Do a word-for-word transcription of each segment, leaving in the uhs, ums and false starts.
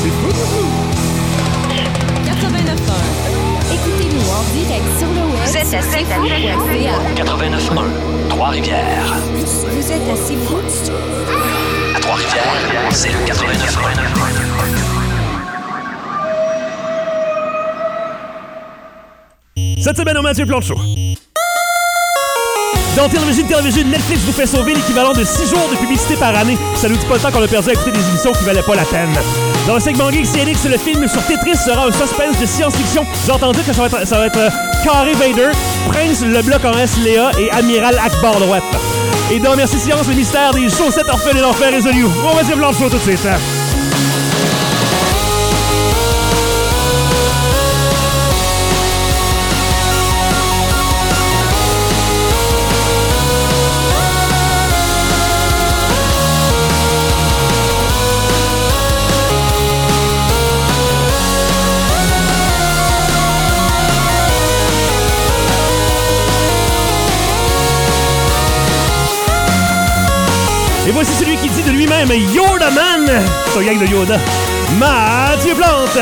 c'est fou. quatre-vingt-neuf un. Écoutez-nous en direct sur le web. Vous êtes à c'est fou point c a. quatre-vingt-neuf un, Trois-Rivières. Vous êtes assez fou. À Trois-Rivières, c'est le quatre-vingt-neuf un. Cette semaine au Mathieu Plante Show. Dans Télévision Télévision, Netflix vous fait sauver l'équivalent de six jours de publicité par année. Ça nous dit pas le temps qu'on a perdu à écouter des émissions qui valaient pas la peine. Dans le segment Geek C N X, le film sur Tetris sera un suspense de science-fiction. J'ai entendu que ça va être, ça va être euh, Carré Vader, Prince le bloc en S Léa et Amiral Akbar droite. Et dans Merci Science, le mystère des chaussettes orphelines et l'enfer résolu. On va Mathieu Plante Show tout de suite. Hein? Et voici celui qui dit de lui-même Yoda Man, son gang de Yoda, Mathieu Plante.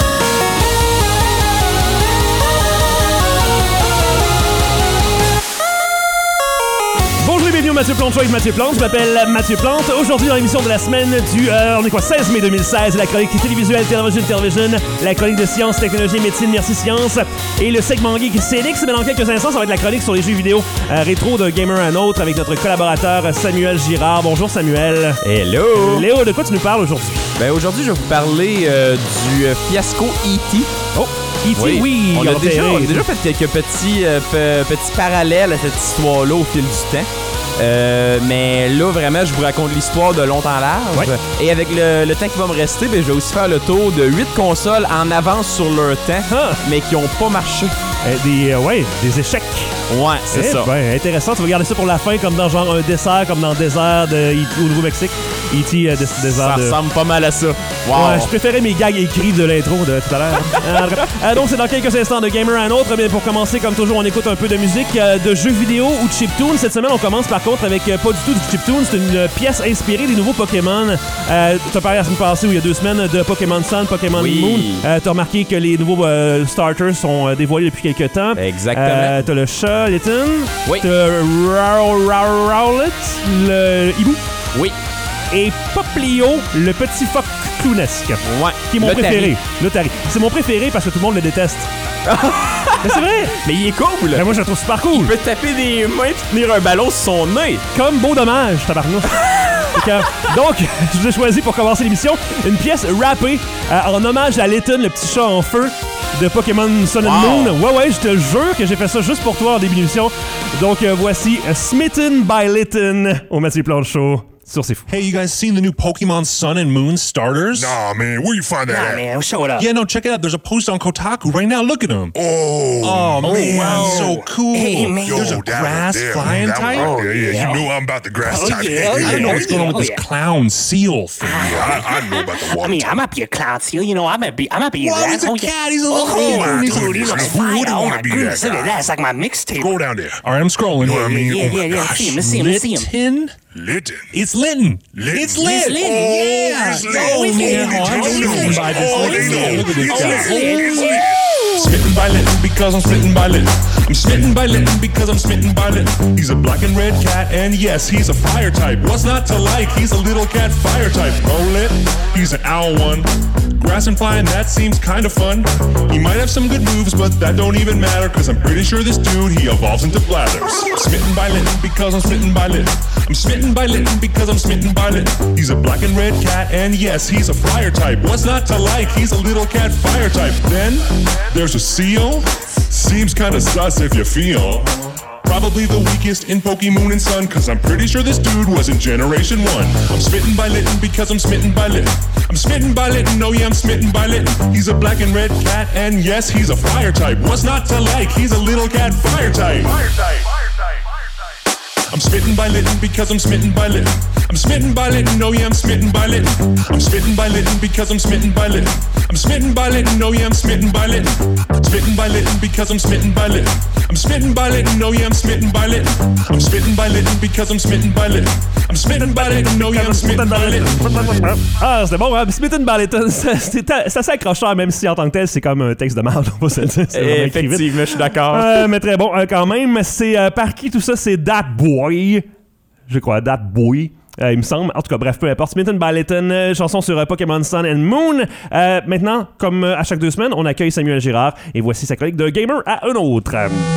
Bonjour et bienvenue au Mathieu Plante Show avec Mathieu Plante. Je m'appelle Mathieu Plante. Aujourd'hui, dans l'émission de la semaine du euh, on est quoi, seize mai deux mille seize, la chronique télévisuelle Télévision Télévision, la chronique de sciences, technologie, médecine, merci science et le segment geek C N X. Mais dans quelques instants, ça va être la chronique sur les jeux vidéo euh, rétro d'un gamer à un autre avec notre collaborateur Samuel Girard. Bonjour Samuel. Hello. Léo, de quoi tu nous parles aujourd'hui? Ben aujourd'hui, je vais vous parler euh, du euh, fiasco E T. Oh, E T, oui. oui on, a déjà, on a fait déjà fait quelques petits, euh, pe- petits parallèles à cette histoire-là au fil du temps. Euh, mais là, vraiment, je vous raconte l'histoire de long en large. Ouais. Et avec le, le temps qui va me rester, ben, je vais aussi faire le tour de huit consoles en avance sur leur temps, Ah. mais qui n'ont pas marché. Euh, des, euh, ouais, des échecs. Ouais, c'est Eh ça. Ben, intéressant. Tu vas garder ça pour la fin, comme dans genre un dessert, comme dans le désert de, au Nouveau-Mexique. E T euh, désert Ça de... ressemble pas mal à ça. Wow. Ouais, je préférais mes gags écrits de l'intro de tout à l'heure. euh, euh, donc, c'est dans quelques instants de Gamer à un autre. Mais pour commencer, comme toujours, on écoute un peu de musique, euh, de jeux vidéo ou de chiptunes. Cette semaine, on commence par contre avec euh, pas du tout du chiptune. C'est une euh, pièce inspirée des nouveaux Pokémon. Euh, t'as parlé la semaine passée ou il y a deux semaines de Pokémon Sun, Pokémon Oui. Moon. Euh, t'as remarqué que les nouveaux euh, starters sont euh, dévoilés depuis quelques temps. Exactement. Euh, t'as le chat, Litten. Oui. T'as Row- Row- Rowlet, le hibou. Oui. Et Poplio, le petit phoque clownesque. Ouais. Qui est mon Le préféré. Tari. Le Tari. C'est mon préféré parce que tout le monde le déteste. Mais c'est vrai! Mais il est cool. Mais moi, je le trouve super Il cool. peut taper des mains et tenir un ballon sur son nez. Comme beau dommage, tabarnouche. Fait que, donc, je vous ai choisi pour commencer l'émission une pièce rappée euh, en hommage à Litten, le petit chat en feu de Pokémon Sun and Wow. Moon. Ouais, ouais, je te jure que j'ai fait ça juste pour toi en début d'émission. Donc, euh, voici uh, Smitten by Litten au Mathieu Plante Show sur C'est Fou. Hey, you guys seen the new Pokemon Sun and Moon starters? Nah, man, where you find that Nah, at? man, show it up. Yeah, no, check it out. There's a post on Kotaku right now. Look at them. Oh, Oh, man, wow. so cool. Hey, man. Yo, There's a that grass one there, flying that one type. right there, yeah, yeah. you know I'm about the grass Oh, type. yeah, oh, I don't know yeah. what's going on with Oh, this yeah. clown seal thing. Yeah, I, I know about the I water mean, type. I might be a clown seal, you know, I might be, I might be Well, that. he's a Oh, yeah. cat, he's a little Oh, kid. my He's a dude, he little looks kid. Who fine. wouldn't Oh, wanna my be goodness, that look at guy? that. It's like my mixtape. Go down there. All right, I'm scrolling. You know what I mean? Yeah, oh yeah, my yeah. gosh. See him, let's see him, let's see him. Litten? Litten. It's Litten. Litten. It's lit. It's lit, Oh, yeah. it's lit. Oh, it's lit. man, oh, I'm Oh, it's smitten lit. by this Oh, Litten. they know. Look at this It's guy. lit. It's lit. Smitten by Litten because I'm smitten by Litten. I'm smitten by Litten because I'm smitten by Litten. He's a black and red cat, and yes, he's a fire type. What's not to like? He's a little cat fire type. Roll it. He's an owl one. Grass and flying, that seems kind of fun. He might have some good moves, but that don't even matter, cause I'm pretty sure this dude, he evolves into blathers. Smitten by Litten because I'm smitten by Litten. I'm smitten by Litten because I'm smitten by Litten. He's a black and red cat, and yes, he's a fire type. What's not to like? He's a little cat fire type. Then, there's a seal. Seems kinda sus if you feel. Probably the weakest in Pokemon and Sun, cause I'm pretty sure this dude was in Generation one. I'm smitten by Litten because I'm smitten by Litten. I'm smitten by Litten, oh yeah, I'm smitten by Litten. He's a black and red cat, and yes, he's a fire type. What's not to like? He's a little cat fire type. Fire type. I'm smitten by Litten because I'm smitten by Litten. I'm smitten by Litton, oh yeah, I'm smitten by Litton. I'm smitten by Litton because I'm smitten by Litton. I'm smitten by Litton, oh yeah, I'm smitten by Litton. Smitten by Litton because I'm smitten by Litton. I'm smitten by Litton, oh yeah, I'm smitten by Litton. I'm smitten by Litton because I'm smitten by Litton. I'm smitten by Litton, oh yeah, I'm smitten by Litton. Ah, c'était bon, hein? Smitten by Litton, c'est assez accrocheur, même si en tant que tel, c'est comme un texte de merde, on va se dire. Effectivement, je suis d'accord. Euh, mais très bon, euh, quand même. C'est euh, par qui tout ça? C'est That Boy. Je crois, That Boy. Euh, il me semble. En tout cas, bref, peu importe. Smitten by Litton, euh, chanson sur euh, Pokémon Sun and Moon. Euh, maintenant, comme euh, à chaque deux semaines, on accueille Samuel Girard et voici sa chronique de Gamer à un autre.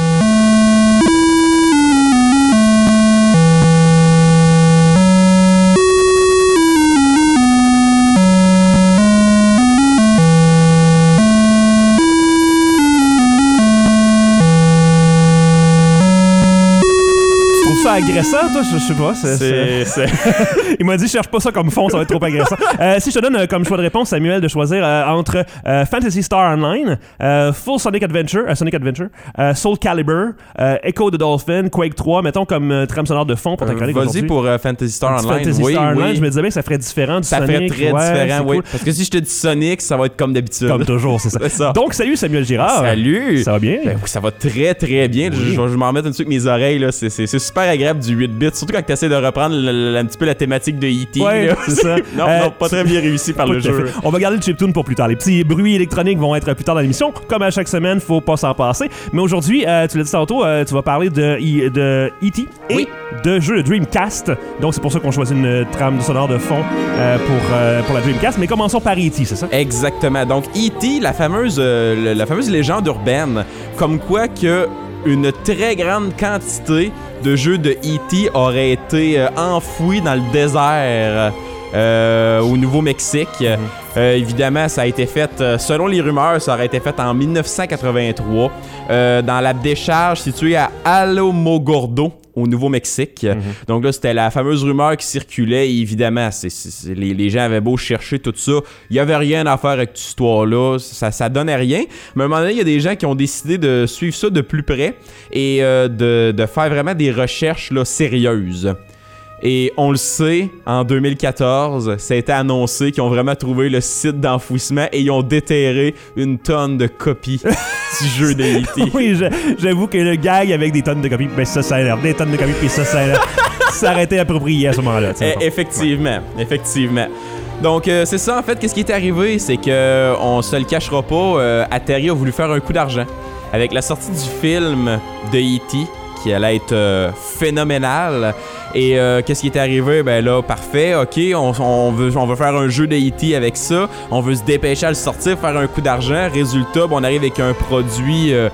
Agressant, toi, je sais pas. C'est, c'est... c'est... Il m'a dit, cherche pas ça comme fond, ça va être trop agressant. Euh, si je te donne euh, comme choix de réponse, Samuel, de choisir euh, entre euh, Phantasy Star Online, euh, Full Sonic Adventure, euh, Sonic Adventure, euh, Soul Calibur, euh, Echo the Dolphin, Quake trois, mettons comme euh, trame sonore de fond pour ta euh, chronique Vas-y aujourd'hui. pour euh, Fantasy Star Online. Fantasy oui, Star oui. Online, je me disais bien que ça ferait différent du ça Sonic. Ça ferait très ouais, différent, oui. Cool. Parce que si je te dis Sonic, ça va être comme d'habitude. Comme toujours, c'est ça. c'est ça. Donc, salut Samuel Girard. Salut. Ça va bien? Ben, ça va très, très bien. Oui. Je, je vais m'en remettre un petit peu avec mes oreilles. Là. C'est, c'est, c'est super agréable du huit bits, surtout quand tu essaies de reprendre le, le, un petit peu la thématique de E T. Ouais, là. c'est ça. non, euh, non, pas très bien réussi par le jeu. On va garder le chiptune pour plus tard. Les petits bruits électroniques vont être plus tard dans l'émission. Comme à chaque semaine, faut pas s'en passer. Mais aujourd'hui, euh, tu l'as dit tantôt, euh, tu vas parler de, I- de E T et oui. de jeux de Dreamcast. Donc c'est pour ça qu'on choisit une trame sonore de fond euh, pour, euh, pour la Dreamcast. Mais commençons par E T, c'est ça? Exactement. Donc E T, la fameuse, euh, la fameuse légende urbaine, comme quoi que une très grande quantité de jeux de E T auraient été euh, enfouis dans le désert euh, au Nouveau-Mexique. Mm-hmm. Euh, évidemment, ça a été fait, euh, selon les rumeurs, ça aurait été fait en dix-neuf cent quatre-vingt-trois euh, dans la décharge située à Alamogordo, au Nouveau-Mexique. Mm-hmm. Donc là, c'était la fameuse rumeur qui circulait. Et évidemment, c'est, c'est, c'est, les, les gens avaient beau chercher tout ça. Il n'y avait rien à faire avec cette histoire-là. Ça, ça donnait rien. Mais à un moment donné, il y a des gens qui ont décidé de suivre ça de plus près et euh, de, de faire vraiment des recherches là, sérieuses. Et on le sait, en deux mille quatorze, ça a été annoncé qu'ils ont vraiment trouvé le site d'enfouissement et ils ont déterré une tonne de copies du jeu de E T. Oui, j'avoue que le gag avec des tonnes de copies, ben ça, ça a l'air. Des tonnes de copies, puis ça, ça a l'air. Ça aurait été approprié à ce moment-là. Eh, effectivement, ouais. effectivement. Donc, euh, c'est ça, en fait, qu'est-ce qui est arrivé? C'est que, on se le cachera pas, euh, Atari a voulu faire un coup d'argent. Avec la sortie du film de E T, qui allait être euh, phénoménal. Et euh, qu'est-ce qui est arrivé? Ben là, parfait, ok, on, on, veut, on veut faire un jeu de E T avec ça. On veut se dépêcher à le sortir, faire un coup d'argent. Résultat, ben, on arrive avec un produit euh,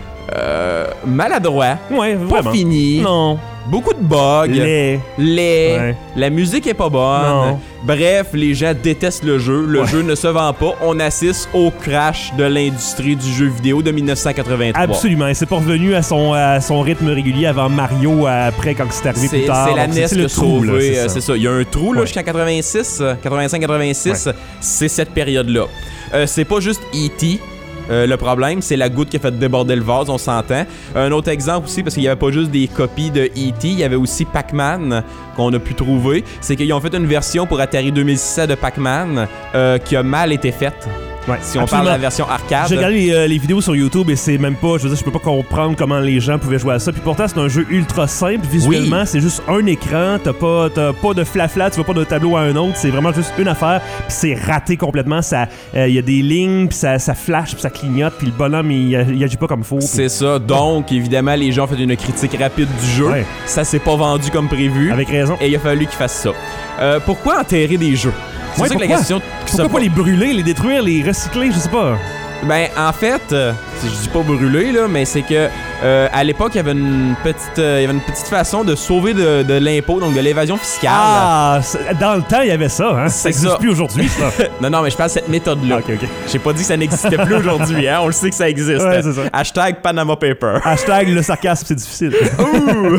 euh, maladroit. Ouais, pas vraiment. fini. Non. Beaucoup de bugs. Laid. Laid. Ouais. La musique est pas bonne. Non. Bref, les gens détestent le jeu. Le ouais. jeu ne se vend pas. On assiste au crash de l'industrie du jeu vidéo de dix-neuf cent quatre-vingt-trois. Absolument. Et c'est pas revenu à son, à son rythme régulier avant Mario, après, quand c'est arrivé c'est, plus tard. C'est la Donc, N E S c'est, c'est qui le a trou, sauvé. là, c'est, euh, ça. c'est ça. Il y a un trou là, ouais. jusqu'à quatre-vingt-six, quatre-vingt-cinq quatre-vingt-six. Ouais. C'est cette période-là. Euh, c'est pas juste E T. Euh, le problème, c'est la goutte qui a fait déborder le vase, on s'entend. Un autre exemple aussi, parce qu'il n'y avait pas juste des copies de E T, il y avait aussi Pac-Man qu'on a pu trouver. C'est qu'ils ont fait une version pour Atari deux mille six de Pac-Man euh, qui a mal été faite. Ouais, si on absolument. parle de la version arcade. J'ai regardé les, euh, les vidéos sur YouTube et c'est même pas, je veux dire, je peux pas comprendre comment les gens pouvaient jouer à ça. Puis pourtant, c'est un jeu ultra simple. Visuellement, oui. c'est juste un écran. T'as pas, t'as pas de flafla, tu vas pas d'un tableau à un autre. C'est vraiment juste une affaire. Puis c'est raté complètement. Ça, il euh, y a des lignes, puis ça, ça flash, puis ça clignote. Puis le bonhomme, il, il agit pas comme faut. Pis... C'est ça. Donc, évidemment, les gens ont fait une critique rapide du jeu. Ouais. Ça s'est pas vendu comme prévu. Avec raison. Et il a fallu qu'ils fassent ça. Euh, pourquoi enterrer des jeux? C'est ouais, ça pourquoi? que la question. Pourquoi pas, pas les brûler, les détruire, les recycler, je sais pas. Ben, en fait, euh, je dis pas brûler, là, mais c'est que euh, à l'époque, il y avait une petite euh, il y avait une petite façon de sauver de, de l'impôt, donc de l'évasion fiscale. Ah, dans le temps, il y avait ça, hein? Ça n'existe plus aujourd'hui, ça. non, non, mais je parle de cette méthode-là. Okay, okay. J'ai pas dit que ça n'existait plus aujourd'hui, hein? On le sait que ça existe. Ouais, c'est ça. Hashtag Panama Paper. Hashtag le sarcasme, c'est difficile. Ouh!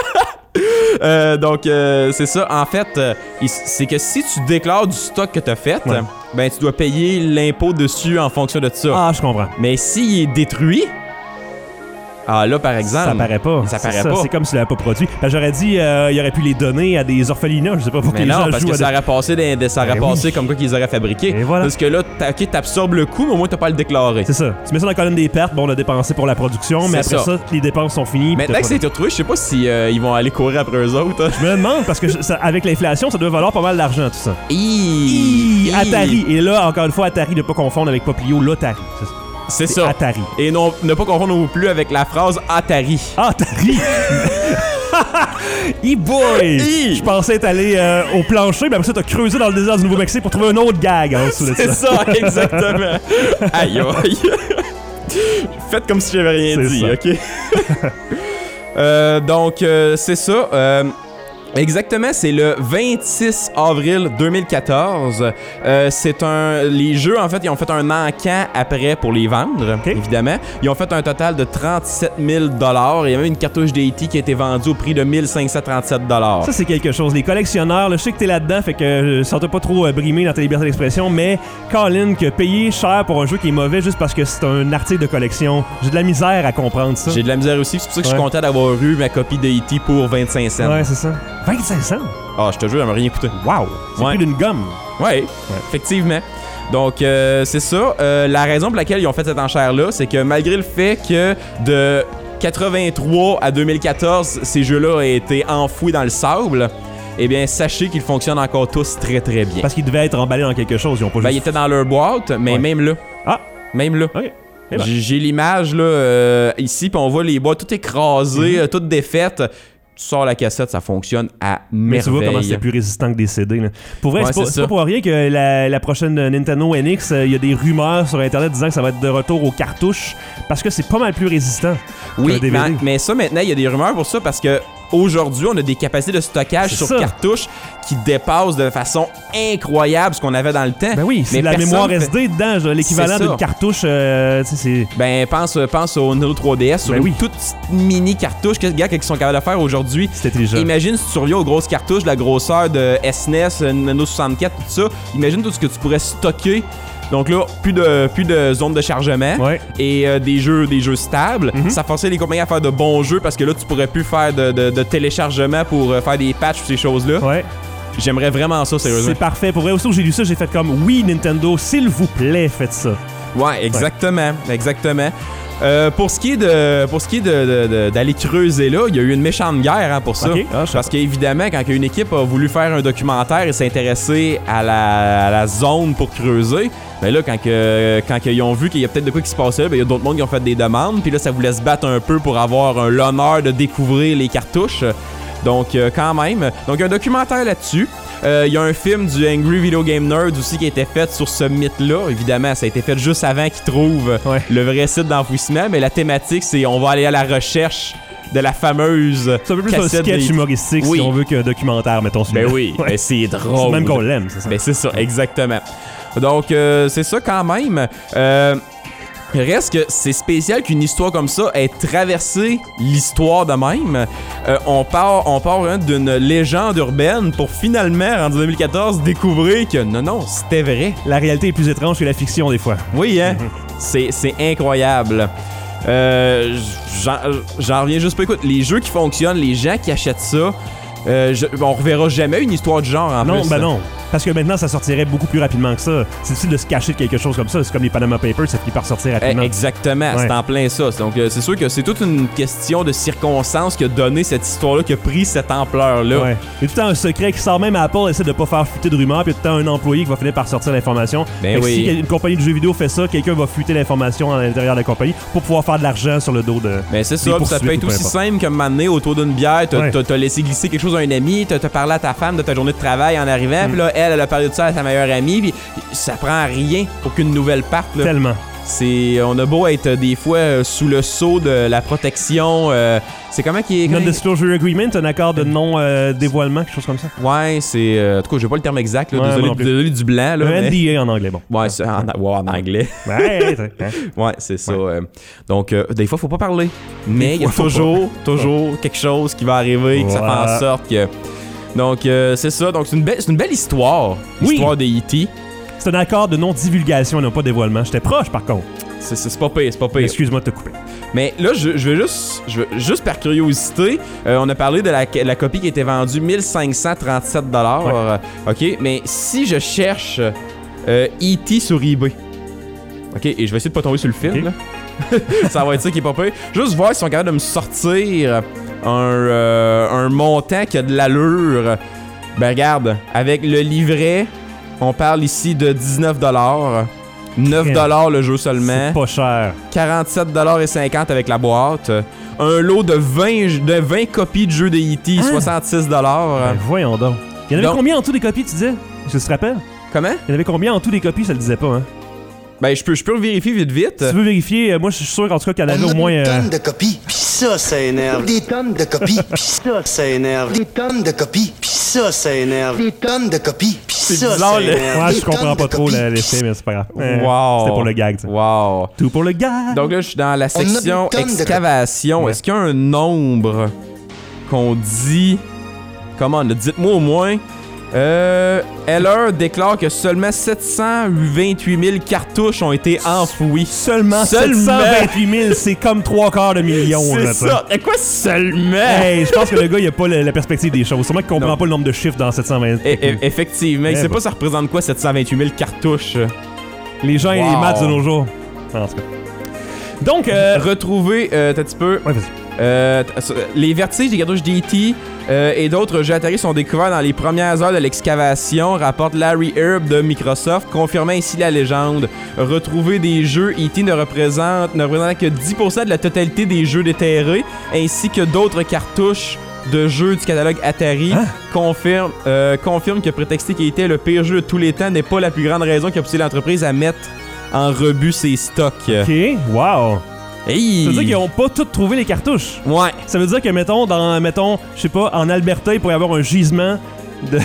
Euh, donc, euh, c'est ça. En fait, euh, c'est que si tu déclares du stock que tu as fait, ouais. ben tu dois payer l'impôt dessus en fonction de ça. Ah, je comprends. Mais s'il est détruit, Ah, là, par exemple. Ça paraît pas. Ça C'est paraît pas. C'est comme s'il l'avait pas produit. Ben, j'aurais dit, euh, il aurait pu les donner à des orphelinats, je sais pas, pour que Mais les non, gens parce jouent que à ça des- aurait passé, des, des- ça aurait Ben passé oui. comme quoi qu'ils auraient fabriqué. Et voilà. Parce que là, t'as- ok, t'absorbes le coût, mais au moins t'as pas à le déclarer. C'est ça. Tu mets ça dans la colonne des pertes, bon, on a dépensé pour la production, mais C'est après ça. ça. les dépenses sont finies. Maintenant puis que t'as c'est pas retrouvé, je sais pas si euh, ils vont aller courir après eux autres. hein. de- Je me demande, parce que je- ça- avec l'inflation, ça doit valoir pas mal d'argent, tout ça. Hi! Atari. Et là, encore une fois, Atari, ne pas confondre avec Poplio, l'Otari. C'est- C'est C'est ça. Atari. Et non, ne pas confondre non plus avec la phrase Atari. Atari! E-boy! Hi! Je pensais être allé euh, au plancher, mais après ça, t'as creusé dans le désert du Nouveau-Mexique pour trouver un autre gag en dessous de C'est ça. ça, exactement. Aïe, aïe. Faites comme si j'avais rien C'est dit, ça. ok? Euh, donc, euh, c'est ça. euh, Exactement, c'est le vingt-six avril deux mille quatorze. Euh, c'est un... Les jeux, en fait, ils ont fait un encan après pour les vendre, Ok. évidemment. Ils ont fait un total de trente-sept mille dollars. Il y avait une cartouche d'E T qui a été vendue au prix de mille cinq cent trente-sept dollars. Ça, c'est quelque chose. Les collectionneurs, là, je sais que t'es là-dedans, fait que euh, sens-toi pas trop euh, brimé dans ta liberté d'expression, mais Colin, que payer cher pour un jeu qui est mauvais juste parce que c'est un article de collection, j'ai de la misère à comprendre ça. J'ai de la misère aussi, c'est pour ça que je suis Ouais. content d'avoir eu ma copie d'E T pour vingt-cinq cents. Ouais, c'est ça. vingt-cinq cents? Ah, je te jure, elle m'a rien coûté. Wow! C'est Ouais. plus d'une gomme. Ouais, effectivement. Donc, euh, c'est ça. Euh, la raison pour laquelle ils ont fait cette enchère-là, c'est que malgré le fait que de quatre-vingt-trois à deux mille quatorze, ces jeux-là ont été enfouis dans le sable, eh bien, sachez qu'ils fonctionnent encore tous très très bien. Parce qu'ils devaient être emballés dans quelque chose, ils ont pas Ben, ils juste... étaient dans leur boîte, mais Ouais. même là. Ah! Même là. OK. Eh ben. J'ai j'ai l'image là euh, ici, puis on voit les boîtes toutes écrasées, euh, toutes défaites. Tu sors la cassette, ça fonctionne à Mais tu vois comment merveille. c'est plus résistant que des C D. Là. Pour vrai, Ouais, c'est pas, c'est c'est ça. pas pour rien que la, la prochaine Nintendo N X, il y a des rumeurs sur Internet disant que ça va être de retour aux cartouches parce que c'est pas mal plus résistant. Oui, qu'un D V D. mais, mais ça maintenant, il y a des rumeurs pour ça parce que aujourd'hui, on a des capacités de stockage C'est sur ça. cartouche qui dépassent de façon incroyable ce qu'on avait dans le temps. Ben oui, c'est Mais de la personne mémoire fait- S D dedans, genre, l'équivalent C'est ça. d'une cartouche. euh, tu sais, c'est. Ben, pense, pense au Nintendo trois D S sur Ben une oui. toute petite mini cartouche que les gars qu'ils sont capables de faire aujourd'hui. C'est intelligent. Imagine si tu reviens aux grosses cartouches de la grosseur de S N E S, Nintendo soixante-quatre, tout ça. Imagine tout ce que tu pourrais stocker. Donc là, plus de, plus de zones de chargement Ouais. et euh, des jeux des jeux stables. Mhm. Ça forçait les compagnies à faire de bons jeux parce que là, tu pourrais plus faire de, de, de téléchargement pour euh, faire des patchs ou ces choses-là. Ouais. J'aimerais vraiment ça, sérieusement. C'est parfait. Pour vrai, aussi que j'ai lu ça, j'ai fait comme oui, Nintendo, s'il vous plaît, faites ça. Ouais, exactement, exactement. Euh, pour ce qui est de pour ce qui est de, de- de- d'aller creuser là, il y a eu une méchante guerre hein, pour ça. Ok. Ah, je sais Parce qu'évidemment, quand une équipe a voulu faire un documentaire et s'intéresser à la, à la zone pour creuser, ben là, quand, que, quand que ils ont vu qu'il y a peut-être de quoi qui se passait, là, ben il y a d'autres mondes qui ont fait des demandes, puis là, ça voulait se battre un peu pour avoir euh, l'honneur de découvrir les cartouches. Donc, euh, quand même. Donc, un documentaire là-dessus. Euh, Il y a un film du Angry Video Game Nerd aussi qui a été fait sur ce mythe-là. Évidemment, ça a été fait juste avant qu'ils trouvent Ouais. le vrai site d'enfouissement. Mais la thématique, c'est on va aller à la recherche de la fameuse C'est un peu plus un cassette sketch des- humoristique Oui. si on veut qu'un documentaire, mettons. Ben celui-là. oui, Ouais. ben c'est C'est drôle. même qu'on l'aime, c'est ça. Ben c'est ça, exactement. Donc, euh, c'est ça quand même. Euh, Reste que c'est spécial qu'une histoire comme ça ait traversé l'histoire de même. Euh, on part, on part hein, d'une légende urbaine pour finalement, en deux mille quatorze, découvrir que non, non, c'était vrai. La réalité est plus étrange que la fiction, des fois. Oui, hein? C'est, c'est incroyable. Euh, j'en, j'en reviens juste pas. Écoute, les jeux qui fonctionnent, les gens qui achètent ça, euh, je- on reverra jamais une histoire du genre en Non, plus. ben non. Parce que maintenant, ça sortirait beaucoup plus rapidement que ça. C'est difficile de se cacher de quelque chose comme ça. C'est comme les Panama Papers, ça finit par sortir Eh, rapidement. exactement, Ouais. c'est en plein ça. Donc, euh, c'est sûr que c'est toute une question de circonstances qui a donné cette histoire-là, qui a pris cette ampleur-là. Ouais. Il y a tout le temps un secret qui sort, même Apple essaie de pas faire fuiter de rumeurs, puis il y a tout le temps un employé qui va finir par sortir l'information. Ben Fait que oui. Si une compagnie de jeux vidéo fait ça, quelqu'un va fuiter l'information à l'intérieur de la compagnie pour pouvoir faire de l'argent sur le dos de. Ben c'est des ça, puis ça peut poursuites être ou peu aussi importe. simple que m'amener autour d'une bière, t'as, Ouais. t'as- t'as laissé glisser quelque chose à un ami, t'as, t'as parlé à ta femme de ta journée de travail en arrivant, Mm. puis là, elle, elle a parlé de ça à sa meilleure amie, puis ça prend rien pour qu'une nouvelle parte. Là. Tellement. C'est, on a beau être euh, des fois euh, sous le sceau de la protection, euh, c'est comment qui est... Non-disclosure agreement, un accord de non-dévoilement, quelque chose comme ça. Ouais, c'est... euh, en tout cas, j'ai pas le terme exact, là, Ouais, désolé, moi non plus. désolé du blanc. Là, Un mais- N D A en anglais, bon. Ouais, c'est en, ouais, en anglais. Ouais, ouais, hein. Ouais, c'est ça. Ouais. euh. Donc, euh, des fois, faut pas parler. Mais il y a fois, faut toujours, toujours quelque chose qui va arriver, que ça fait Voilà. en sorte que. Donc, euh, c'est ça. Donc, c'est une, belle, c'est une belle histoire. Oui. L'histoire de E T. C'est un accord de non-divulgation et non pas dévoilement. J'étais proche, par contre. C'est, c'est, c'est pas pire, c'est pas pire. Excuse-moi de te couper. Mais là, je, je veux juste, je veux, juste par curiosité, euh, on a parlé de la, la copie qui était vendue mille cinq cent trente-sept dollars. Ouais. OK, mais si je cherche euh, E T sur eBay, OK, et je vais essayer de pas tomber sur le film, okay. là. Ça va être ça qui est pas pire. Juste voir s'ils sont capables de me sortir un, euh, un montant qui a de l'allure. Ben regarde, avec le livret, on parle ici de dix-neuf dollars. neuf dollars le jeu seulement. C'est pas cher. quarante-sept dollars cinquante avec la boîte. Un lot de vingt, de vingt copies de jeux de E T, hein? soixante-six dollars. Ben voyons donc. Il y en avait donc, combien en tout des copies, tu disais? Je te rappelle? Comment? Il y en avait combien en tout des copies, ça le disait pas, hein? Ben, je peux, je peux vérifier vite vite. Si tu veux vérifier, euh, moi, je suis sûr, en tout cas, qu'il y en avait On a au moins... des euh... tonnes de copies, pis ça, ça énerve. Des tonnes de copies, pis ça, ça énerve. Des tonnes de copies, pis ça, ça énerve. Des tonnes de copies, pis ça, bizarre, ça le... énerve. Ouais, des je comprends pas trop l'effet, mais c'est pas grave. Wow. C'était pour le gag, tu sais. Wow. Tout pour le gag. Donc là, je suis dans la section excavation. Ouais. Est-ce qu'il y a un nombre qu'on dit... Comment? Dites-moi au moins... Euh, Heller déclare que seulement sept cent vingt-huit mille cartouches ont été enfouies. Seulement, Seulement. sept cent vingt-huit mille, c'est comme trois quarts de million. C'est là, ça. Et quoi seulement? Hey, je pense que le gars, il a pas la, la perspective des choses. Sûrement qu'il comprend Non. pas le nombre de chiffres dans sept cent vingt. Et, et, effectivement. Il Eh sait bah. pas ça représente quoi sept cent vingt-huit mille cartouches. Les gens et Wow. les maths de nos jours. En tout cas. Donc, euh... retrouver, euh, t'as un petit peu... Ouais, vas-y. Euh, les vertiges des cartouches d'E T euh, et d'autres jeux Atari sont découverts dans les premières heures de l'excavation, rapporte Larry Herb de Microsoft, confirmant ainsi la légende. Retrouver des jeux E T ne représente, ne représente que dix pour cent de la totalité des jeux déterrés, ainsi que d'autres cartouches de jeux du catalogue Atari. Hein? confirme, euh, confirme que prétexter qu'il était le pire jeu de tous les temps n'est pas la plus grande raison qui a poussé l'entreprise à mettre en rebut ses stocks. OK, wow. Hey. Ça veut dire qu'ils ont pas toutes trouvé les cartouches. Ouais. Ça veut dire que, mettons, dans, mettons, je sais pas, en Alberta, il pourrait y avoir un gisement de...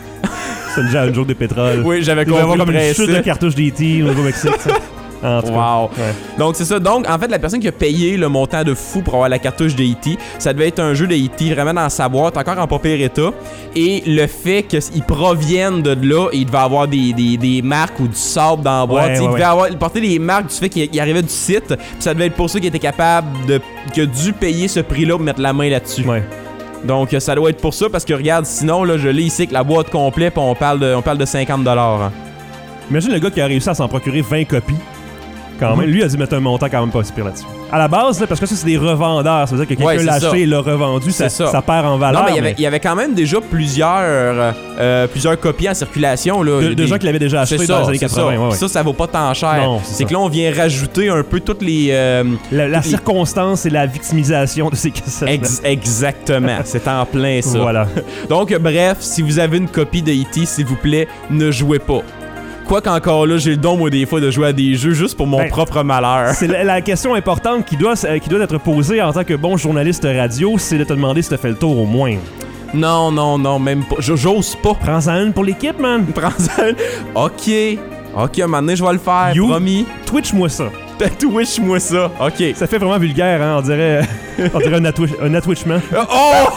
C'est déjà un joke de pétrole. Oui, j'avais Il va y compris avoir le comme une principe. chute de cartouches d'E T au Nouveau-Mexique, ça. En tout cas. Wow. Ouais. Donc, c'est ça. Donc, en fait, la personne qui a payé le montant de fou pour avoir la cartouche de E T, ça devait être un jeu de E T vraiment dans sa boîte, encore en pas pire état. Et le fait qu'ils proviennent de là, il devait avoir des, des, des marques ou du sable dans la boîte. Ouais, il ouais, devait ouais. avoir, il portait des marques du fait qu'il il arrivait du site. Puis ça devait être pour ça qu'il était capable de. Qu'il a dû payer ce prix-là pour mettre la main là-dessus. Ouais. Donc, ça doit être pour ça, parce que regarde, sinon, là, je lis ici que la boîte complète, puis on parle de, on parle de cinquante dollars. Hein. Imagine le gars qui a réussi à s'en procurer vingt copies. Quand même, Mm-hmm. lui a dû mettre un montant quand même pas si pire là-dessus. À la base, là, parce que ça, c'est des revendeurs. Ça veut dire que quelqu'un Ouais, c'est l'a ça. acheté et l'a revendu, ça, C'est ça. ça perd en valeur. Non, mais il y, avait, mais il y avait quand même déjà plusieurs, euh, plusieurs copies en circulation. Là. de, Il y a de des- gens qui l'avaient déjà acheté C'est dans ça, les années c'est quatre-vingts. ça. Ouais, ouais. Ça, ça vaut pas tant cher. Non, c'est c'est ça. que là, on vient rajouter un peu toutes les... euh, La, la les- circonstance et la victimisation de ces cassettes. ex- exactement. C'est en plein ça. Voilà. Donc, bref, si vous avez une copie de E T, s'il vous plaît, ne jouez pas. Quoique encore là, j'ai le don, moi, des fois, de jouer à des jeux juste pour mon Ben, propre malheur. C'est la, la question importante qui doit, euh, qui doit être posée en tant que bon journaliste radio, c'est de te demander si t'as fait le tour au moins. Non, non, non, même pas. Je- J'ose pas. Prends-en une pour l'équipe, man. Prends-en une. OK. OK, un moment donné, je vais le faire, You. promis. Twitch-moi ça. Twitch-moi ça. OK. Ça fait vraiment vulgaire, hein. On dirait, on dirait un, atwi- un atwitchement. Oh!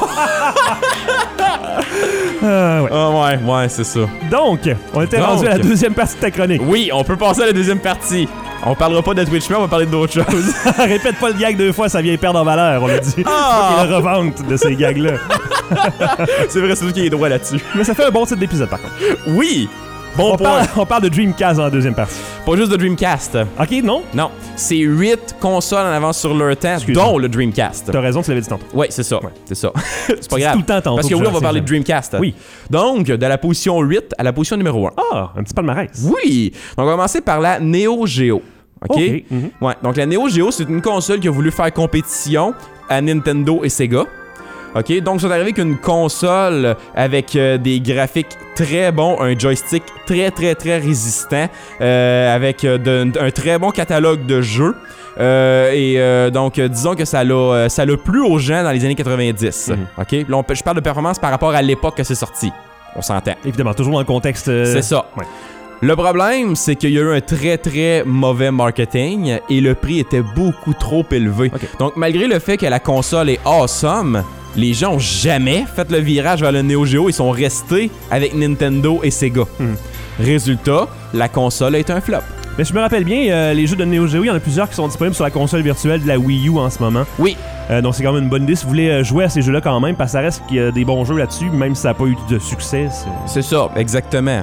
Ah, ouais. Ah ouais, ouais, c'est ça. Donc, on était Donc. rendu à la deuxième partie de ta chronique. Oui, on peut passer à la deuxième partie. On parlera pas de Twitch, mais on va parler d'autres choses. Répète pas le gag deux fois, ça vient perdre en valeur, on l'a dit. Ah! Faut qu'il y ait la revente de ces gags-là. C'est vrai, c'est lui qui est droit là-dessus. Mais ça fait un bon titre d'épisode, par contre. Oui! Bon On point. parle, on parle de Dreamcast dans la deuxième partie. Pas juste de Dreamcast. Ok, non? Non, c'est huit consoles en avance sur leur temps, Excuse-moi. dont le Dreamcast. T'as raison, tu l'avais dit tantôt. Ouais, c'est ça. C'est ça. c'est pas dis grave. tout le temps tantôt Parce que que oui, je on va sais parler de jamais. Dreamcast. Oui. Donc, de la position huit à la position numéro un. Ah, un petit palmarès. Oui! Donc, on va commencer par la Neo Geo. OK? Ok, mhm. Ouais. Donc, la Neo Geo, c'est une console qui a voulu faire compétition à Nintendo et Sega. OK? Donc, ils sont arrivés avec une console avec euh, des graphiques très bons, un joystick très, très, très résistant, euh, avec euh, de- un très bon catalogue de jeux. Euh, et euh, donc, euh, disons que ça l'a, euh, ça l'a plu aux gens dans les années quatre-vingt-dix. Mhm. OK? Là, on peut- je parle de performance par rapport à l'époque que c'est sorti. On s'entend. Évidemment, toujours dans le contexte. euh, C'est ça. ouais. Le problème, c'est qu'il y a eu un très très mauvais marketing et le prix était beaucoup trop élevé. Ok. Donc malgré le fait que la console est awesome, les gens ont jamais fait le virage vers le Neo Geo, ils sont restés avec Nintendo et Sega. Hmm. Résultat, la console est un flop. Mais je me rappelle bien, euh, les jeux de Neo Geo, il y en a plusieurs qui sont disponibles sur la console virtuelle de la Wii U en ce moment. Oui. Euh, donc c'est quand même une bonne idée si vous voulez jouer à ces jeux-là quand même, parce que ça reste qu'il y a des bons jeux là-dessus, même si ça n'a pas eu de succès. C'est, c'est ça, exactement.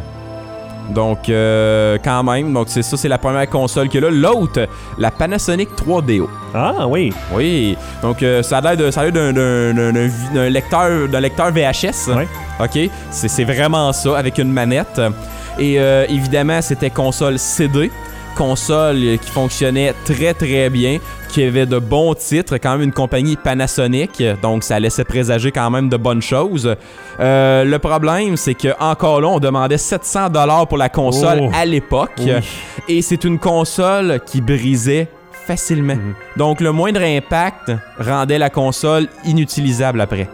Donc, euh, quand même, donc c'est ça, c'est la première console qu'il y a là. L'autre, la Panasonic trois D O. Ah oui. Oui. Donc, euh, ça a l'air, de, ça a l'air d'un, d'un, d'un, d'un, d'un lecteur, d'un lecteur V H S. Ouais. OK. C'est, c'est vraiment ça, avec une manette. Et euh, évidemment, c'était console C D. Console qui fonctionnait très très bien, qui avait de bons titres, quand même une compagnie Panasonic, donc ça laissait présager quand même de bonnes choses. Euh, le problème, c'est que encore là, on demandait sept cents dollars pour la console oh. à l'époque, oui. et c'est une console qui brisait facilement. Mm-hmm. Donc le moindre impact rendait la console inutilisable après.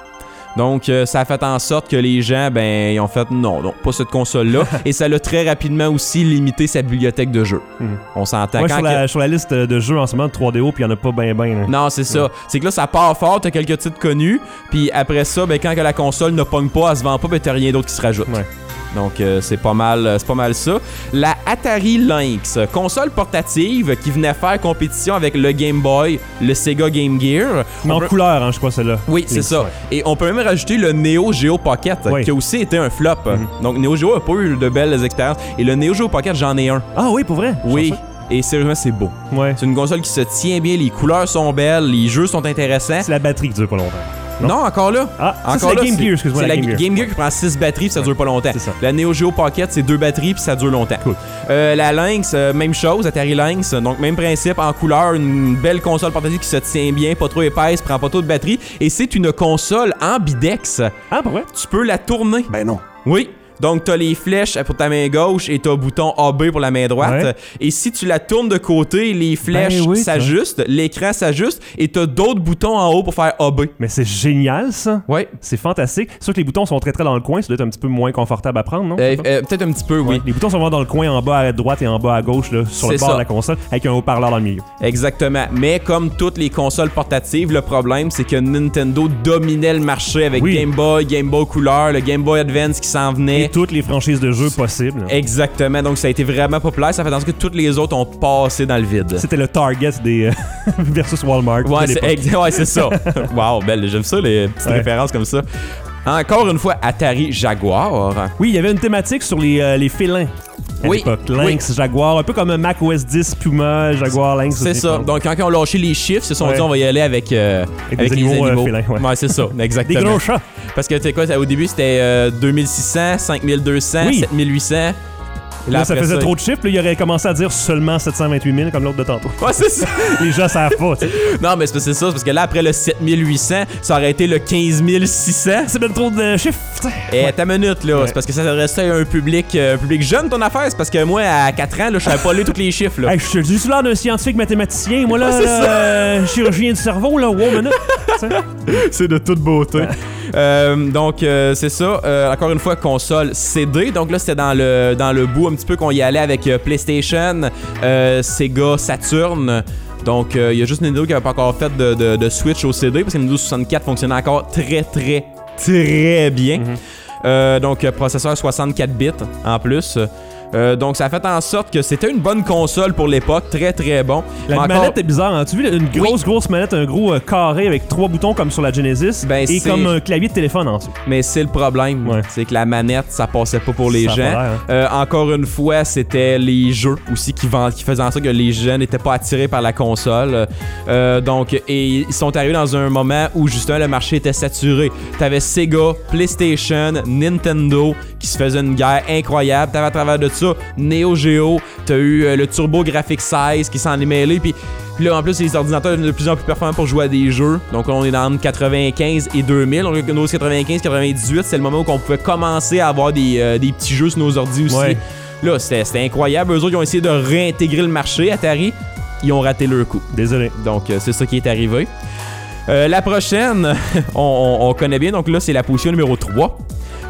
Donc, euh, ça a fait en sorte que les gens, ben, ils ont fait non, non, pas cette console-là. Et ça l'a très rapidement aussi limité sa bibliothèque de jeux. Mmh. On s'entend. Ouais, quand sur, la, que... sur la liste de jeux en ce moment de trois D O, puis il n'y en a pas ben ben. Non, c'est ça. Ouais. C'est que là, ça part fort, t'as quelques titres connus, puis après ça, ben, quand que la console ne pogne pas, elle se vend pas, ben, t'as rien d'autre qui se rajoute. Ouais. Donc, euh, c'est pas mal c'est pas mal ça. La Atari Lynx, console portative qui venait faire compétition avec le Game Boy, le Sega Game Gear. Mais en peut... couleur, hein, je crois, celle-là. Oui, c'est ça. Ouais. Et on peut même rajouter le Neo Geo Pocket, oui. qui a aussi été un flop. Mm-hmm. Donc, Neo Geo a pas eu de belles expériences. Et le Neo Geo Pocket, j'en ai un. Ah oui, pour vrai? Oui. Et sérieusement, c'est beau. Ouais. C'est une console qui se tient bien, les couleurs sont belles, les jeux sont intéressants. C'est la batterie qui dure pas longtemps. Non? non, encore là. Ah, encore ça, c'est là, la Game Gear, excuse-moi. C'est la Game Gear. Game Gear qui prend six batteries puis ça ouais. dure pas longtemps. C'est ça. La Neo Geo Pocket, c'est deux batteries puis ça dure longtemps. Cool. Euh, la Lynx, euh, même chose, Atari Lynx. Donc, même principe, en couleur, une belle console portative qui se tient bien, pas trop épaisse, prend pas trop de batterie. Et c'est une console ambidex. Ah, pour vrai? Tu peux la tourner. Ben non. Oui. Donc, t'as les flèches pour ta main gauche et t'as le bouton A B pour la main droite. Ouais. Et si tu la tournes de côté, les flèches ben oui, s'ajustent, l'écran s'ajuste et t'as d'autres boutons en haut pour faire A B. Mais c'est génial, ça. Oui. C'est fantastique. C'est sûr que les boutons sont très très dans le coin, ça doit être un petit peu moins confortable à prendre, non? Euh, euh, peut-être un petit peu, oui. Ouais. Les boutons sont vraiment dans le coin, en bas à droite et en bas à gauche, là, sur c'est le bord ça. de la console, avec un haut-parleur dans le milieu. Exactement. Mais comme toutes les consoles portatives, le problème, c'est que Nintendo dominait le marché avec oui. Game Boy, Game Boy Couleur, le Game Boy Advance qui s'en venait. Et toutes les franchises de jeux possibles. Exactement, donc ça a été vraiment populaire, ça fait en sorte que toutes les autres ont passé dans le vide. C'était le Target des euh, versus Walmart. Ouais, c'est, ex- ouais, c'est ça. Wow, belle, j'aime ça les petites ouais. références comme ça. Encore une fois, Atari Jaguar. Oui, il y avait une thématique sur les, euh, les félins. À oui, l'époque. Lynx, oui. Jaguar, un peu comme Mac O S dix, Puma, Jaguar, Lynx. C'est ça. Donc, quand ils ont lâché les chiffres, ils se sont ouais. dit on va y aller avec, euh, avec, avec des les animaux. animaux. Euh, félins, ouais. ouais, c'est ça. Exactement. Des gros chats. Parce que, tu sais quoi, au début, c'était euh, deux mille six cents, cinq mille deux cents, oui. sept mille huit cents. Là, là ça faisait ça, trop de chiffres. Là, il aurait commencé à dire seulement sept cent vingt-huit mille comme l'autre de tantôt. Ouais, c'est ça. Les gens savent pas, tu sais. Non, mais c'est, c'est ça. C'est parce que là, après le sept mille huit cents, ça aurait été le quinze mille six cents. C'est bien trop de chiffres, tu sais. Et ouais. ta minute, là. Ouais. C'est parce que ça s'adressait à un public, euh, un public jeune, ton affaire. C'est parce que moi, à quatre ans, là, je savais pas lire tous les chiffres, là. Hey, je suis l'air d'un scientifique mathématicien. Moi, là, ouais, là euh, chirurgien du cerveau, là. Wow, minute. C'est de toute beauté. Ouais. Euh, donc, euh, c'est ça. Euh, encore une fois, console C D. Donc là, c'était dans le, dans le bout un petit peu qu'on y allait avec euh, PlayStation, euh, Sega, Saturn. Donc, il euh, y a juste Nintendo qui n'avait pas encore fait de, de, de Switch au C D parce que Nintendo soixante-quatre fonctionnait encore très, très, très bien. Mm-hmm. Euh, donc, processeur soixante-quatre bits en plus. Euh, donc, ça a fait en sorte que c'était une bonne console pour l'époque, très très bon. La encore... manette est bizarre, hein? Tu as vu une grosse oui. grosse manette, un gros euh, carré avec trois boutons comme sur la Genesis ben, et c'est... comme un clavier de téléphone en dessous. Mais c'est le problème, ouais. c'est que la manette, ça passait pas pour les ça gens. L'air, hein? euh, encore une fois, c'était les jeux aussi qui, vend... qui faisaient en sorte que les gens n'étaient pas attirés par la console. Euh, donc, et ils sont arrivés dans un moment où justement le marché était saturé. T'avais Sega, PlayStation, Nintendo qui se faisaient une guerre incroyable. T'avais à travers de ça Neo Geo, t'as eu euh, le Turbo Graphics seize qui s'en est mêlé, puis là en plus les ordinateurs deviennent de plus en plus performants pour jouer à des jeux. Donc là, on est dans quatre-vingt-quinze et deux mille. Donc Windows quatre-vingt-quinze quatre-vingt-dix-huit, c'est le moment où on pouvait commencer à avoir des, euh, des petits jeux sur nos ordi aussi. Ouais. Là, c'était, c'était incroyable. Eux autres, ils ont essayé de réintégrer le marché. Atari, ils ont raté leur coup. Désolé. Donc euh, c'est ça qui est arrivé. Euh, la prochaine, on, on, on connaît bien. Donc là, c'est la position numéro trois.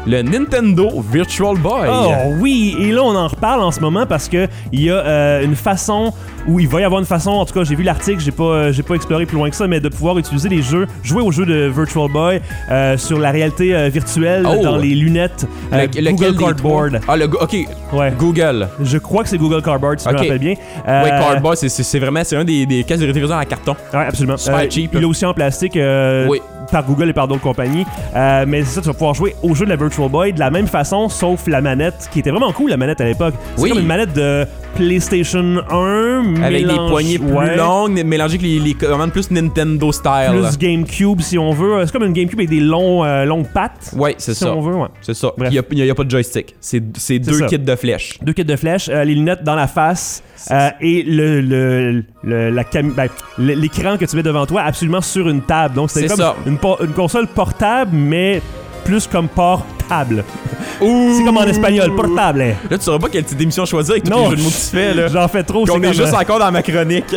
le Nintendo Virtual Boy. Oh oui, et là on en reparle en ce moment parce que il y a euh, une façon où il va y avoir une façon, en tout cas j'ai vu l'article, j'ai pas euh, j'ai pas exploré plus loin que ça, mais de pouvoir utiliser les jeux, jouer aux jeux de Virtual Boy euh, sur la réalité euh, virtuelle Oh. dans les lunettes euh, Le- lequel Google des Cardboard. trois? Ah, le go- OK. Ouais. Google. Je crois que c'est Google Cardboard, si Ok. je me rappelle bien. Euh, Ouais, Cardboard, c'est- c'est c'est vraiment c'est un des, des cases de réfrigérateur en carton. Ouais, absolument. Super Euh, cheap, Il est là. aussi en plastique euh, Oui. par Google et par d'autres compagnies. Euh, mais c'est ça, tu vas pouvoir jouer au jeu de la Virtual Boy de la même façon, sauf la manette, qui était vraiment cool, la manette à l'époque. C'est Oui. comme une manette de PlayStation un, Avec mélange- des poignées plus ouais, longues, mélangées avec les, les commandes plus Nintendo style. plus GameCube, si on veut. C'est comme une GameCube avec des longs, euh, longues pattes. Ouais, c'est si ça. on veut, ouais. C'est ça. Bref. Il n'y a, a pas de joystick. C'est c'est deux ça. kits de flèches. Deux kits de flèches, euh, les lunettes dans la face euh, et le, le, le- la cam- ben, l- l'écran que tu mets devant toi absolument sur une table. Donc c'était C'est comme ça. une, por- une console portable, mais plus comme portable. Ouh! C'est comme en espagnol, portable. Là, tu sauras pas quel type d'émission choisir avec tous Non, les jeux de mots que tu fais. Là. J'en fais trop. Puis c'est on est comme, juste euh, encore dans ma chronique.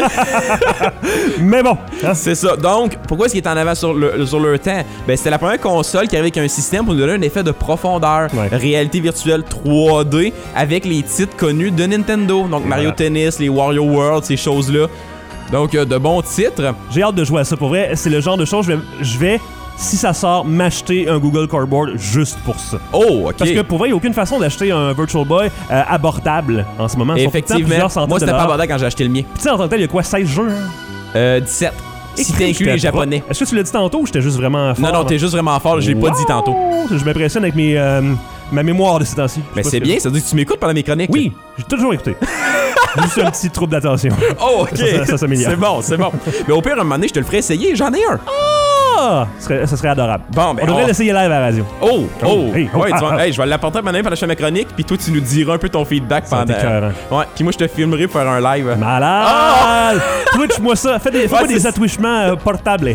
Mais bon, hein, C'est ça. Donc, pourquoi est-ce qu'il est en avant sur, le, sur leur temps? Ben, c'était la première console qui arrivait avec un système pour nous donner un effet de profondeur. Ouais. Réalité virtuelle trois D avec les titres connus de Nintendo. Donc, Mario voilà. Tennis, les Wario World, ces choses-là. Donc, euh, de bons titres. j'ai hâte de jouer à ça. Pour vrai, c'est le genre de choses, je vais, je vais, si ça sort, m'acheter un Google Cardboard juste pour ça. Oh, OK. Parce que pour vrai, il n'y a aucune façon d'acheter un Virtual Boy euh, abordable en ce moment. Ils sont tout le temps Effectivement. plusieurs centaines Moi, de c'était pas dollars. abordable quand j'ai acheté le mien. Puis tu sais, en tant que tel, il y a quoi, seize jeux? Hein? Euh, dix-sept. Si Écrit, t'inclus les j'étais japonais. pro- Est-ce que tu l'as dit tantôt ou j'étais juste vraiment fort? Non, non, t'es juste vraiment fort. Je l'ai pas dit tantôt. Je m'impressionne avec mes, euh, ma mémoire de ces temps-ci. Je Mais sais c'est pas bien, ce ça veut dire que tu m'écoutes pendant mes chroniques. que- Oui, j'ai toujours écouté. Juste un petit trouble d'attention. Oh, ok. Ça, ça, ça s'améliore. C'est bon, c'est bon. Mais au pire, un moment donné, je te le ferai essayer. J'en ai un. Ah! Ça serait, ça serait adorable. Bon, ben, On devrait on- l'essayer live à la radio. Oh, oh. hey, oh, ouais, tu ah, vas- ah. hey, je vais l'apporter à un moment donné pendant que je fais ma chronique, puis toi, tu nous diras un peu ton feedback Ça va pendant. être écœurant. Ouais, puis moi, je te filmerai pour faire un live. Malade! Twitch-moi ça. Fais des, fais-moi Ouais, des c'est- attouchements euh, portables.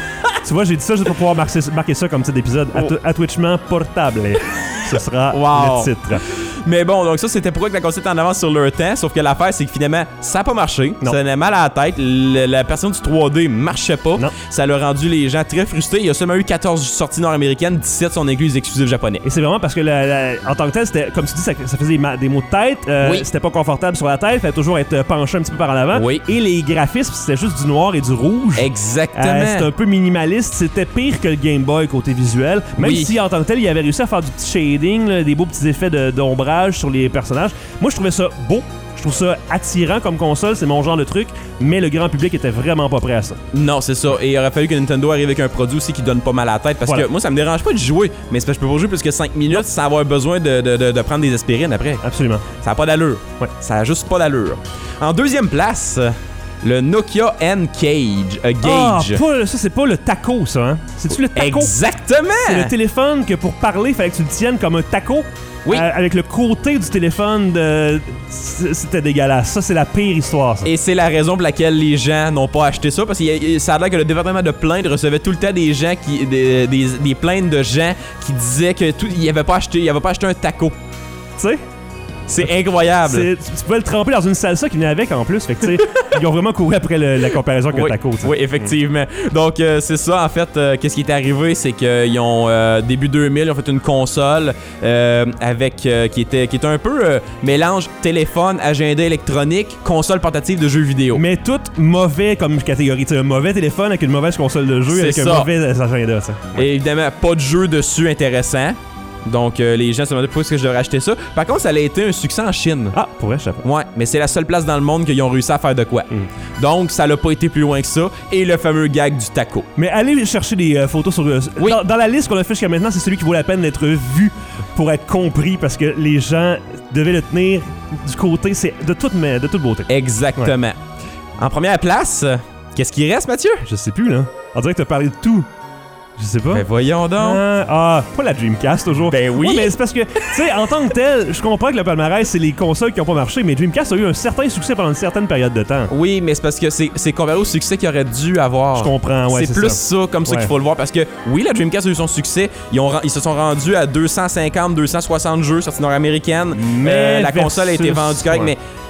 Tu vois, j'ai dit ça juste pour pouvoir marquer, marquer ça comme titre d'épisode. Attou- Attouchement portable. Ce sera Wow. le titre. Mais bon, donc ça, c'était pourquoi que la console était en avance sur leur temps. Sauf que l'affaire, c'est que finalement, ça n'a pas marché. Non. Ça donnait mal à la tête. Le- la personne du trois D marchait pas. Non. Ça l'a rendu les gens très frustrés. Il y a seulement eu quatorze sorties nord-américaines, dix-sept sont inclus les exclusifs japonais. Et c'est vraiment parce que, la- la- en tant que tel, c'était, comme tu dis, ça, ça faisait des, ma- des maux de tête. euh, Oui. C'était pas confortable sur la tête. Il fallait toujours être euh, penché un petit peu par en avant. Oui. Et les graphismes, c'était juste du noir et du rouge. Exactement. Euh, c'était un peu minimaliste, c'était pire que le Game Boy côté visuel. Même Oui. si en tant que tel, il avait réussi à faire du petit shading, là, des beaux petits effets de- d'ombrage sur les personnages. Moi, je trouvais ça beau. Je trouve ça attirant comme console, c'est mon genre de truc, mais le grand public était vraiment pas prêt à ça. Non, c'est ça. Et il aurait fallu que Nintendo arrive avec un produit aussi qui donne pas mal à la tête. Parce Voilà. que moi, ça me dérange pas de jouer. Mais c'est parce que je peux pas jouer plus que cinq minutes sans avoir besoin de, de, de, de prendre des aspirines après. Absolument. Ça a pas d'allure. Ouais. Ça a juste pas d'allure. En deuxième place, le Nokia N-Cage. euh, Ah, Gage. pas le- ça, c'est pas le taco, ça, hein? C'est-tu le taco? Exactement! C'est le téléphone que pour parler, il fallait que tu le tiennes comme un taco. Oui. Euh, avec le côté du téléphone, de... c- c'était dégueulasse. Ça, c'est la pire histoire, ça. Et c'est la raison pour laquelle les gens n'ont pas acheté ça, parce que y a- ça a l'air que le département de plaintes recevait tout le temps des gens qui, des, des, des plaintes de gens qui disaient que tout, ils avaient pas acheté, ils avaient pas acheté un taco. Tu sais? C'est incroyable. C'est- Tu tu pouvais le tremper dans une salsa qui venait avec en plus. Fait que, tu sais, ils ont vraiment couru après le- la comparaison avec Oui, un taco. tu sais. oui, effectivement. Donc, euh, c'est ça, en fait, euh, qu'est-ce qui est arrivé, c'est qu'ils ont, euh, début deux mille, ils ont fait une console euh, avec, euh, qui, était, qui était un peu euh, mélange téléphone, agenda électronique, console portative de jeux vidéo. Mais tout mauvais comme catégorie. Tu sais, un mauvais téléphone avec une mauvaise console de jeu C'est avec ça. un mauvais agenda. Ça. Et évidemment, pas de jeu dessus intéressant. Donc, euh, les gens se demandaient pourquoi est-ce que je devrais acheter ça. Par contre, ça a été un succès en Chine. Ah, pour vrai, je sais pas. Ouais, mais c'est la seule place dans le monde qu'ils ont réussi à faire de quoi. Mm. Donc, ça l'a pas été plus loin que ça. Et le fameux gag du taco. Mais allez chercher des euh, photos sur. euh, Oui. dans, dans la liste qu'on a fait jusqu'à maintenant, c'est celui qui vaut la peine d'être vu pour être compris parce que les gens devaient le tenir du côté. C'est de toute, mais, de toute beauté. Exactement. En première place, qu'est-ce qui reste, Mathieu? Je sais plus, là. On dirait que t'as parlé de tout. Je sais pas. Ben voyons donc. Ah, ah, pas la Dreamcast toujours. Ben oui. Ouais, mais c'est parce que, tu sais, en tant que tel, je comprends que le palmarès, c'est les consoles qui ont pas marché, mais Dreamcast a eu un certain succès pendant une certaine période de temps. Oui, mais c'est parce que c'est c'est comparé au succès qu'il aurait dû avoir. Je comprends, ouais, c'est c'est plus ça. ça, comme ça Ouais. qu'il faut le voir. Parce que, oui, la Dreamcast a eu son succès. Ils, ont, ren- ils se sont rendus à deux cent cinquante, deux cent soixante jeux sortis nord-américaines. Mais Euh, la versus- console a été vendue correct, ouais. mais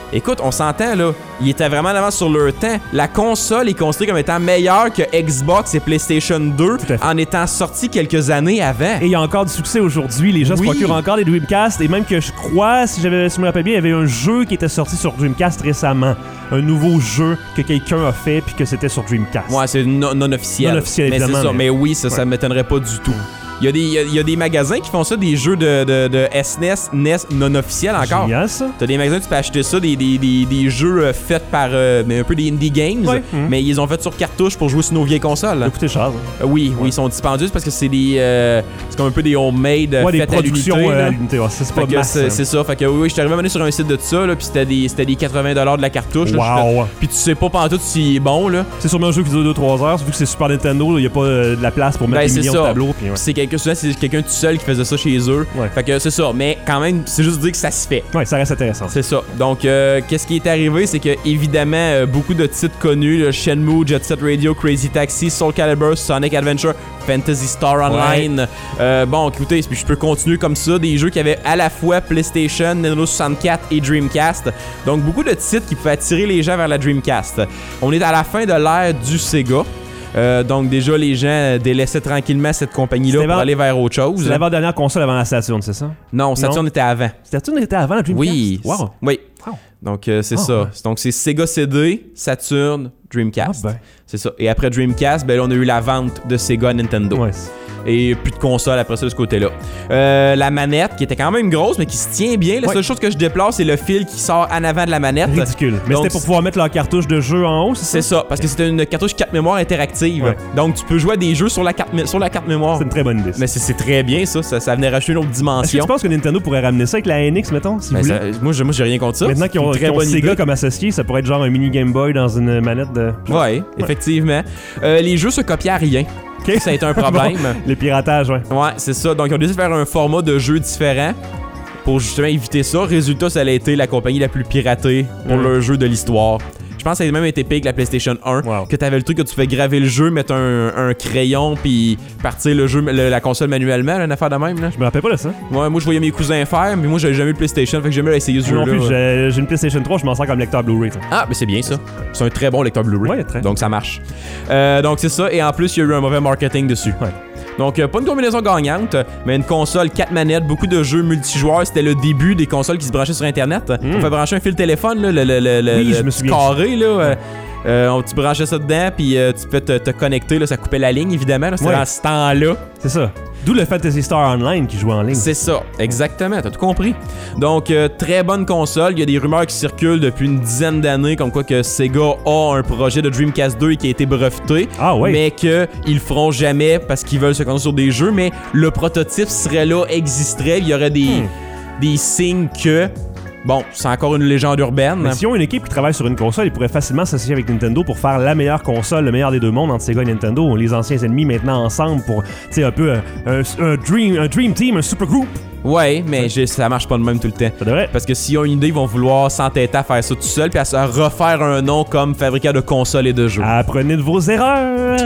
Écoute, on s'entend là, ils étaient vraiment en avance sur leur temps. La console est considérée comme étant meilleure que Xbox et PlayStation deux en étant sortie quelques années avant. Et il y a encore du succès aujourd'hui. Les gens Oui. se procurent encore des Dreamcast. Et même que je crois, si, j'avais, si je me rappelle bien, il y avait un jeu qui était sorti sur Dreamcast récemment. Un nouveau jeu que quelqu'un a fait puis que c'était sur Dreamcast. Ouais, c'est non, non officiel. Non officiel, mais évidemment, c'est ça. mais- Mais, oui, ça, ça Ouais. m'étonnerait pas du tout. Il y, a des, il, y a, il y a des magasins qui font ça, des jeux de, de, de S N E S, N E S non officiels encore. Génial, ça. T'as des magasins, tu peux acheter ça, des, des, des, des jeux euh, faits par euh, mais un peu des indie games, Ouais. Mm. mais ils ont fait sur cartouche pour jouer sur nos vieilles consoles. Ça a coûté cher. hein. Euh, oui, oui, ils sont dispendieux parce que c'est des. Euh, c'est comme un peu des homemade euh, Ouais, des faits à productions l'unité. euh, là. à l'unité. Ouais, ça, c'est Fait pas que masse. c'est, hein. c'est ça. Fait que oui, oui, je suis arrivé à mener sur un site de ça, là, puis c'était des, c'était des quatre-vingts dollars de la cartouche. là, Wow. je fais- Puis tu sais pas pantoute s'il est bon, là. C'est sûrement un jeu qui dure deux trois heures. Vu que c'est Super Nintendo, il n'y a pas euh, de la place pour mettre Ben, des c'est millions ça. de tableaux. Puis, ouais. Puis c'est quelqu'un, souvent, c'est quelqu'un tout seul qui faisait ça chez eux. Ouais. Fait que c'est ça. Mais quand même, c'est juste dire que ça se fait. ouais, ça reste intéressant. C'est ça. Donc, euh, qu'est-ce qui est arrivé, c'est que évidemment, euh, beaucoup de titres connus, là, Shenmue, Jet Set Radio, Crazy Taxi, Soul Calibur, Sonic Adventure, Phantasy Star Online. Euh, bon, écoutez, puis je peux continuer comme ça. Des jeux qui avaient à la fois PlayStation, Nintendo soixante-quatre et Dreamcast. Donc, beaucoup de titres qui pouvaient attirer les gens vers la Dreamcast. On est à la fin de l'ère du Sega. Euh, donc déjà les gens délaissaient tranquillement cette compagnie-là C'était pour avant- aller vers autre chose. C'est l'avant-dernière console avant la Saturn, c'est ça? Non, Saturn Non. était avant. Saturn était avant la Dreamcast? Oui. Wow. Oui. Wow. Donc euh, c'est Ah, ça. ouais. Donc c'est Sega C D, Saturn, Dreamcast. Ah ben. C'est ça. Et après Dreamcast, ben là, on a eu la vente de Sega à Nintendo. Ouais. Et plus de console après ça de ce côté-là. Euh, la manette qui était quand même grosse mais qui se tient bien. La Ouais. seule chose que je déplace, c'est le fil qui sort en avant de la manette. Ridicule. Mais Donc, c'était pour pouvoir mettre leur cartouche de jeu en haut, c'est ça? C'est ça, parce que c'était une cartouche carte mémoire interactive. Ouais. Donc tu peux jouer à des jeux sur la carte, mé- sur la carte mémoire. C'est une très bonne idée. ça. Mais c'est, c'est très bien ça. ça, ça venait rajouter une autre Est-ce que dimension. tu penses que Nintendo pourrait ramener ça avec la N X, mettons, si vous Ben, voulez? ça- moi, je- moi, j'ai rien contre ça. Maintenant C'est qu'ils ont, une très qu'ils ont bonne Sega idée. comme associé, ça pourrait être genre un mini Game Boy dans une manette de... Ouais, effectivement. Euh, les jeux se copiaient à rien. Ok. Ça a été un problème. Bon, les piratages, ouais. Ouais, c'est ça. Donc, ils ont décidé de faire un format de jeu différent pour justement éviter ça. Résultat, ça a été la compagnie la plus piratée pour Mm. leur jeu de l'histoire. Je pense que ça a même été pire que la PlayStation un. Wow. Que t'avais le truc que tu fais graver le jeu, mettre un, un crayon, puis partir le jeu, le- la console manuellement, là, une affaire de même. Là. Je me rappelle pas de ça. Ouais, moi, je voyais mes cousins faire, mais moi, j'avais jamais eu de PlayStation, fait que j'ai jamais essayé ce Moi non jeu-là. plus, j'ai, j'ai une PlayStation trois, je m'en sers comme lecteur Blu-ray. ça. Ah, mais c'est bien ça. C'est un très bon lecteur Blu-ray. Ouais, très. Donc ça marche. Euh, donc c'est ça. Et en plus, il y a eu un mauvais marketing dessus. Ouais. Donc euh, pas une combinaison gagnante, mais une console quatre manettes, beaucoup de jeux multijoueurs. C'était le début des consoles qui se branchaient sur Internet. On fait brancher un fil téléphone, là, le, le, le, le- Oui, le je me petit souviens. carré. Là, euh, euh, on- tu branchais ça dedans, puis euh, tu peux te, te connecter. Là, ça coupait la ligne, évidemment. Là, c'était Ouais. dans ce temps-là. C'est ça. D'où le Phantasy Star Online qui joue en ligne. C'est ça, exactement, t'as tout compris. Donc, euh, très bonne console. Il y a des rumeurs qui circulent depuis une dizaine d'années comme quoi que Sega a un projet de Dreamcast deux qui a été breveté, Ah ouais. mais qu'ils le feront jamais parce qu'ils veulent se concentrer sur des jeux, mais le prototype serait là, existerait, il y aurait des, Hmm. des signes que... Bon, c'est encore une légende urbaine. Mais si on a une équipe qui travaille sur une console, ils pourraient facilement s'associer avec Nintendo pour faire la meilleure console, le meilleur des deux mondes entre Sega et Nintendo. Les anciens ennemis maintenant ensemble pour, tu sais, un peu euh, un, un dream, un dream team, un super group. Ouais, mais j'ai- ça marche pas de même tout le temps. Ça devrait. Parce que s'ils ont une idée, ils vont vouloir s'entêter à faire ça tout seul puis à se refaire un nom comme fabricant de consoles et de jeux. Apprenez de vos erreurs.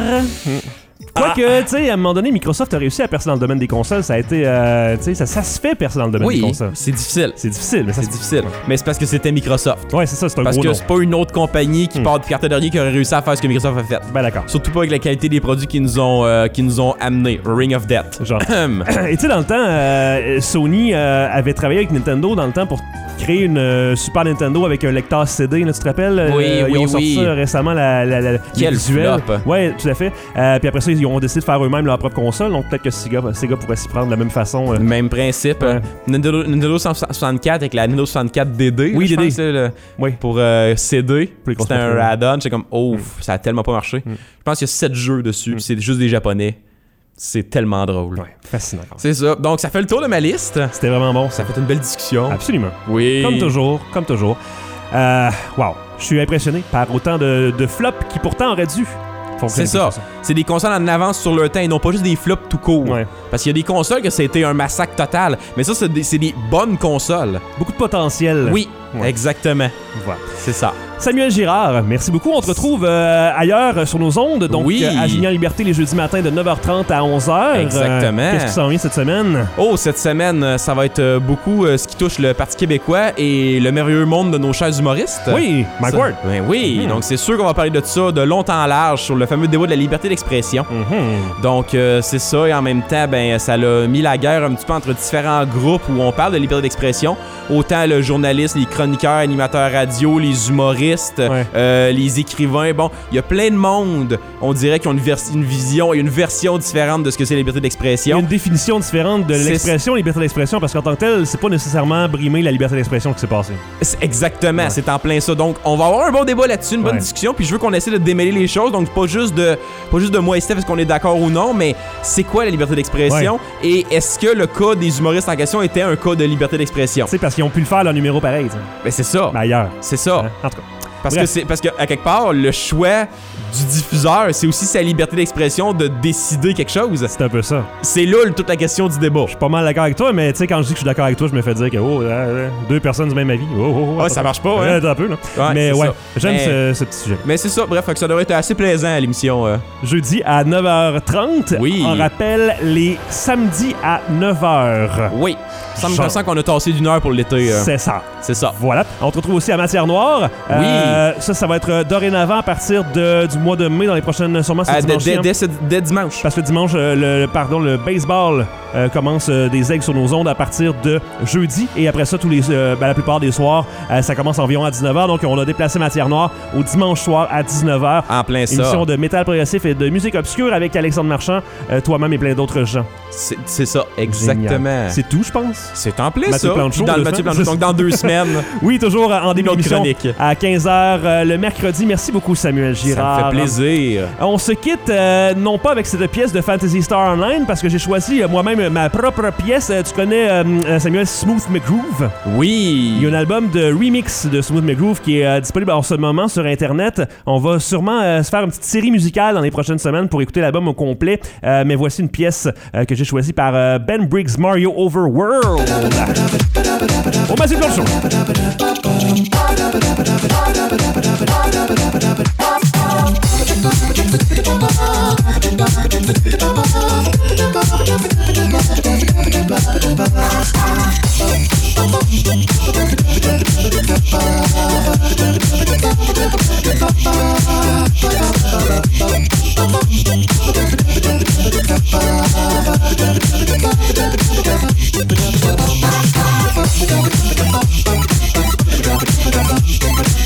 Quoique, tu sais, à un moment donné, Microsoft a réussi à percer dans le domaine des consoles. Ça a été, euh, tu sais, ça, ça se fait percer dans le domaine des Oui, consoles. c'est difficile. C'est difficile, mais ça C'est se- difficile. Mais c'est parce que c'était Microsoft. Ouais, c'est ça, c'est un Parce gros que nom. c'est pas une autre compagnie qui Hmm. part du carton derrière qui aurait réussi à faire ce que Microsoft a fait. Ben d'accord. Surtout pas avec la qualité des produits qu'ils nous ont, euh, qu'ils nous ont amenés. Ring of Death. Genre. Hum. Et tu sais, dans le temps, euh, Sony euh, avait travaillé avec Nintendo dans le temps pour créer une euh, Super Nintendo avec un lecteur C D, là, tu te rappelles? Oui, Euh, oui, Ils ont sorti oui. ça récemment, la, la, la, le Quel visuel. flop. Ouais, tout à fait. Euh, puis après ça, ils ont décidé de faire eux-mêmes leur propre console, donc peut-être que Sega, Sega pourrait s'y prendre de la même façon. euh. Même principe. Ouais. euh, Nintendo, Nintendo soixante-quatre avec la Nintendo soixante-quatre D D. Oui, je D D. pense, là, le- Oui. Pour euh, C D. Pour les C'était un consoles. add-on. J'étais comme, oh, ça a tellement pas marché. Mm. Je pense qu'il y a sept jeux dessus. C'est juste des Japonais. C'est tellement drôle. Ouais, fascinant. quand même. C'est ça. Donc, ça fait le tour de ma liste. C'était vraiment bon, Ça ça. fait une belle discussion. Absolument. Oui. Comme toujours, comme toujours. Euh, wow, je suis impressionné par autant de, de flops qui pourtant auraient dû fonctionner. C'est ça. plus que c'est des consoles en avance sur leur temps et non pas juste des flops tout court. Ouais. Parce qu'il y a des consoles que c'était un massacre total, mais ça, c'est des, c'est des bonnes consoles. Beaucoup de potentiel. Oui, Ouais. exactement. Voilà. C'est ça. Samuel Girard, merci beaucoup. On te retrouve euh, ailleurs euh, sur nos ondes, donc Oui. euh, à Génial Liberté les jeudis matins de neuf heures trente à onze heures. Exactement. Euh, Qu'est-ce qui s'en vient cette semaine? Oh, cette semaine, euh, ça va être euh, beaucoup euh, ce qui touche le Parti québécois et le merveilleux monde de nos chers humoristes. Oui, Mike Ça- Ward. Ben oui, Mhm. donc c'est sûr qu'on va parler de ça de longtemps en large sur le fameux débat de la liberté d'expression. Mhm. Donc euh, c'est ça, et en même temps, ben ça l'a mis la guerre un petit peu entre différents groupes où on parle de liberté d'expression. Autant le journaliste, les chroniqueurs, animateurs radio, les humoristes, Ouais. euh, les écrivains. Bon, il y a plein de monde, on dirait, qui ont une, vers- une vision et une version différente de ce que c'est la liberté Il y a d'expression. une définition différente de C'est- l'expression, liberté d'expression, parce qu'en tant que tel, c'est pas nécessairement brimer la liberté d'expression qui s'est passée. C'est exactement, Ouais. c'est en plein ça. Donc, on va avoir un bon débat là-dessus, une bonne Ouais. discussion, puis je veux qu'on essaie de démêler les choses. Donc, pas juste de, pas juste de moi et Steph, est-ce qu'on est d'accord ou non, mais c'est quoi la liberté d'expression et est-ce que le cas des humoristes en question était un cas de liberté d'expression? Tu sais, parce qu'ils ont pu le faire leur numéro pareil, tu sais. Ben, c'est ça. Mais ailleurs. C'est ça. Hein? En tout cas. Parce Bref. que c'est parce que à quelque part, le choix du diffuseur, c'est aussi sa liberté d'expression de décider quelque chose. C'est un peu ça. C'est là le- toute la question du débat. Je suis pas mal d'accord avec toi, mais tu sais, quand je dis que je suis d'accord avec toi, je me fais dire que oh, euh, euh, deux personnes du même avis. Oh, oh, oh, Ouais, ça marche pas, hein? Euh, un peu, là. Ouais, mais c'est ouais, ça. j'aime Mais- ce, ce petit sujet. Mais c'est ça, bref, fait que ça devrait être assez plaisant à l'émission. euh. Jeudi à neuf heures trente. Oui. On rappelle les samedis à neuf heures. Oui. Ça me Genre. sent qu'on a tassé d'une heure pour l'été. euh. C'est ça. C'est ça. Voilà. On te retrouve aussi à Matière Noire. Euh, ça, ça va être euh, dorénavant à partir de, du mois de mai dans les prochaines. Sûrement, c'est Ah, dès, dimanche. dès- hein? dès ce- dès dimanche. Parce que dimanche, euh, le, pardon, le baseball euh, commence euh, des aigles sur nos ondes à partir de jeudi. Et après ça, tous les, euh, ben, la plupart des soirs, euh, ça commence environ à dix-neuf heures. Donc, on a déplacé Matière Noire au dimanche soir à dix-neuf heures. En plein ça. Émission de métal progressif et de musique obscure avec Alexandre Marchand, euh, toi-même et plein d'autres gens. C'est c'est ça, exactement. Génial. C'est tout, je pense. C'est en plein Mathieu ça. Planchot, Puis dans le deux Mathieu semaines. Planchot, donc dans deux semaines. Oui, toujours euh, en début autre d'émission chronique. à quinze heures euh, le mercredi. Merci beaucoup, Samuel Ça Girard. me fait plaisir. On se quitte euh, non pas avec cette pièce de Fantasy Star Online parce que j'ai choisi euh, moi-même euh, ma propre pièce. Euh, tu connais euh, euh, Samuel Smooth McGroove? Oui. Il y a un album de remix de Smooth McGroove qui est euh, disponible en ce moment sur Internet. On va sûrement euh, se faire une petite série musicale dans les prochaines semaines pour écouter l'album au complet. Euh, mais voici une pièce euh, que j'ai choisie par euh, Ben Briggs, Mario Overworld. Au Mathieu Planchot. We'll be right back.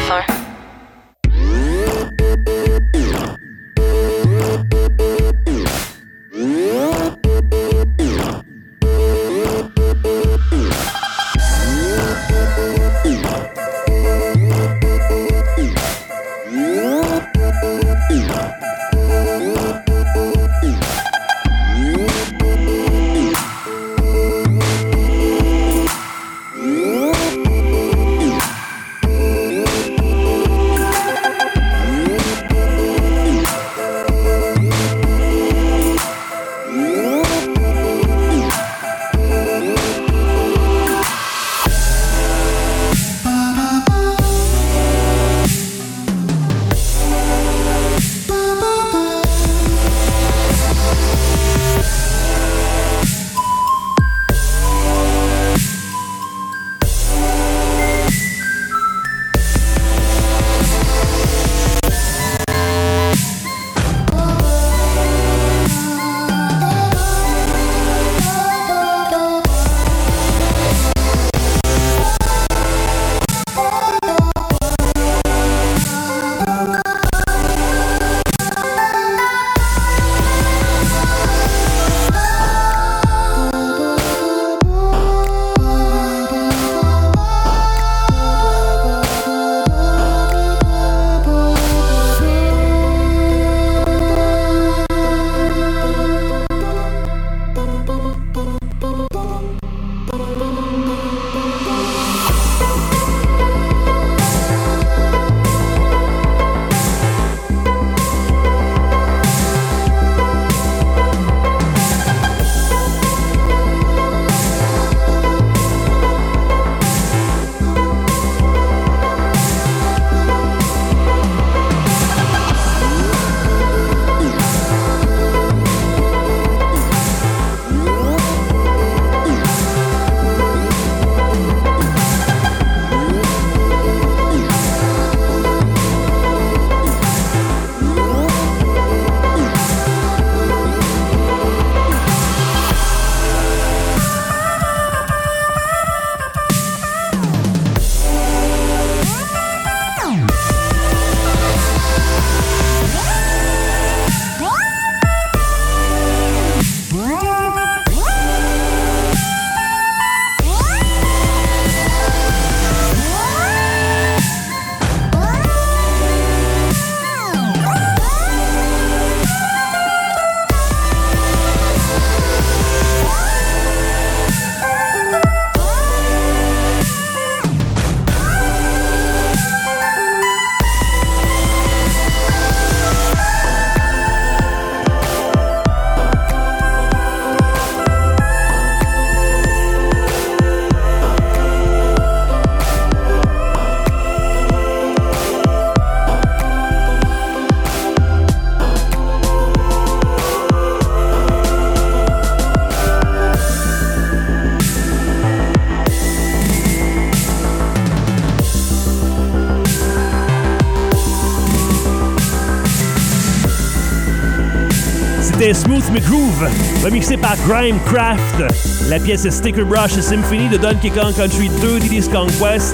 neuf un. C'était Smooth McGroove, remixé par Grimecraft. La pièce est Sticker Brush Symphony de Donkey Kong Country deux Diddy's Conquest.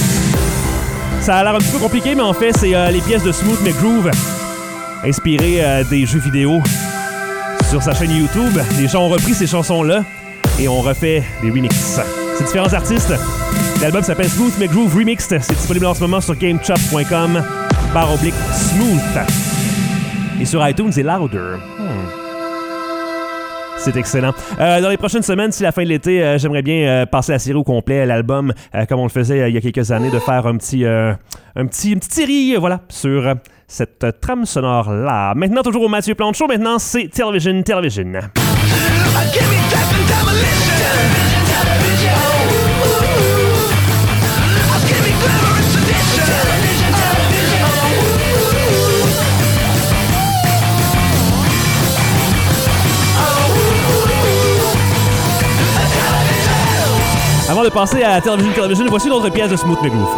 Ça a l'air un petit peu compliqué, mais en fait, c'est euh, les pièces de Smooth McGroove inspirées euh, des jeux vidéo. Sur sa chaîne YouTube, les gens ont repris ces chansons-là et ont refait des remixes. C'est différents artistes. L'album s'appelle Smooth McGroove Remixed. C'est disponible en ce moment sur GameChop point com barre oblique Smooth. Et sur iTunes, c'est Louder. Hmm. C'est excellent. Euh, dans les prochaines semaines, si la fin de l'été, euh, j'aimerais bien euh, passer la série au complet, l'album, euh, comme on le faisait euh, il y a quelques années, de faire un petit, euh, un petit, une petite série, euh, voilà, sur euh, cette euh, trame sonore-là. Maintenant, toujours au Mathieu Plante Show, maintenant, c'est Television, Television. Avant de passer à Television Television, voici une autre pièce de Smooth McGroove.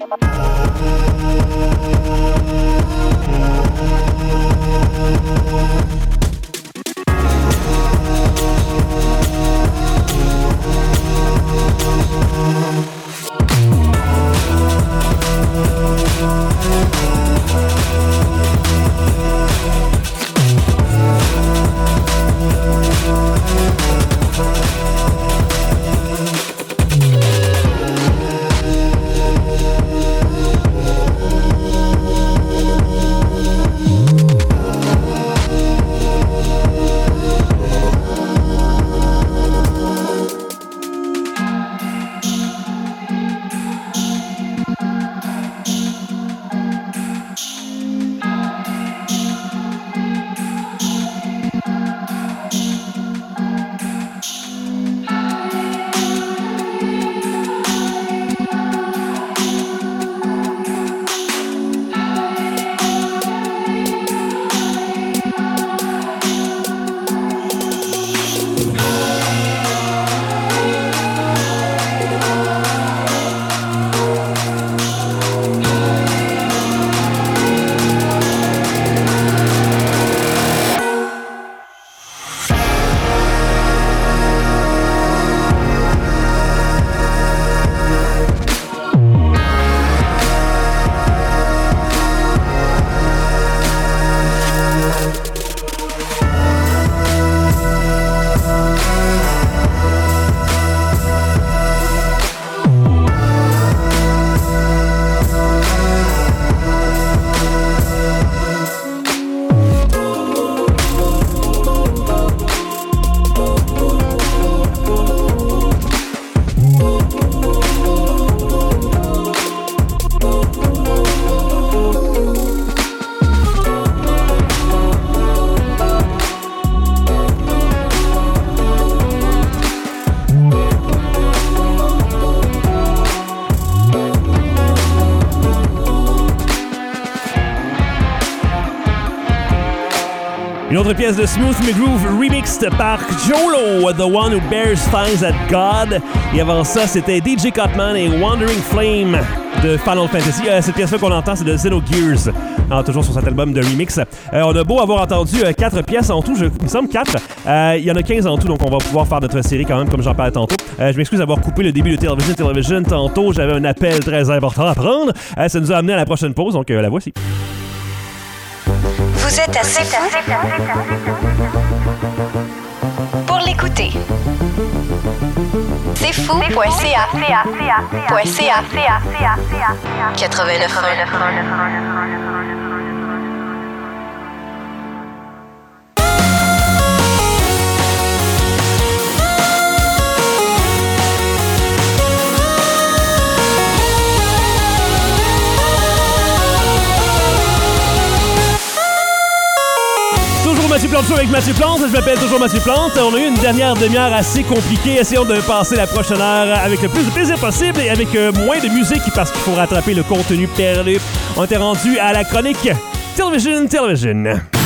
Une autre pièce de Smooth McGroove remixed par Jolo, The One Who Bears Finds at God. Et avant ça, c'était D J Cotman et Wandering Flame de Final Fantasy. Euh, cette pièce-là qu'on entend, c'est de Xenogears, alors, toujours sur cet album de remix. Euh, on a beau avoir entendu euh, quatre pièces en tout, je, il me semble quatre. Euh, il y en a quinze en tout, donc on va pouvoir faire notre série quand même, comme j'en parlais tantôt. Euh, je m'excuse d'avoir coupé le début de Television Television tantôt. J'avais un appel très important à prendre. Euh, ça nous a amené à la prochaine pause, donc euh, la voici. Vous êtes assez fou pour l'écouter. C'est fou point c a quatre-vingt-neuf Mathieu Plante Show avec Mathieu Plante, je m'appelle toujours Mathieu Plante. On a eu une dernière demi-heure assez compliquée. Essayons de passer la prochaine heure avec le plus de plaisir possible et avec euh, moins de musique parce qu'il faut rattraper le contenu perdu. On était rendu à la chronique Television Television.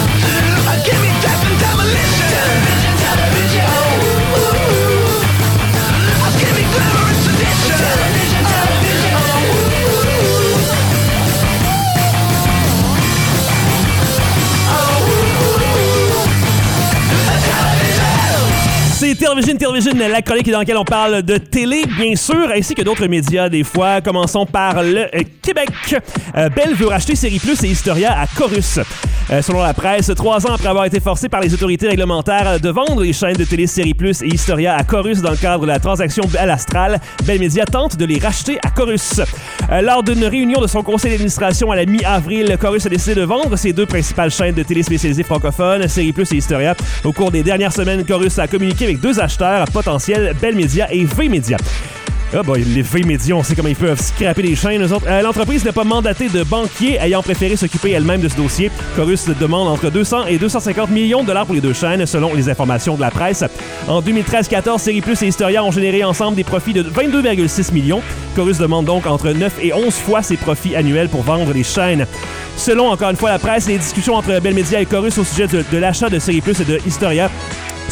C'est Television Television, la chronique dans laquelle on parle de télé, bien sûr, ainsi que d'autres médias des fois. Commençons par le euh, Québec. Euh, Bell veut racheter Série Plus et Historia à Corus. Euh, selon la presse, trois ans après avoir été forcé par les autorités réglementaires de vendre les chaînes de télé Série Plus et Historia à Corus dans le cadre de la transaction Bell Astral, Bell Media tente de les racheter à Corus. Euh, lors d'une réunion de son conseil d'administration à la mi-avril, Corus a décidé de vendre ses deux principales chaînes de télé spécialisées francophones, Série Plus et Historia. Au cours des dernières semaines, Corus a communiqué avec deux acheteurs potentiels, Bell Media et V-Media. Ah oh boy, les V-Média, on sait comment ils peuvent scraper les chaînes, eux autres. Euh, l'entreprise n'a pas mandaté de banquier, ayant préféré s'occuper elle-même de ce dossier. Corus demande entre deux cents et deux cent cinquante millions de dollars pour les deux chaînes, selon les informations de la presse. En deux mille treize quatorze, Série Plus et Historia ont généré ensemble des profits de vingt-deux virgule six millions. Corus demande donc entre neuf et onze fois ses profits annuels pour vendre les chaînes. Selon, encore une fois, la presse, les discussions entre Bell Media et Corus au sujet de, de l'achat de Série Plus et de Historia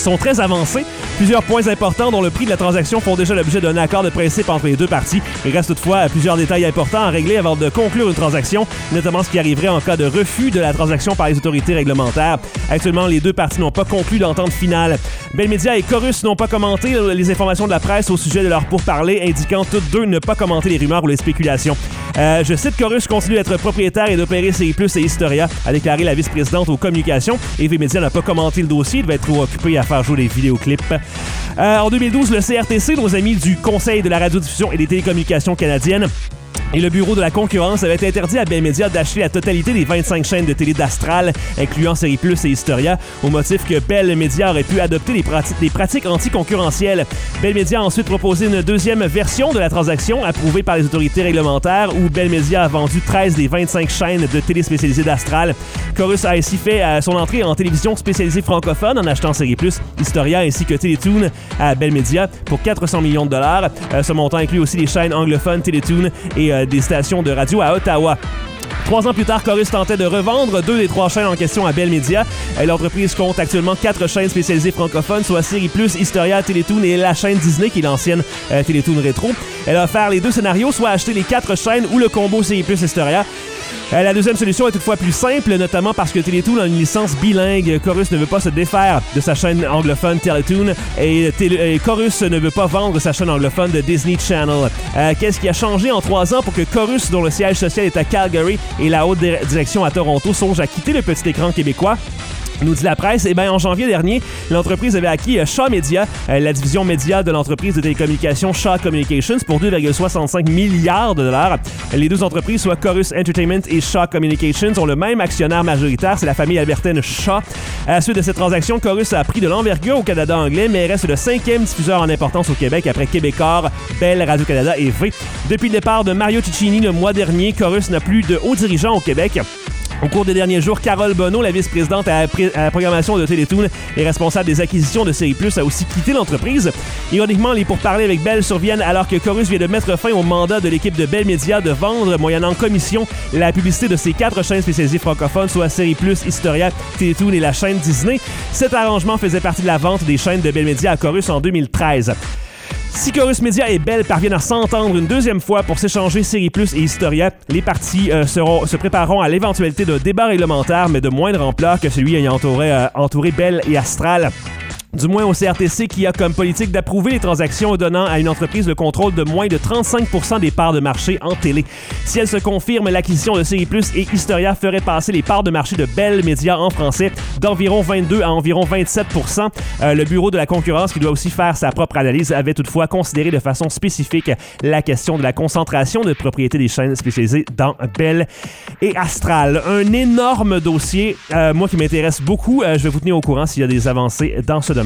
sont très avancés. Plusieurs points importants dont le prix de la transaction font déjà l'objet d'un accord de principe entre les deux parties. Il reste toutefois plusieurs détails importants à régler avant de conclure une transaction, notamment ce qui arriverait en cas de refus de la transaction par les autorités réglementaires. Actuellement, les deux parties n'ont pas conclu d'entente finale. Bell Media et Corus n'ont pas commenté les informations de la presse au sujet de leur pourparlers, indiquant toutes deux ne pas commenter les rumeurs ou les spéculations. Euh, je cite, Corus continue d'être propriétaire et d'opérer Série Plus et Historia, a déclaré la vice-présidente aux communications. Et V Media n'a pas commenté le dossier, il devait être trop occupé à faire jouer des vidéoclips. Euh, en deux mille douze, le C R T C, nos amis du Conseil de la radiodiffusion et des télécommunications canadiennes, et le Bureau de la concurrence avait interdit à Bell Media d'acheter la totalité des vingt-cinq chaînes de télé d'Astral, incluant Série Plus et Historia, au motif que Bell Media aurait pu adopter des, prati- des pratiques anticoncurrentielles. Bell Media a ensuite proposé une deuxième version de la transaction, approuvée par les autorités réglementaires, où Bell Media a vendu treize des vingt-cinq chaînes de télé spécialisées d'Astral. Corus a ainsi fait euh, son entrée en télévision spécialisée francophone en achetant Série Plus, Historia ainsi que Télétoon à Bell Media pour quatre cents millions de dollars. Euh, ce montant inclut aussi les chaînes anglophones Télétoon et euh, des stations de radio à Ottawa. Trois ans plus tard, Corus tentait de revendre deux des trois chaînes en question à Bell Media. L'entreprise compte actuellement quatre chaînes spécialisées francophones, soit Série Plus, Historia, Télétoon et la chaîne Disney, qui est l'ancienne euh, Télétoon Rétro. Elle a offert les deux scénarios, soit acheter les quatre chaînes ou le combo Série Plus, Historia. Euh, la deuxième solution est toutefois plus simple, notamment parce que Télétoon a une licence bilingue. Corus ne veut pas se défaire de sa chaîne anglophone Télétoon et, Télé- et Corus ne veut pas vendre sa chaîne anglophone de Disney Channel. Euh, qu'est-ce qui a changé en trois ans pour que Corus, dont le siège social est à Calgary et la haute dir- direction à Toronto, songe à quitter le petit écran québécois? Nous dit la presse, eh bien, en janvier dernier, l'entreprise avait acquis euh, Shaw Media, euh, la division média de l'entreprise de télécommunications Shaw Communications, pour deux virgule soixante-cinq milliards de dollars. Les deux entreprises, soit Corus Entertainment et Shaw Communications, ont le même actionnaire majoritaire, c'est la famille albertaine Shaw. À la suite de cette transaction, Corus a pris de l'envergure au Canada anglais, mais reste le cinquième diffuseur en importance au Québec après Québecor, Bell, Radio-Canada et V. Depuis le départ de Mario Cicchini le mois dernier, Corus n'a plus de hauts dirigeants au Québec. Au cours des derniers jours, Carole Bonneau, la vice-présidente à la, pré- à la programmation de Télétoon et responsable des acquisitions de Série Plus, a aussi quitté l'entreprise. Ironiquement, les pourparlers avec Bell surviennent alors que Corus vient de mettre fin au mandat de l'équipe de Bell Media de vendre, moyennant commission, la publicité de ses quatre chaînes spécialisées francophones, soit Série Plus, Historia, Télétoon et la chaîne Disney. Cet arrangement faisait partie de la vente des chaînes de Bell Media à Corus en deux mille treize. Si Corus Media et Bell parviennent à s'entendre une deuxième fois pour s'échanger Série Plus et Historia, les parties euh, seront, se prépareront à l'éventualité d'un débat réglementaire, mais de moindre ampleur que celui ayant entouré, euh, entouré Bell et Astral. Du moins au C R T C, qui a comme politique d'approuver les transactions donnant à une entreprise le contrôle de moins de trente-cinq pour cent des parts de marché en télé. Si elle se confirme, l'acquisition de Série Plus et Historia ferait passer les parts de marché de Bell Media en français d'environ vingt-deux à environ vingt-sept pour cent. Euh, le Bureau de la concurrence, qui doit aussi faire sa propre analyse, avait toutefois considéré de façon spécifique la question de la concentration de propriété des chaînes spécialisées dans Bell et Astral. Un énorme dossier, euh, moi qui m'intéresse beaucoup. Euh, je vais vous tenir au courant s'il y a des avancées dans ce domaine.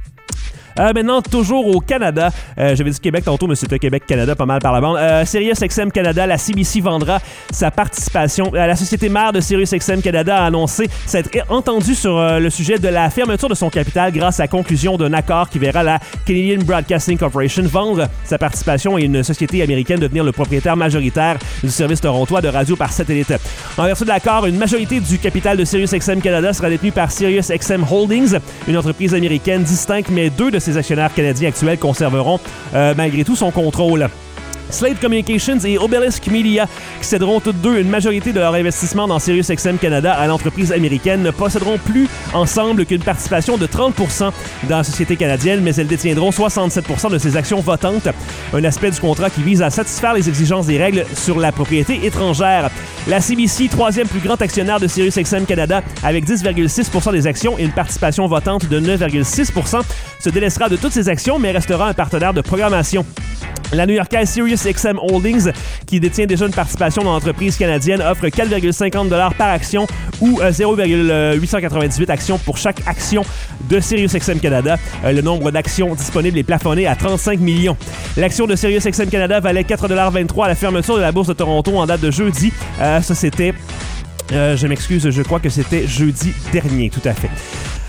Euh, maintenant, toujours au Canada, euh, j'avais dit Québec tantôt, mais c'était Québec-Canada, pas mal par la bande. Euh, SiriusXM Canada, la C B C vendra sa participation. Euh, la société mère de SiriusXM Canada a annoncé s'être entendue sur euh, le sujet de la fermeture de son capital grâce à la conclusion d'un accord qui verra la Canadian Broadcasting Corporation vendre sa participation et une société américaine devenir le propriétaire majoritaire du service torontois de radio par satellite. En vertu de l'accord, une majorité du capital de SiriusXM Canada sera détenue par SiriusXM Holdings, une entreprise américaine distincte, mais deux de ses actionnaires canadiens actuels conserveront euh, malgré tout son contrôle. Slate Communications et Obelisk Media, qui céderont toutes deux une majorité de leur investissement dans SiriusXM Canada à l'entreprise américaine, ne posséderont plus ensemble qu'une participation de trente pour cent dans la société canadienne, mais elles détiendront soixante-sept pour cent de ses actions votantes, un aspect du contrat qui vise à satisfaire les exigences des règles sur la propriété étrangère. La C B C, troisième plus grand actionnaire de SiriusXM Canada, avec dix virgule six pour cent des actions et une participation votante de neuf virgule six pour cent, se délaissera de toutes ses actions, mais restera un partenaire de programmation. La new-yorkaise SiriusXM Holdings, qui détient déjà une participation dans l'entreprise canadienne, offre quatre virgule cinquante dollars par action ou zéro virgule huit cent quatre-vingt-dix-huit actions pour chaque action de SiriusXM Canada. Euh, le nombre d'actions disponibles est plafonné à trente-cinq millions. L'action de SiriusXM Canada valait quatre virgule vingt-trois dollars à la fermeture de la bourse de Toronto en date de jeudi. Euh, ça, c'était... Euh, je m'excuse, je crois que c'était jeudi dernier, tout à fait.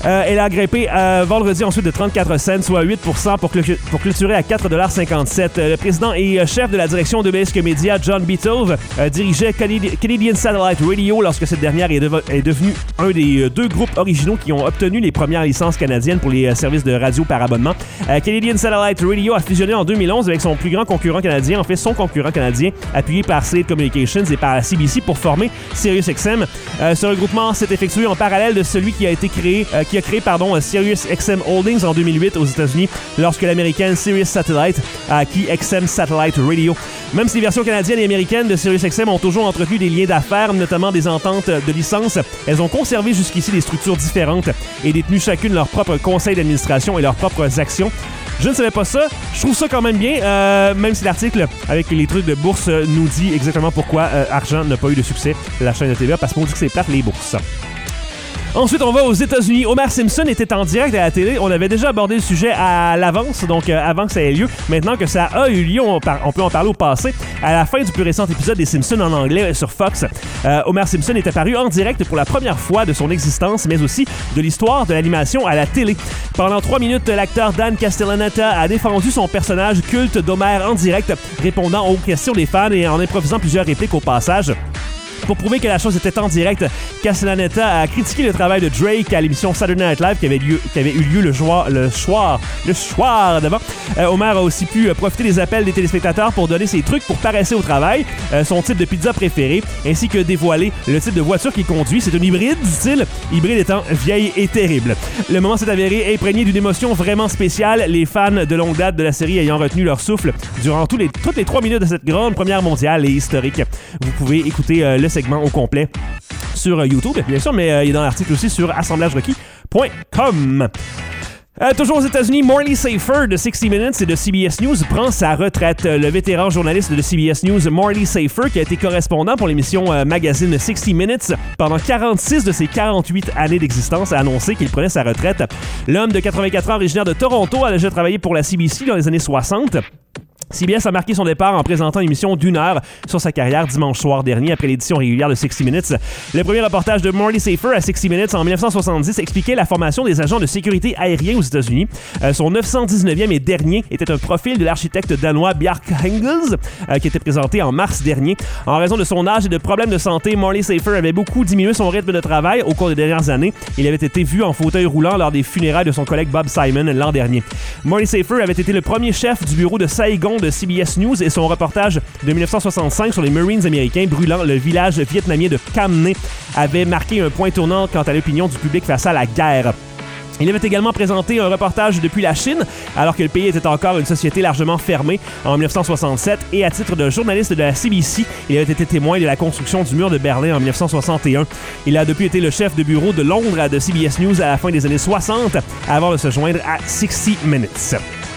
Euh, elle a grimpé euh, vendredi ensuite de trente-quatre cents, soit huit pour cent pour, cl- pour clôturer à quatre dollars cinquante-sept. Euh, le président et euh, chef de la direction de B S Q Media, John Beethoven, euh, dirigeait Canadi- Canadian Satellite Radio lorsque cette dernière est, dev- est devenue un des euh, deux groupes originaux qui ont obtenu les premières licences canadiennes pour les euh, services de radio par abonnement. Euh, Canadian Satellite Radio a fusionné en deux mille onze avec son plus grand concurrent canadien, en fait son concurrent canadien, appuyé par Slate Communications et par la C B C pour former SiriusXM. Euh, ce regroupement s'est effectué en parallèle de celui qui a été créé, euh, qui a créé pardon, SiriusXM Holdings en deux mille huit aux États-Unis, lorsque l'américaine Sirius Satellite a acquis X M Satellite Radio. Même si les versions canadiennes et américaines de SiriusXM ont toujours entretenu des liens d'affaires, notamment des ententes de licence, elles ont conservé jusqu'ici des structures différentes et détenu chacune leur propre conseil d'administration et leurs propres actions. Je ne savais pas ça. Je trouve ça quand même bien, euh, même si l'article avec les trucs de bourse euh, nous dit exactement pourquoi euh, Argent n'a pas eu de succès de la chaîne de T V A, parce qu'on dit que c'est plate les bourses. Ensuite, on va aux États-Unis. Homer Simpson était en direct à la télé. On avait déjà abordé le sujet à l'avance, donc euh, avant que ça ait lieu. Maintenant que ça a eu lieu, on, par- on peut en parler au passé. À la fin du plus récent épisode des Simpsons en anglais sur Fox, euh, Homer Simpson est apparu en direct pour la première fois de son existence, mais aussi de l'histoire de l'animation à la télé. Pendant trois minutes, l'acteur Dan Castellaneta a défendu son personnage culte d'Homer en direct, répondant aux questions des fans et en improvisant plusieurs répliques au passage. Pour prouver que la chose était en direct, Castellaneta a critiqué le travail de Drake à l'émission Saturday Night Live qui avait, lieu, qui avait eu lieu le, joie, le soir le soir d'avant. Euh, Homer a aussi pu euh, profiter des appels des téléspectateurs pour donner ses trucs pour paresser au travail, euh, son type de pizza préféré, ainsi que dévoiler le type de voiture qu'il conduit. C'est un hybride, dit-il, hybride étant vieille et terrible. Le moment s'est avéré imprégné d'une émotion vraiment spéciale, les fans de longue date de la série ayant retenu leur souffle durant tous les, toutes les trois minutes de cette grande première mondiale et historique. Vous pouvez écouter euh, le segment au complet sur YouTube, bien sûr, mais euh, il est dans l'article aussi sur assemblage requis point com. Euh, toujours aux États-Unis, Morley Safer de sixty minutes et de C B S News prend sa retraite. Le vétéran journaliste de C B S News, Morley Safer, qui a été correspondant pour l'émission euh, magazine sixty minutes pendant quarante-six de ses quarante-huit années d'existence, a annoncé qu'il prenait sa retraite. L'homme de quatre-vingt-quatre ans, originaire de Toronto, a déjà travaillé pour la C B C dans les années soixante. C B S a marqué son départ en présentant une émission d'une heure sur sa carrière dimanche soir dernier après l'édition régulière de sixty minutes. Le premier reportage de Morley Safer à sixty minutes en dix-neuf cent soixante-dix expliquait la formation des agents de sécurité aériens aux États-Unis. Euh, son neuf cent dix-neuvième et dernier était un profil de l'architecte danois Bjarke Ingels euh, qui était présenté en mars dernier. En raison de son âge et de problèmes de santé, Morley Safer avait beaucoup diminué son rythme de travail au cours des dernières années. Il avait été vu en fauteuil roulant lors des funérailles de son collègue Bob Simon l'an dernier. Morley Safer avait été le premier chef du bureau de Saigon de C B S News et son reportage de dix-neuf cent soixante-cinq sur les Marines américains brûlant le village vietnamien de Cam Ne avait marqué un point tournant quant à l'opinion du public face à la guerre. Il avait également présenté un reportage depuis la Chine, alors que le pays était encore une société largement fermée en dix-neuf cent soixante-sept, et à titre de journaliste de la C B C, il avait été témoin de la construction du mur de Berlin en dix-neuf cent soixante et un. Il a depuis été le chef de bureau de Londres de C B S News à la fin des années soixante, avant de se joindre à sixty minutes.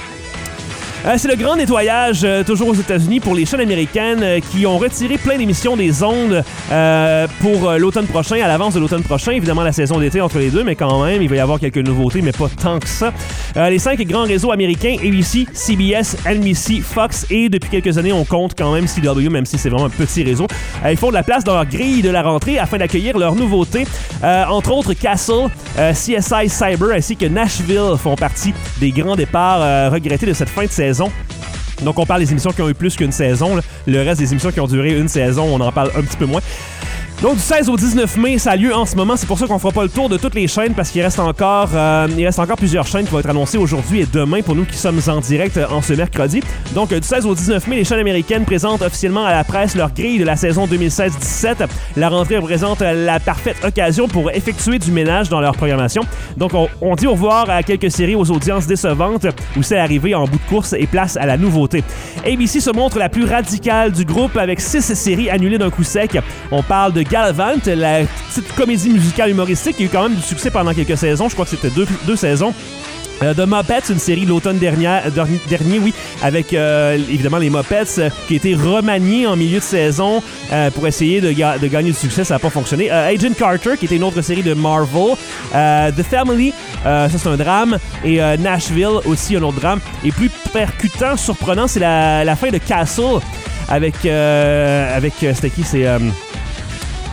Euh, c'est le grand nettoyage, euh, toujours aux États-Unis, pour les chaînes américaines euh, qui ont retiré plein d'émissions des ondes euh, pour euh, l'automne prochain, à l'avance de l'automne prochain. Évidemment, la saison d'été entre les deux, mais quand même, il va y avoir quelques nouveautés, mais pas tant que ça. Euh, les cinq grands réseaux américains, A B C, C B S, N B C, Fox, et depuis quelques années, on compte quand même C W, même si c'est vraiment un petit réseau. Euh, ils font de la place dans leur grille de la rentrée afin d'accueillir leurs nouveautés. Euh, entre autres, Castle, euh, C S I Cyber, ainsi que Nashville font partie des grands départs euh, regrettés de cette fin de saison. Donc, on parle des émissions qui ont eu plus qu'une saison. Là. Le reste des émissions qui ont duré une saison, on en parle un petit peu moins. Donc, du seize au dix-neuf mai, ça a lieu en ce moment. C'est pour ça qu'on fera pas le tour de toutes les chaînes parce qu'il reste encore euh, il reste encore plusieurs chaînes qui vont être annoncées aujourd'hui et demain pour nous qui sommes en direct en ce mercredi. Donc, du seize au dix-neuf mai, les chaînes américaines présentent officiellement à la presse leur grille de la saison deux mille seize dix-sept. La rentrée représente la parfaite occasion pour effectuer du ménage dans leur programmation. Donc, on, on dit au revoir à quelques séries aux audiences décevantes où c'est arrivé en bout de course et place à la nouveauté. A B C se montre la plus radicale du groupe avec six séries annulées d'un coup sec. On parle de Galavant, la petite comédie musicale humoristique qui a eu quand même du succès pendant quelques saisons. Je crois que c'était deux, deux saisons. Euh, The Muppets, une série de l'automne dernier, dernier oui, avec euh, évidemment les Muppets, euh, qui a été remaniée en milieu de saison euh, pour essayer de, ga- de gagner du succès. Ça n'a pas fonctionné. Euh, Agent Carter, qui était une autre série de Marvel. Euh, The Family, euh, ça c'est un drame. Et euh, Nashville, aussi un autre drame. Et plus percutant, surprenant, c'est la, la fin de Castle avec... Euh, avec euh, c'était qui? C'est... Euh,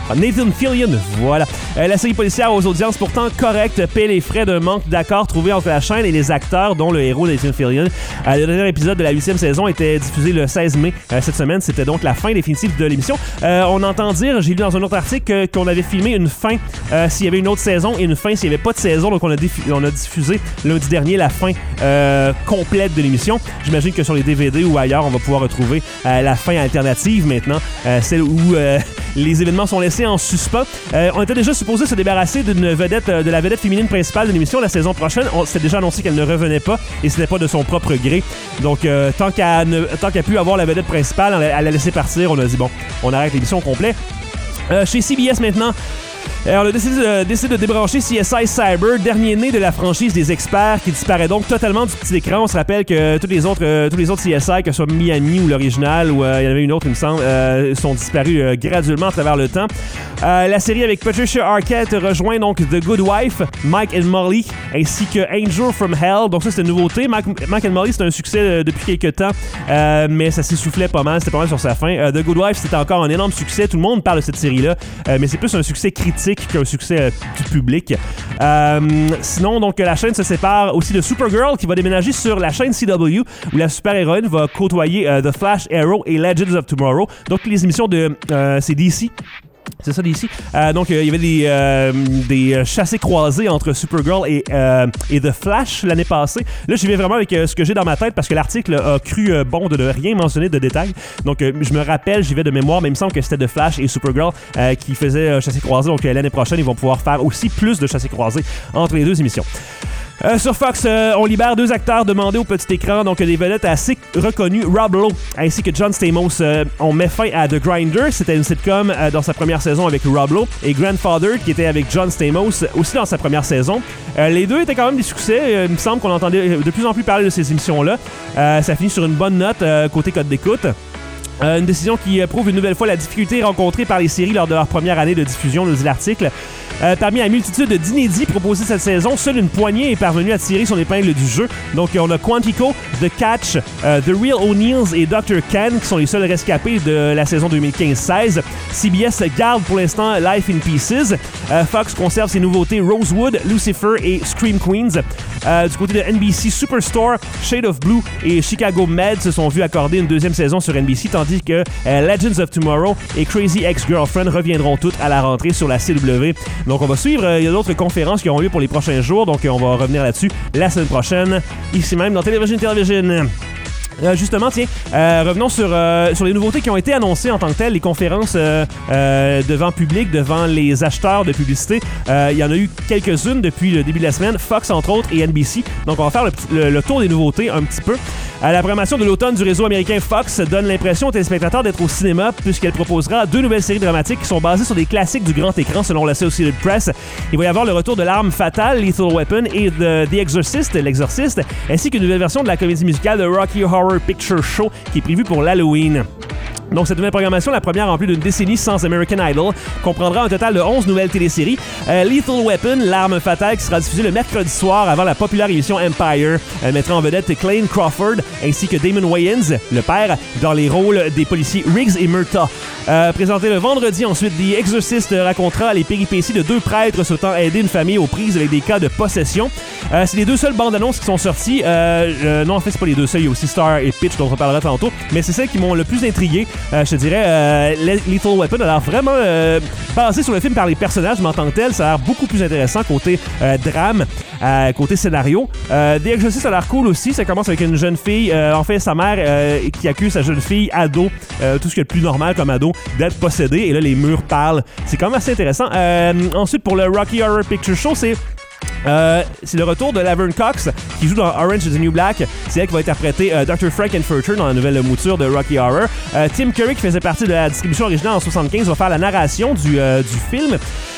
Nathan Fillion, voilà. Euh, la série policière aux audiences pourtant correctes paie les frais d'un manque d'accord trouvé entre la chaîne et les acteurs, dont le héros Nathan Fillion. Euh, le dernier épisode de la huitième saison était diffusé le seize mai. Euh, cette semaine, c'était donc la fin définitive de l'émission. Euh, on entend dire, j'ai lu dans un autre article, que, qu'on avait filmé une fin euh, s'il y avait une autre saison et une fin s'il n'y avait pas de saison. Donc on a, diffu- on a diffusé lundi dernier la fin euh, complète de l'émission. J'imagine que sur les D V D ou ailleurs, on va pouvoir retrouver euh, la fin alternative maintenant, euh, celle où euh, les événements sont laissés en suspens. Euh, on était déjà supposé se débarrasser d'une vedette, euh, de la vedette féminine principale de l'émission la saison prochaine. On s'était déjà annoncé qu'elle ne revenait pas et ce n'était pas de son propre gré. Donc, euh, tant qu'elle ne, tant qu'elle a pu avoir la vedette principale, elle, elle l'a laissé partir. On a dit, bon, on arrête l'émission au complet. Euh, chez C B S maintenant, Euh, on a décidé de, décidé de débrancher C S I Cyber, dernier né de la franchise des experts, qui disparaît donc totalement du petit écran. On se rappelle que tous les autres, euh, tous les autres C S I, que ce soit Miami ou l'original, ou euh, il y en avait une autre, il me semble, euh, sont disparus euh, graduellement à travers le temps. Euh, la série avec Patricia Arquette rejoint donc The Good Wife, Mike and Molly, ainsi que Angel from Hell. Donc ça, c'est une nouveauté. Mike, Mike and Molly, c'est un succès euh, depuis quelques temps, euh, mais ça s'essoufflait pas mal. C'était pas mal sur sa fin. Euh, The Good Wife, c'était encore un énorme succès. Tout le monde parle de cette série-là, euh, mais c'est plus un succès critique qu'un succès euh, du public. Euh, sinon, donc, la chaîne se sépare aussi de Supergirl, qui va déménager sur la chaîne C W, où la super-héroïne va côtoyer euh, The Flash, Arrow et Legends of Tomorrow. Donc, les émissions de... Euh, c'est D C. C'est ça d'ici. Euh, donc, il euh, y avait des, euh, des chassés-croisés entre Supergirl et, euh, et The Flash l'année passée. Là, j'y vais vraiment avec euh, ce que j'ai dans ma tête parce que l'article a cru euh, bon de ne rien mentionner de détails. Donc, euh, je me rappelle, j'y vais de mémoire, mais il me semble que c'était The Flash et Supergirl euh, qui faisaient euh, chassés-croisés. Donc, euh, l'année prochaine, ils vont pouvoir faire aussi plus de chassés-croisés entre les deux émissions. Euh, sur Fox, euh, on libère deux acteurs demandés au petit écran, donc des vedettes assez reconnues, Rob Lowe ainsi que John Stamos. Euh, on met fin à The Grinder, c'était une sitcom euh, dans sa première saison avec Rob Lowe, et Grandfather qui était avec John Stamos aussi dans sa première saison. Euh, les deux étaient quand même des succès. Euh, il me semble qu'on entendait de plus en plus parler de ces émissions-là. Euh, ça finit sur une bonne note euh, côté code d'écoute. Euh, une décision qui euh, prouve une nouvelle fois la difficulté rencontrée par les séries lors de leur première année de diffusion, nous dit l'article. Euh, parmi la multitude d'inédits proposés cette saison, seule une poignée est parvenue à tirer son épingle du jeu. Donc, on a Quantico, The Catch, euh, The Real O'Neills et docteur Ken qui sont les seuls rescapés de la saison deux mille quinze seize. C B S garde pour l'instant Life in Pieces. Euh, Fox conserve ses nouveautés Rosewood, Lucifer et Scream Queens. Euh, du côté de N B C, Superstore, Shade of Blue et Chicago Med se sont vus accorder une deuxième saison sur N B C, tandis que euh, Legends of Tomorrow et Crazy Ex-Girlfriend reviendront toutes à la rentrée sur la C W. Donc, on va suivre. Il euh, y a d'autres conférences qui auront lieu pour les prochains jours. Donc, euh, on va revenir là-dessus la semaine prochaine, ici même dans Télévision Télévision. Euh, justement, tiens, euh, revenons sur, euh, sur les nouveautés qui ont été annoncées en tant que telles, les conférences euh, euh, devant public, devant les acheteurs de publicité. Euh, il y en a eu quelques-unes depuis le début de la semaine, Fox entre autres et N B C. Donc, on va faire le, le, le tour des nouveautés un petit peu. Euh, la programmation de l'automne du réseau américain Fox donne l'impression aux téléspectateurs d'être au cinéma puisqu'elle proposera deux nouvelles séries dramatiques qui sont basées sur des classiques du grand écran selon l'Associated Press. Il va y avoir le retour de L'Arme Fatale, Lethal Weapon et The, The Exorcist, L'Exorciste, ainsi qu'une nouvelle version de la comédie musicale de Rocky Horror Picture Show qui est prévue pour l'Halloween. Donc, cette nouvelle programmation, la première en plus d'une décennie sans American Idol, comprendra un total de onze nouvelles téléséries. Euh, Lethal Weapon, L'Arme Fatale, qui sera diffusée le mercredi soir avant la populaire émission Empire, euh, mettra en vedette Clayne Crawford ainsi que Damon Wayans, le père, dans les rôles des policiers Riggs et Murtaugh. Euh, présenté le vendredi, ensuite, The Exorcist racontera les péripéties de deux prêtres souhaitant aider une famille aux prises avec des cas de possession. Euh, c'est les deux seules bandes annonces qui sont sorties. Euh, euh, non, en fait, c'est pas les deux seules. Il y a aussi Star et Pitch, dont on parlera tantôt. Mais c'est celles qui m'ont le plus intrigué. Euh, je te dirais, euh, Lethal Weapon a l'air vraiment euh, basé sur le film par les personnages, mais en tant que tel, ça a l'air beaucoup plus intéressant côté euh, drame, euh, côté scénario. Euh, The Exorcist a l'air cool aussi. Ça commence avec une jeune fille, euh, en fait, sa mère euh, qui accuse sa jeune fille, ado, euh, tout ce qui est le plus normal comme ado, d'être possédée. Et là, les murs parlent. C'est quand même assez intéressant. Euh, ensuite, pour le Rocky Horror Picture Show, c'est Euh, c'est le retour de Laverne Cox qui joue dans Orange is the New Black. C'est elle qui va interpréter euh, docteur Frankenfurter dans la nouvelle mouture de Rocky Horror. Euh, Tim Curry, qui faisait partie de la distribution originale en soixante-quinze, va faire la narration du, euh, du film.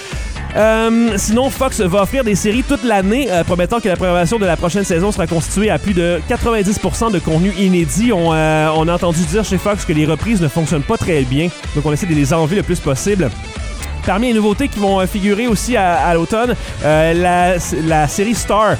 Euh, sinon, Fox va offrir des séries toute l'année, euh, promettant que la programmation de la prochaine saison sera constituée à plus de quatre-vingt-dix pour cent de contenu inédit. On, euh, on a entendu dire chez Fox que les reprises ne fonctionnent pas très bien, donc on essaie de les enlever le plus possible. Parmi les nouveautés qui vont figurer aussi à, à l'automne, euh, la, la série Star.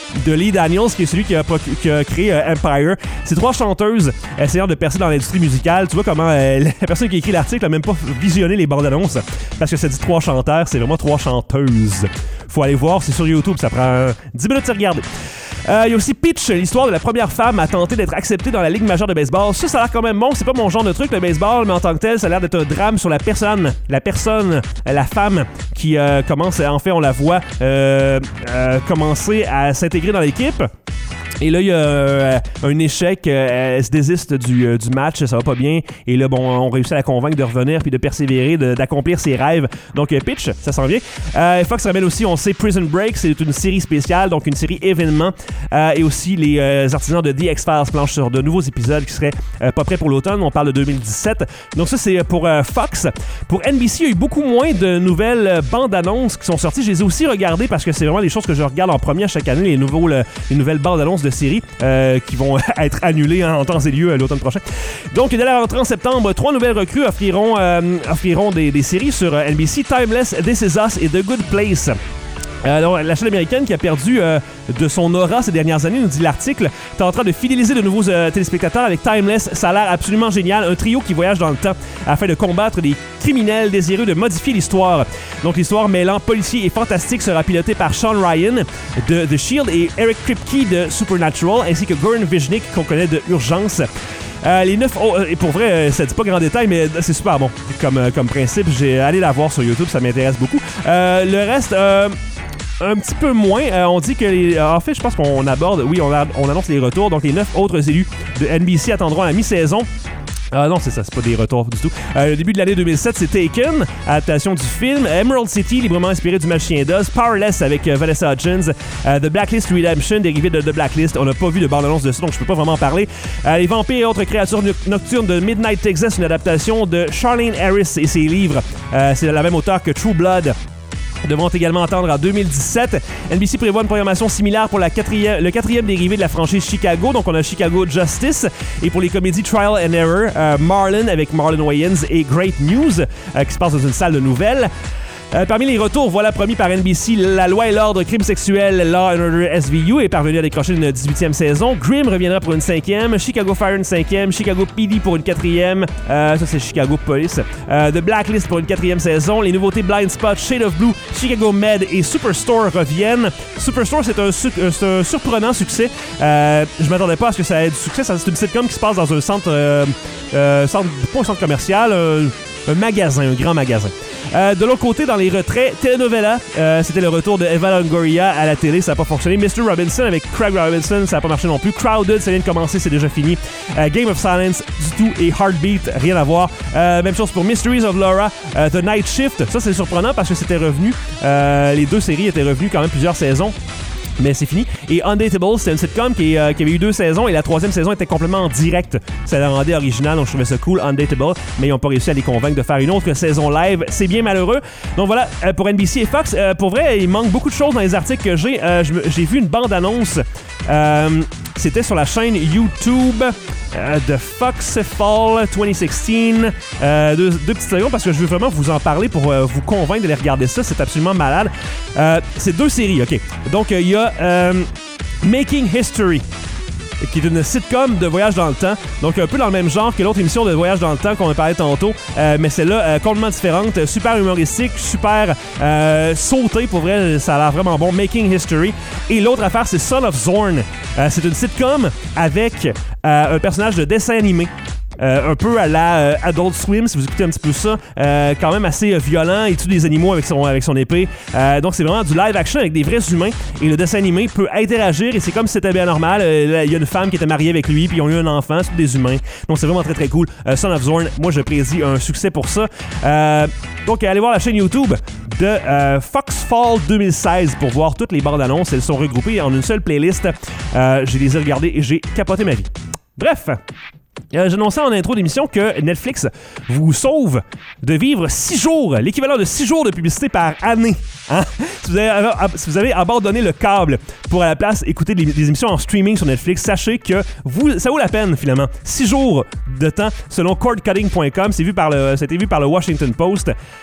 de Lee Daniels, qui est celui qui a, proc- qui a créé euh, Empire. C'est trois chanteuses essayant de percer dans l'industrie musicale. Tu vois comment euh, la personne qui a écrit l'article a même pas visionné les bandes annonces parce que ça dit trois chanteurs, c'est vraiment trois chanteuses. Faut aller voir, c'est sur YouTube, ça prend dix minutes à regarder. Il euh, y a aussi Pitch, l'histoire de la première femme à tenter d'être acceptée dans la Ligue majeure de baseball. Ça, ça a l'air quand même bon. C'est pas mon genre de truc, le baseball, mais en tant que tel, ça a l'air d'être un drame sur la personne. La personne, la femme qui euh, commence, en fait, on la voit euh, euh, commencer à s'intégrer dans l'équipe. Et là, il y a euh, un échec. Euh, elle se désiste du, euh, du match, ça va pas bien. Et là, bon, on réussit à la convaincre de revenir puis de persévérer, de, d'accomplir ses rêves. Donc, euh, Pitch, ça s'en vient. Euh, Fox ramène aussi, on sait, Prison Break, c'est une série spéciale, donc une série événement. Euh, et aussi, les euh, artisans de The X-Files planchent sur de nouveaux épisodes qui seraient euh, pas prêts pour l'automne. On parle de deux mille dix-sept. Donc, ça, c'est pour euh, Fox. Pour N B C, il y a eu beaucoup moins de nouvelles euh, bandes-annonces qui sont sorties. Je les ai aussi regardées parce que c'est vraiment des choses que je regarde en premier à chaque année, les, nouveaux, le, les nouvelles bandes-annonces de séries euh, qui vont être annulées hein, en temps et lieu euh, l'automne prochain. Donc, dès la rentrée en septembre, trois nouvelles recrues offriront, euh, offriront des, des séries sur euh, N B C: Timeless, This Is Us et The Good Place. Alors, la chaîne américaine qui a perdu euh, de son aura ces dernières années, nous dit l'article, est en train de fidéliser de nouveaux euh, téléspectateurs avec Timeless. Ça a l'air absolument génial. Un trio qui voyage dans le temps afin de combattre des criminels désireux de modifier l'histoire. Donc, l'histoire mêlant policier et fantastique sera pilotée par Sean Ryan de The Shield et Eric Kripke de Supernatural, ainsi que Goran Viznik qu'on connaît de Urgence. Euh, les neuf oh, et pour vrai, euh, ça dit pas grand détail, mais c'est super bon comme, euh, comme principe. J'ai allé la voir sur YouTube, ça m'intéresse beaucoup. Euh, le reste... Euh, Un petit peu moins. Euh, on dit que les... En fait, je pense qu'on aborde... Oui, on, a... on annonce les retours. Donc, les neuf autres élus de N B C attendront la mi-saison. Ah non, c'est ça, c'est pas des retours du tout. Euh, le début de l'année deux mille sept, c'est Taken, adaptation du film. Emerald City, librement inspiré du magicien d'Oz. Powerless avec euh, Vanessa Hudgens. Euh, The Blacklist Redemption, dérivé de The Blacklist. On n'a pas vu de bande-annonce de ça, donc je peux pas vraiment en parler. Euh, les vampires et autres créatures no- nocturnes de Midnight Texas, une adaptation de Charlene Harris et ses livres. Euh, c'est la même auteur que True Blood. Devront également attendre en deux mille dix-sept. N B C prévoit une programmation similaire pour la quatrième, le quatrième dérivé de la franchise Chicago. Donc, on a Chicago Justice. Et pour les comédies Trial and Error, euh, Marlon avec Marlon Wayans et Great News, euh, qui se passe dans une salle de nouvelles. Euh, parmi les retours, voilà promis par N B C, La loi et l'ordre, crime sexuel, Law and Order S V U est parvenu à décrocher une dix-huitième saison. Grimm reviendra pour une cinquième. Chicago Fire une cinquième. Chicago P D pour une quatrième. Euh, ça, c'est Chicago Police. Euh, The Blacklist pour une quatrième saison. Les nouveautés Blind Spot, Shade of Blue, Chicago Med et Superstore reviennent. Superstore, c'est un, su- c'est un surprenant succès. Euh, je m'attendais pas à ce que ça ait du succès. Ça, c'est une sitcom qui se passe dans un centre, euh, euh, centre pas un centre commercial, euh, un magasin, un grand magasin. Euh, de l'autre côté, dans les retraits, Telenovela, euh, c'était le retour de Eva Longoria à la télé, ça n'a pas fonctionné. mister Robinson avec Craig Robinson, ça n'a pas marché non plus. Crowded, ça vient de commencer, c'est déjà fini. Euh, Game of Silence, du tout. Et Heartbeat, rien à voir. Euh, même chose pour Mysteries of Laura, euh, The Night Shift, ça c'est surprenant parce que c'était revenu. Euh, les deux séries étaient revenues quand même plusieurs saisons. Mais c'est fini. Et Undateable, c'était une sitcom qui, euh, qui avait eu deux saisons et la troisième saison était complètement en direct. Ça la rendait original, donc je trouvais ça cool, Undateable. Mais ils n'ont pas réussi à les convaincre de faire une autre saison live. C'est bien malheureux. Donc voilà, euh, pour N B C et Fox, euh, pour vrai, il manque beaucoup de choses dans les articles que j'ai. Euh, j'ai vu une bande-annonce. Euh, c'était sur la chaîne YouTube euh, de Fox Fall vingt seize. Euh, deux, deux petites secondes parce que je veux vraiment vous en parler pour euh, vous convaincre d'aller regarder ça. C'est absolument malade. Euh, c'est deux séries, OK. Donc, il euh, y a euh, Making History, qui est une sitcom de voyage dans le temps. Donc, un peu dans le même genre que l'autre émission de voyage dans le temps qu'on a parlé tantôt. Euh, mais celle-là, euh, complètement différente, super humoristique, super euh, sauté. Pour vrai, ça a l'air vraiment bon. Making History. Et l'autre affaire, c'est Son of Zorn. Euh, c'est une sitcom avec euh, un personnage de dessin animé. Euh, un peu à la euh, Adult Swim, si vous écoutez un petit peu ça, euh, quand même assez euh, violent, il tue des animaux avec son, avec son épée. Euh, donc c'est vraiment du live action avec des vrais humains et le dessin animé peut interagir et c'est comme si c'était bien normal. Il euh, y a une femme qui était mariée avec lui puis ils ont eu un enfant, c'est des humains. Donc c'est vraiment très très cool. Euh, Son of Zorn, moi je prédis un succès pour ça. Euh, donc allez voir la chaîne YouTube de euh, Fox Fall deux mille seize pour voir toutes les bandes annonces. Elles sont regroupées en une seule playlist. Euh, j'ai les ai regardées et j'ai capoté ma vie. Bref. Euh, j'annonçais en intro d'émission que Netflix vous sauve de vivre six jours, l'équivalent de six jours de publicité par année. Hein? Si, vous avez, si vous avez abandonné le câble pour à la place écouter des, des émissions en streaming sur Netflix, sachez que vous, ça vaut la peine finalement. six jours de temps selon cord cutting point com, c'est vu par le, ça a été vu par le Washington Post.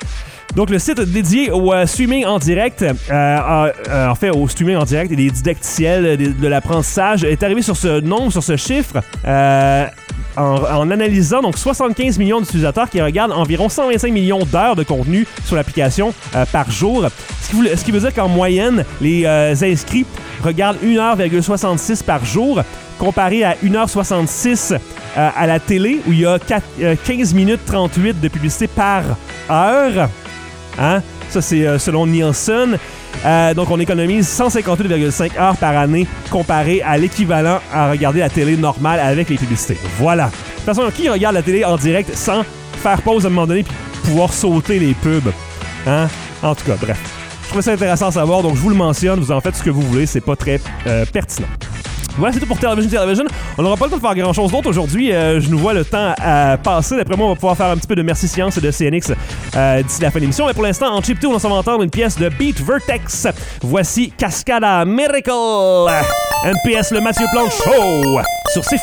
Donc, le site dédié au euh, streaming en direct, euh, euh, en fait, au streaming en direct et des didacticiels de, de l'apprentissage, est arrivé sur ce nombre, sur ce chiffre, euh, en, en analysant donc soixante-quinze millions d'utilisateurs qui regardent environ cent vingt-cinq millions d'heures de contenu sur l'application euh, par jour. Ce qui, veut, ce qui veut dire qu'en moyenne, les euh, inscrits regardent une heure soixante-six par jour, comparé à une heure soixante-six euh, à la télé, où il y a quatre, euh, quinze minutes trente-huit de publicité par heure. Hein? Ça, c'est euh, selon Nielsen. Euh, donc, on économise cent cinquante-huit virgule cinq heures par année comparé à l'équivalent à regarder la télé normale avec les publicités. Voilà. De toute façon, qui regarde la télé en direct sans faire pause à un moment donné puis pouvoir sauter les pubs? Hein? En tout cas, bref. Je trouvais ça intéressant à savoir, donc je vous le mentionne. Vous en faites ce que vous voulez. C'est pas très euh, pertinent. Voilà, c'est tout pour Television Television. On n'aura pas le temps de faire grand-chose d'autre aujourd'hui. Euh, je nous vois le temps à passer. D'après moi, on va pouvoir faire un petit peu de Merci Science et de C N X euh, d'ici la fin de l'émission. Mais pour l'instant, en chip two, on s'en va entendre une pièce de Beat Vertex. Voici Cascada Miracle. N P S, le Mathieu Plante Show sur C F.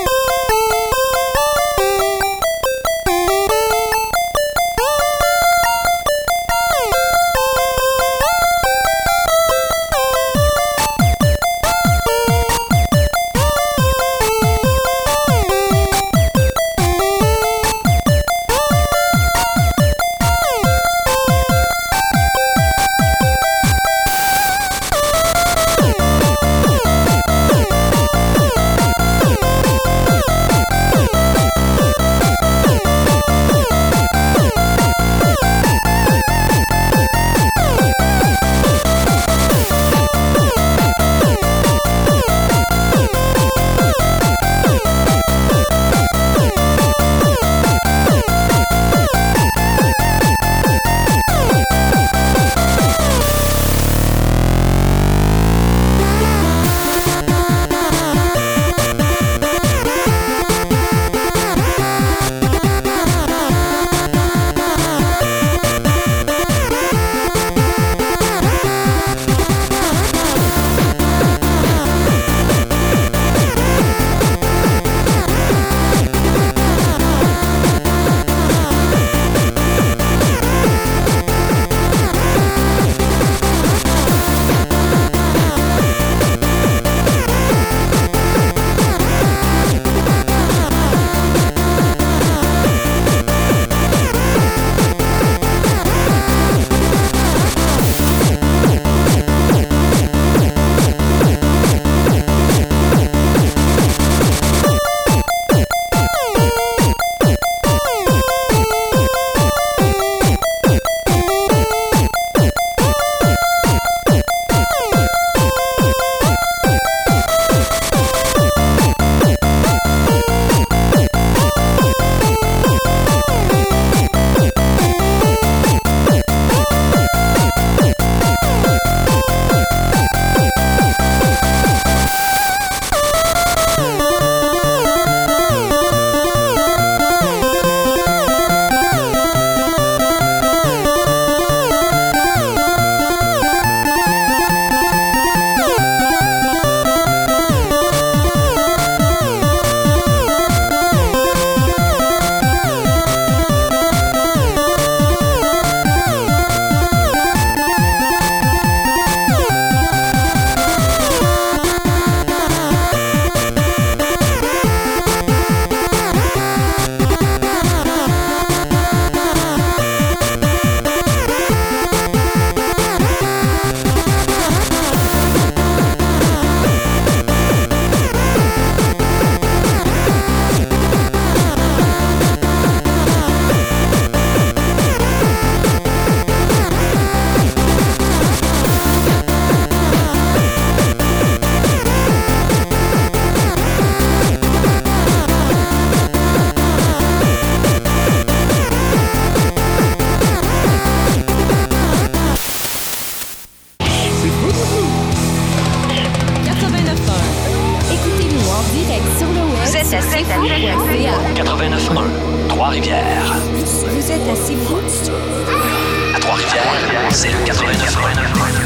quatre-vingt-neuf un, Trois-Rivières. Vous êtes assez fou. À Trois-Rivières, c'est le quatre-vingt-neuf un.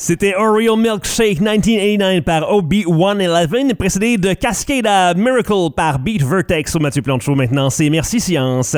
C'était Oreo Milkshake dix-neuf quatre-vingt-dix-neuf par O B cent onze, précédé de Cascada Miracle par Beat Vertex au Mathieu Plante Show. Maintenant, c'est Merci Science.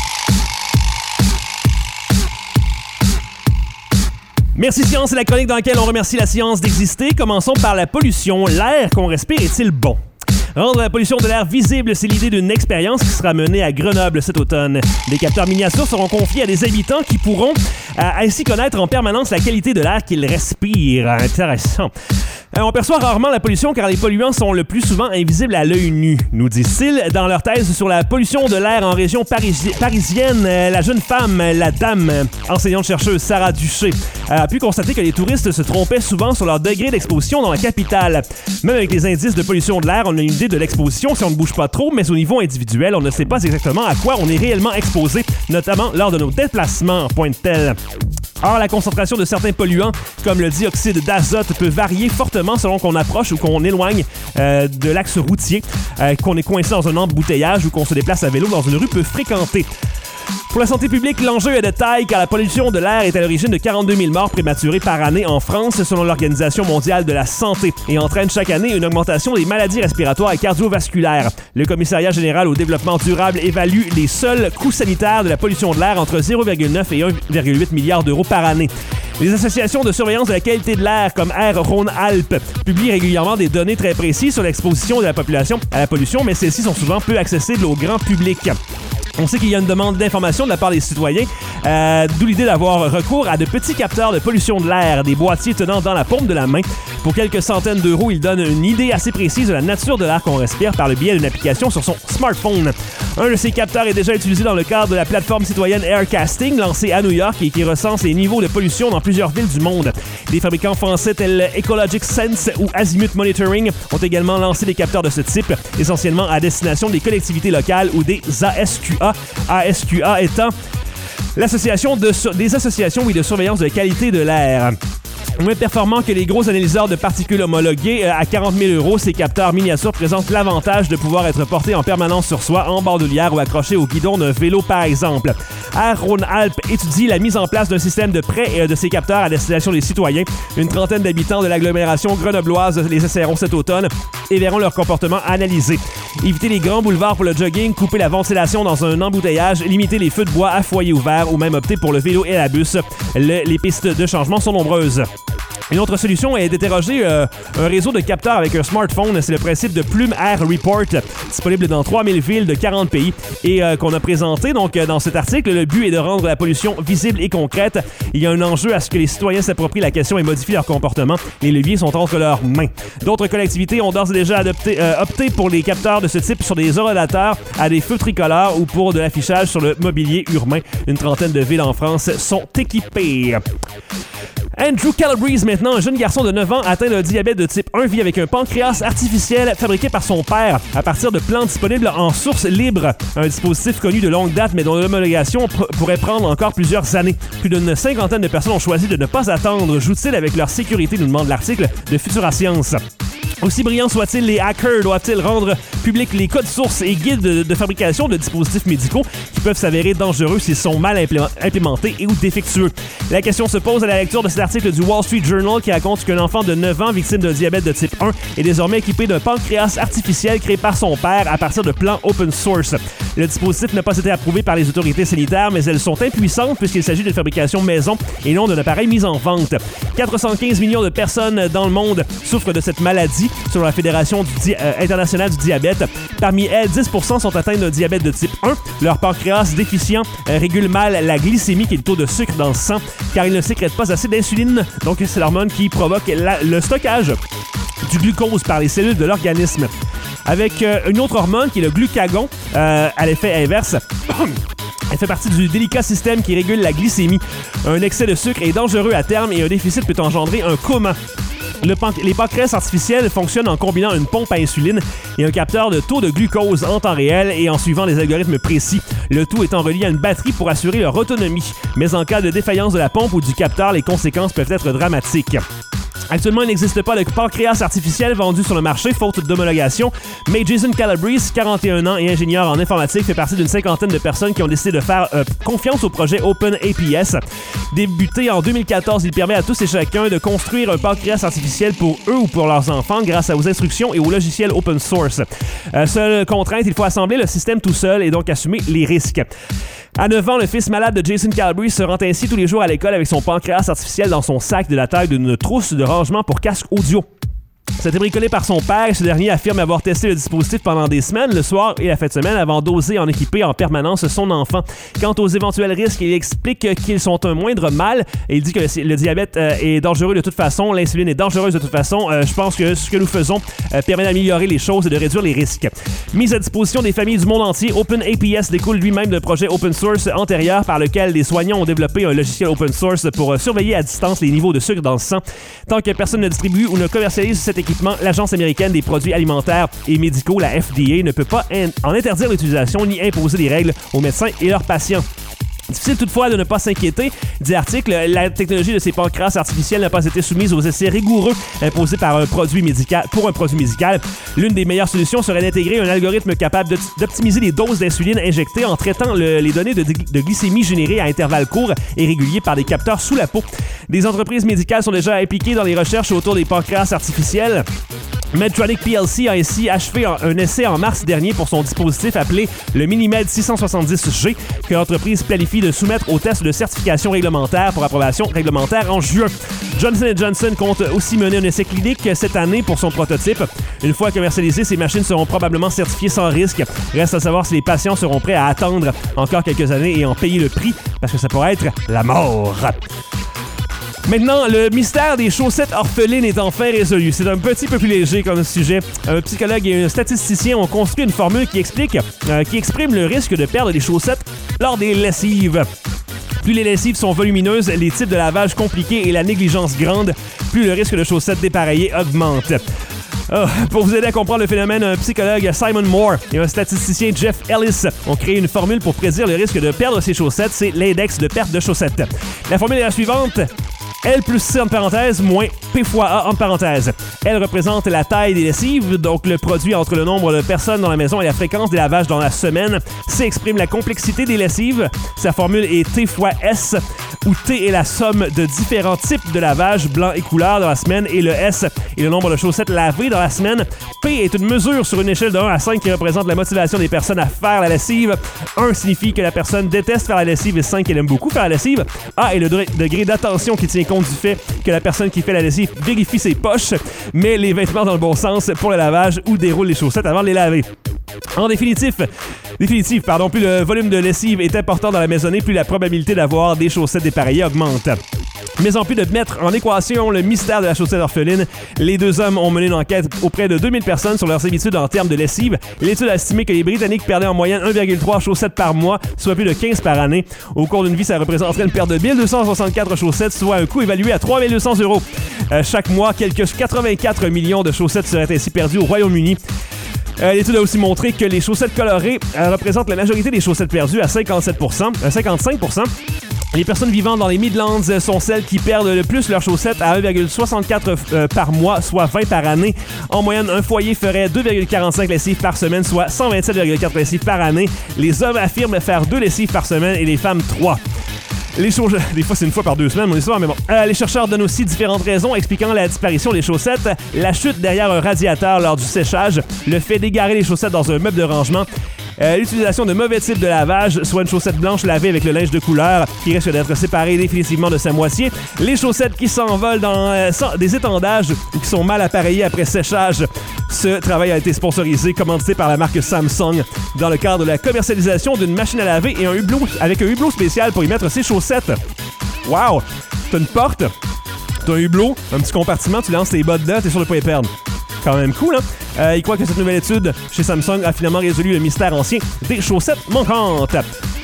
Merci Science, c'est la chronique dans laquelle on remercie la science d'exister. Commençons par la pollution. L'air qu'on respire est-il bon? Rendre la pollution de l'air visible, c'est l'idée d'une expérience qui sera menée à Grenoble cet automne. Des capteurs miniatures seront confiés à des habitants qui pourront euh, ainsi connaître en permanence la qualité de l'air qu'ils respirent. Intéressant. Euh, on perçoit rarement la pollution car les polluants sont le plus souvent invisibles à l'œil nu, nous disent-ils. Dans leur thèse sur la pollution de l'air en région parisi- parisienne, euh, la jeune femme, la dame, euh, enseignante-chercheuse Sarah Duché, a pu constater que les touristes se trompaient souvent sur leur degré d'exposition dans la capitale. Même avec les indices de pollution de l'air, on a une idée de l'exposition si on ne bouge pas trop, mais au niveau individuel, on ne sait pas exactement à quoi on est réellement exposé, notamment lors de nos déplacements, pointe-t-elle. Or, la concentration de certains polluants, comme le dioxyde d'azote, peut varier fortement selon qu'on approche ou qu'on éloigne euh, de l'axe routier, euh, qu'on est coincé dans un embouteillage ou qu'on se déplace à vélo dans une rue peu fréquentée. Pour la santé publique, l'enjeu est de taille car la pollution de l'air est à l'origine de quarante-deux mille morts prématurées par année en France selon l'Organisation mondiale de la santé et entraîne chaque année une augmentation des maladies respiratoires et cardiovasculaires. Le Commissariat général au développement durable évalue les seuls coûts sanitaires de la pollution de l'air entre zéro virgule neuf et un virgule huit milliards d'euros par année. Les associations de surveillance de la qualité de l'air comme Air Rhône-Alpes publient régulièrement des données très précises sur l'exposition de la population à la pollution, mais celles-ci sont souvent peu accessibles au grand public. On sait qu'il y a une demande d'information de la part des citoyens, euh, d'où l'idée d'avoir recours à de petits capteurs de pollution de l'air, des boîtiers tenant dans la paume de la main. Pour quelques centaines d'euros, ils donnent une idée assez précise de la nature de l'air qu'on respire par le biais d'une application sur son smartphone. Un de ces capteurs est déjà utilisé dans le cadre de la plateforme citoyenne Aircasting, lancée à New York et qui recense les niveaux de pollution dans plusieurs villes du monde. Des fabricants français tels Ecologic Sense ou Azimuth Monitoring ont également lancé des capteurs de ce type, essentiellement à destination des collectivités locales ou des A S Q A. A S Q A étant l'association de, des associations oui, de surveillance de la qualité de l'air. Moins performants que les gros analyseurs de particules homologués, à quarante mille euros, ces capteurs miniatures présentent l'avantage de pouvoir être portés en permanence sur soi, en bandoulière ou accrochés au guidon d'un vélo, par exemple. Air Rhône-Alpes étudie la mise en place d'un système de prêt de ces capteurs à destination des citoyens. Une trentaine d'habitants de l'agglomération grenobloise les essaieront cet automne et verront leur comportement analysé. Éviter les grands boulevards pour le jogging, couper la ventilation dans un embouteillage, limiter les feux de bois à foyer ouvert ou même opter pour le vélo et la bus. Le, les pistes de changement sont nombreuses. Une autre solution est d'interroger euh, un réseau de capteurs avec un smartphone. C'est le principe de Plume Air Report, disponible dans trois mille villes de quarante pays et euh, qu'on a présenté donc dans cet article. Le but est de rendre la pollution visible et concrète. Il y a un enjeu à ce que les citoyens s'approprient la question et modifient leur comportement. Les leviers sont entre leurs mains. D'autres collectivités ont d'ores et déjà adopté, euh, opté pour les capteurs de ce type sur des orolateurs à des feux tricolores ou pour de l'affichage sur le mobilier urbain. Une trentaine de villes en France sont équipées. Andrew Calabrese, maintenant, un jeune garçon de neuf ans atteint de diabète de type un, vit avec un pancréas artificiel fabriqué par son père à partir de plantes disponibles en source libre. Un dispositif connu de longue date, mais dont l'homologation pr- pourrait prendre encore plusieurs années. Plus d'une cinquantaine de personnes ont choisi de ne pas attendre, joue-t-il avec leur sécurité, nous demande l'article de Futura Science. Aussi brillants soient-ils, les hackers doivent-ils rendre publics les codes sources et guides de, de fabrication de dispositifs médicaux qui peuvent s'avérer dangereux s'ils sont mal implé- implémentés et ou défectueux? La question se pose à la lecture de cet article du Wall Street Journal qui raconte qu'un enfant de neuf ans victime d'un diabète de type un est désormais équipé d'un pancréas artificiel créé par son père à partir de plans open source. Le dispositif n'a pas été approuvé par les autorités sanitaires, mais elles sont impuissantes puisqu'il s'agit d'une fabrication maison et non d'un appareil mis en vente. quatre cent quinze millions de personnes dans le monde souffrent de cette maladie, selon la Fédération du di- euh, internationale du diabète. Parmi elles, dix pour cent sont atteints d'un diabète de type un. Leur pancréas déficient euh, régule mal la glycémie, qui est le taux de sucre dans le sang, car il ne sécrète pas assez d'insuline. Donc, c'est l'hormone qui provoque la- le stockage du glucose par les cellules de l'organisme. Avec euh, une autre hormone qui est le glucagon, euh, à l'effet inverse. Elle fait partie du délicat système qui régule la glycémie. Un excès de sucre est dangereux à terme et un déficit peut engendrer un coma. Le pan- les pancréas artificiels fonctionnent en combinant une pompe à insuline et un capteur de taux de glucose en temps réel et en suivant des algorithmes précis, le tout étant relié à une batterie pour assurer leur autonomie. Mais en cas de défaillance de la pompe ou du capteur, les conséquences peuvent être dramatiques. Actuellement, il n'existe pas de pancréas artificiel vendu sur le marché, faute d'homologation, mais Jason Calabrese, quarante et un ans et ingénieur en informatique, fait partie d'une cinquantaine de personnes qui ont décidé de faire euh, confiance au projet Open A P S. Débuté en deux mille quatorze, il permet à tous et chacun de construire un pancréas artificiel pour eux ou pour leurs enfants grâce aux instructions et au logiciel open source. Euh, seule contrainte, il faut assembler le système tout seul et donc assumer les risques. À neuf ans, le fils malade de Jason Calabrese se rend ainsi tous les jours à l'école avec son pancréas artificiel dans son sac de la taille d'une trousse de rangement pour casque audio. C'était bricolé par son père et ce dernier affirme avoir testé le dispositif pendant des semaines, le soir et la fin de semaine, avant d'oser en équiper en permanence son enfant. Quant aux éventuels risques, il explique qu'ils sont un moindre mal et il dit que le diabète euh, est dangereux de toute façon, l'insuline est dangereuse de toute façon. Euh, je pense que ce que nous faisons euh, permet d'améliorer les choses et de réduire les risques. Mise à disposition des familles du monde entier, Open A P S découle lui-même d'un projet open source antérieur par lequel des soignants ont développé un logiciel open source pour euh, surveiller à distance les niveaux de sucre dans le sang. Tant que personne ne distribue ou ne commercialise cet équipement, l'Agence américaine des produits alimentaires et médicaux, la F D A, ne peut pas en interdire l'utilisation ni imposer des règles aux médecins et leurs patients. Difficile toutefois de ne pas s'inquiéter, dit l'article. La technologie de ces pancréas artificiels n'a pas été soumise aux essais rigoureux imposés par un produit médical, pour un produit médical. L'une des meilleures solutions serait d'intégrer un algorithme capable d'optimiser les doses d'insuline injectées en traitant le, les données de, de glycémie générées à intervalles courts et réguliers par des capteurs sous la peau. Des entreprises médicales sont déjà impliquées dans les recherches autour des pancréas artificiels. Medtronic P L C a ainsi achevé un essai en mars dernier pour son dispositif appelé le MiniMed six cent soixante-dix G, que l'entreprise planifie de soumettre au test de certification réglementaire pour approbation réglementaire en juin. Johnson and Johnson compte aussi mener un essai clinique cette année pour son prototype. Une fois commercialisées, ces machines seront probablement certifiées sans risque. Reste à savoir si les patients seront prêts à attendre encore quelques années et en payer le prix, parce que ça pourrait être la mort. Maintenant, le mystère des chaussettes orphelines est enfin résolu. C'est un petit peu plus léger comme sujet. Un psychologue et un statisticien ont construit une formule qui explique, euh, qui exprime le risque de perdre des chaussettes lors des lessives. Plus les lessives sont volumineuses, les types de lavage compliqués et la négligence grande, plus le risque de chaussettes dépareillées augmente. Oh, pour vous aider à comprendre le phénomène, un psychologue Simon Moore et un statisticien Jeff Ellis ont créé une formule pour prédire le risque de perdre ses chaussettes. C'est l'index de perte de chaussettes. La formule est la suivante. L plus C entre parenthèses, moins P fois A entre parenthèses. L représente la taille des lessives, donc le produit entre le nombre de personnes dans la maison et la fréquence des lavages dans la semaine. C exprime la complexité des lessives. Sa formule est T fois S, où T est la somme de différents types de lavages blanc et couleur dans la semaine, et le S est le nombre de chaussettes lavées dans la semaine. P est une mesure sur une échelle de un à cinq qui représente la motivation des personnes à faire la lessive. un signifie que la personne déteste faire la lessive et cinq qu'elle aime beaucoup faire la lessive. A est le degré d'attention qui tient compte du fait que la personne qui fait la lessive vérifie ses poches, met les vêtements dans le bon sens pour le lavage ou déroule les chaussettes avant de les laver. En définitif, définitif, pardon, plus le volume de lessive est important dans la maisonnée, plus la probabilité d'avoir des chaussettes dépareillées augmente. Mais en plus de mettre en équation le mystère de la chaussette orpheline, les deux hommes ont mené une enquête auprès de deux mille personnes sur leurs habitudes en termes de lessive. L'étude a estimé que les Britanniques perdaient en moyenne un virgule trois chaussettes par mois, soit plus de quinze par année. Au cours d'une vie, ça représenterait une perte de mille deux cent soixante-quatre chaussettes, soit un coût évalué à trois mille deux cents euros. Euh, chaque mois, quelques quatre-vingt-quatre millions de chaussettes seraient ainsi perdues au Royaume-Uni. Euh, L'étude a aussi montré que les chaussettes colorées euh, représentent la majorité des chaussettes perdues à cinquante-sept pour cent, euh, cinquante-cinq pour cent. Les personnes vivant dans les Midlands sont celles qui perdent le plus leurs chaussettes à un virgule soixante-quatre euh, par mois, soit vingt par année. En moyenne, un foyer ferait deux virgule quarante-cinq lessives par semaine, soit cent vingt-sept virgule quatre lessives par année. Les hommes affirment faire deux lessives par semaine et les femmes trois. Les chaussettes, des fois c'est une fois par deux semaines, mon histoire, mais bon. Euh, les chercheurs donnent aussi différentes raisons expliquant la disparition des chaussettes. La chute derrière un radiateur lors du séchage, le fait d'égarer les chaussettes dans un meuble de rangement, euh, l'utilisation de mauvais types de lavage, soit une chaussette blanche lavée avec le linge de couleur qui risque d'être séparée définitivement de sa moitié, les chaussettes qui s'envolent dans euh, des étendages ou qui sont mal appareillées après séchage. Ce travail a été sponsorisé, commandité par la marque Samsung dans le cadre de la commercialisation d'une machine à laver et un hublot avec un hublot spécial pour y mettre ses chaussettes. Wow! T'as une porte, t'as un hublot, un petit compartiment, tu lances tes bas dedans, t'es sûr de pas les perdre. Quand même cool, hein? Euh, il croit que cette nouvelle étude chez Samsung a finalement résolu le mystère ancien des chaussettes manquantes.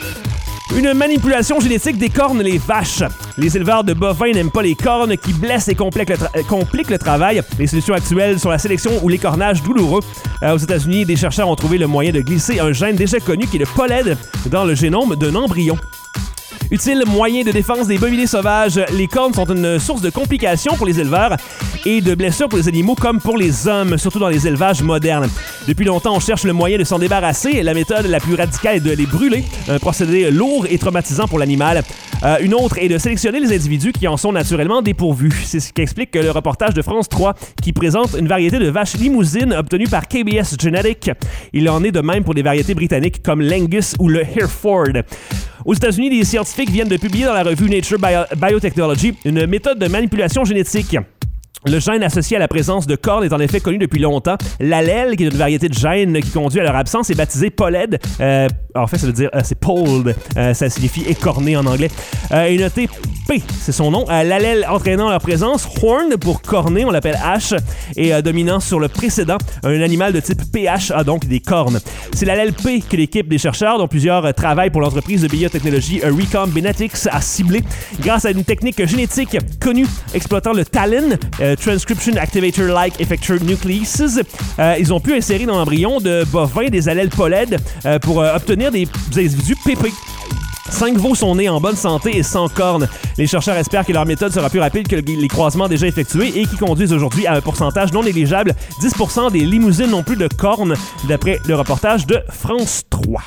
Une manipulation génétique des cornes les vaches. Les éleveurs de bovins n'aiment pas les cornes qui blessent et compliquent le, tra- compliquent le travail. Les solutions actuelles sont la sélection ou l'écornage douloureux. Euh, aux États-Unis, des chercheurs ont trouvé le moyen de glisser un gène déjà connu qui est le pollen dans le génome d'un embryon. Utile moyen de défense des bovidés sauvages, les cornes sont une source de complications pour les éleveurs. et de blessures pour les animaux comme pour les hommes, surtout dans les élevages modernes. Depuis longtemps, on cherche le moyen de s'en débarrasser. La méthode la plus radicale est de les brûler, un procédé lourd et traumatisant pour l'animal. Euh, une autre est de sélectionner les individus qui en sont naturellement dépourvus. C'est ce qui explique que le reportage de France trois qui présente une variété de vaches limousines obtenues par K B S Genetics. Il en est de même pour des variétés britanniques comme l'Angus ou le Hereford. Aux États-Unis, des scientifiques viennent de publier dans la revue Nature Bio- Biotechnology une méthode de manipulation génétique. Le gène associé à la présence de cornes est en effet connu depuis longtemps. L'allèle, qui est une variété de gènes qui conduit à leur absence, est baptisé P O L E D. Euh, en fait, ça veut dire, euh, c'est P O L E D. Euh, ça signifie écorné en anglais. Euh, et noté P, c'est son nom. Euh, l'allèle entraînant leur présence, Horn pour corné, on l'appelle H, et euh, dominant sur le précédent, un animal de type P H a donc des cornes. C'est l'allèle P que l'équipe des chercheurs, dont plusieurs euh, travaillent pour l'entreprise de biotechnologie euh, Recombinetics, a ciblé grâce à une technique génétique connue exploitant le TALEN, euh, Transcription Activator-like Effector Nucleases. Euh, ils ont pu insérer dans l'embryon de bovins des allèles P O L E D euh, pour euh, obtenir des individus P P. Cinq veaux sont nés en bonne santé et sans cornes. Les chercheurs espèrent que leur méthode sera plus rapide que les croisements déjà effectués et qui conduisent aujourd'hui à un pourcentage non négligeable. dix pour cent des limousines n'ont plus de cornes, d'après le reportage de France trois.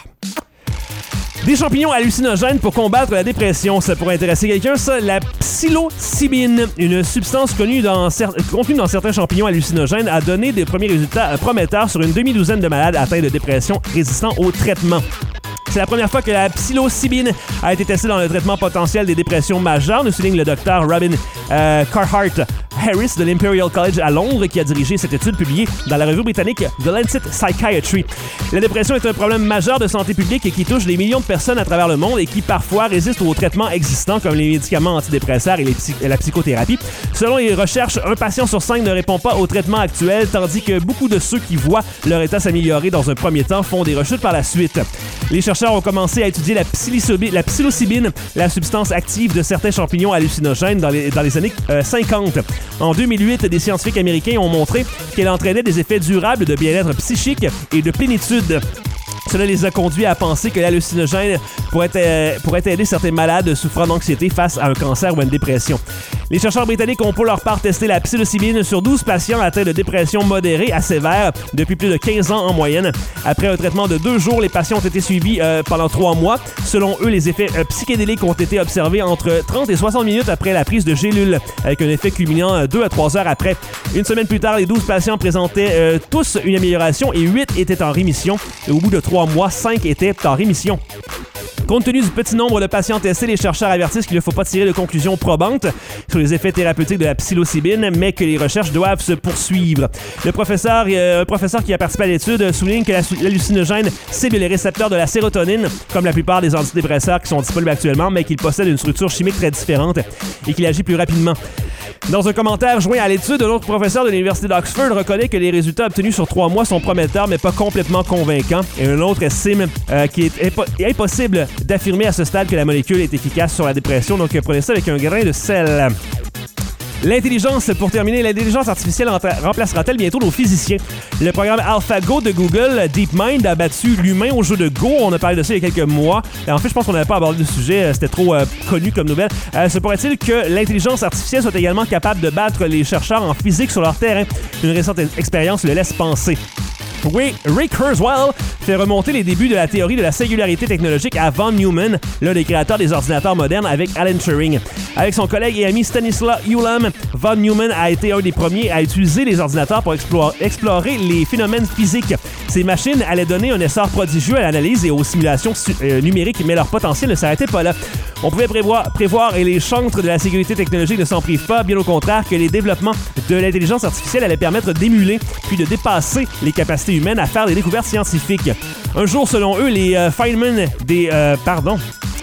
Des champignons hallucinogènes pour combattre la dépression, ça pourrait intéresser quelqu'un, ça. La psilocybine, une substance connue dans cer- contenue dans certains champignons hallucinogènes, a donné des premiers résultats prometteurs sur une demi-douzaine de malades atteints de dépression résistant au traitement. C'est la première fois que la psilocybine a été testée dans le traitement potentiel des dépressions majeures, nous souligne le docteur Robin euh, Carhart Harris de l'Imperial College à Londres, qui a dirigé cette étude publiée dans la revue britannique The Lancet Psychiatry. La dépression est un problème majeur de santé publique et qui touche des millions de personnes à travers le monde et qui parfois résistent aux traitements existants comme les médicaments antidépresseurs et les psy- la psychothérapie. Selon les recherches, un patient sur cinq ne répond pas aux traitements actuels, tandis que beaucoup de ceux qui voient leur état s'améliorer dans un premier temps font des rechutes par la suite. Les chercheurs ont commencé à étudier la, psilocybi- la psilocybine, la substance active de certains champignons hallucinogènes, dans les, dans les années euh, cinquante. En deux mille huit, des scientifiques américains ont montré qu'elle entraînait des effets durables de bien-être psychique et de plénitude. Cela les a conduits à penser que l'hallucinogène pourrait, euh, pourrait aider certains malades souffrant d'anxiété face à un cancer ou à une dépression. Les chercheurs britanniques ont pour leur part testé la psilocybine sur douze patients atteints de dépression modérée à sévère depuis plus de quinze ans en moyenne. Après un traitement de deux jours, les patients ont été suivis euh, pendant trois mois. Selon eux, les effets euh, psychédéliques ont été observés entre trente et soixante minutes après la prise de gélules, avec un effet culminant deux à trois heures après. Une semaine plus tard, les douze patients présentaient euh, tous une amélioration et huit étaient en rémission. Et au bout de trois mois, cinq étaient en rémission. Compte tenu du petit nombre de patients testés, les chercheurs avertissent qu'il ne faut pas tirer de conclusions probantes sur les effets thérapeutiques de la psilocybine, mais que les recherches doivent se poursuivre. Le professeur, euh, un professeur qui a participé à l'étude souligne que la, l'hallucinogène cible les récepteurs de la sérotonine, comme la plupart des antidépresseurs qui sont disponibles actuellement, mais qu'il possède une structure chimique très différente et qu'il agit plus rapidement. Dans un commentaire joint à l'étude, un autre professeur de l'Université d'Oxford reconnaît que les résultats obtenus sur trois mois sont prometteurs, mais pas complètement convaincants. Et un autre estime euh, qu'il est impo- impossible d'affirmer à ce stade que la molécule est efficace sur la dépression, donc prenez ça avec un grain de sel. L'intelligence, pour terminer, l'intelligence artificielle remplacera-t-elle bientôt nos physiciens? Le programme AlphaGo de Google, DeepMind, a battu l'humain au jeu de Go. On a parlé de ça il y a quelques mois. En fait, je pense qu'on n'avait pas abordé le sujet. C'était trop euh, connu comme nouvelle. Euh, se pourrait-il que l'intelligence artificielle soit également capable de battre les chercheurs en physique sur leur terrain? Une récente expérience le laisse penser. Ray, Ray Kurzweil fait remonter les débuts de la théorie de la singularité technologique à von Neumann, l'un des créateurs des ordinateurs modernes, avec Alan Turing. Avec son collègue et ami Stanislaw Ulam, von Neumann a été un des premiers à utiliser les ordinateurs pour explorer, explorer les phénomènes physiques. Ces machines allaient donner un essor prodigieux à l'analyse et aux simulations euh, numériques, mais leur potentiel ne s'arrêtait pas là. On pouvait prévoir, prévoir et les chantres de la sécurité technologique ne s'en privent pas, bien au contraire, que les développements de l'intelligence artificielle allaient permettre d'émuler puis de dépasser les capacités humaines à faire des découvertes scientifiques. Un jour, selon eux, les euh, Feynman des... Euh, pardon...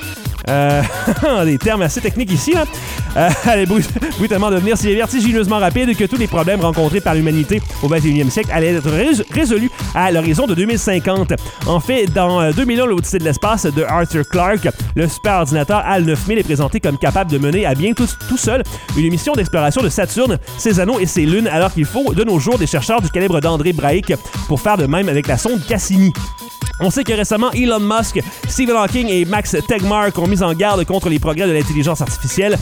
Euh, des termes assez techniques ici, là. Euh, allait brutalement devenir si vertigineusement rapide que tous les problèmes rencontrés par l'humanité au vingt et unième siècle allaient être rés- résolus à l'horizon de deux mille cinquante. En fait, dans euh, deux mille un, l'Odyssée de l'espace de Arthur Clarke, le superordinateur HAL neuf mille est présenté comme capable de mener à bien tout, tout seul une mission d'exploration de Saturne, ses anneaux et ses lunes, alors qu'il faut de nos jours des chercheurs du calibre d'André Braic pour faire de même avec la sonde Cassini. On sait que récemment, Elon Musk, Stephen Hawking et Max Tegmark ont mis en garde contre les progrès de l'intelligence artificielle. Cela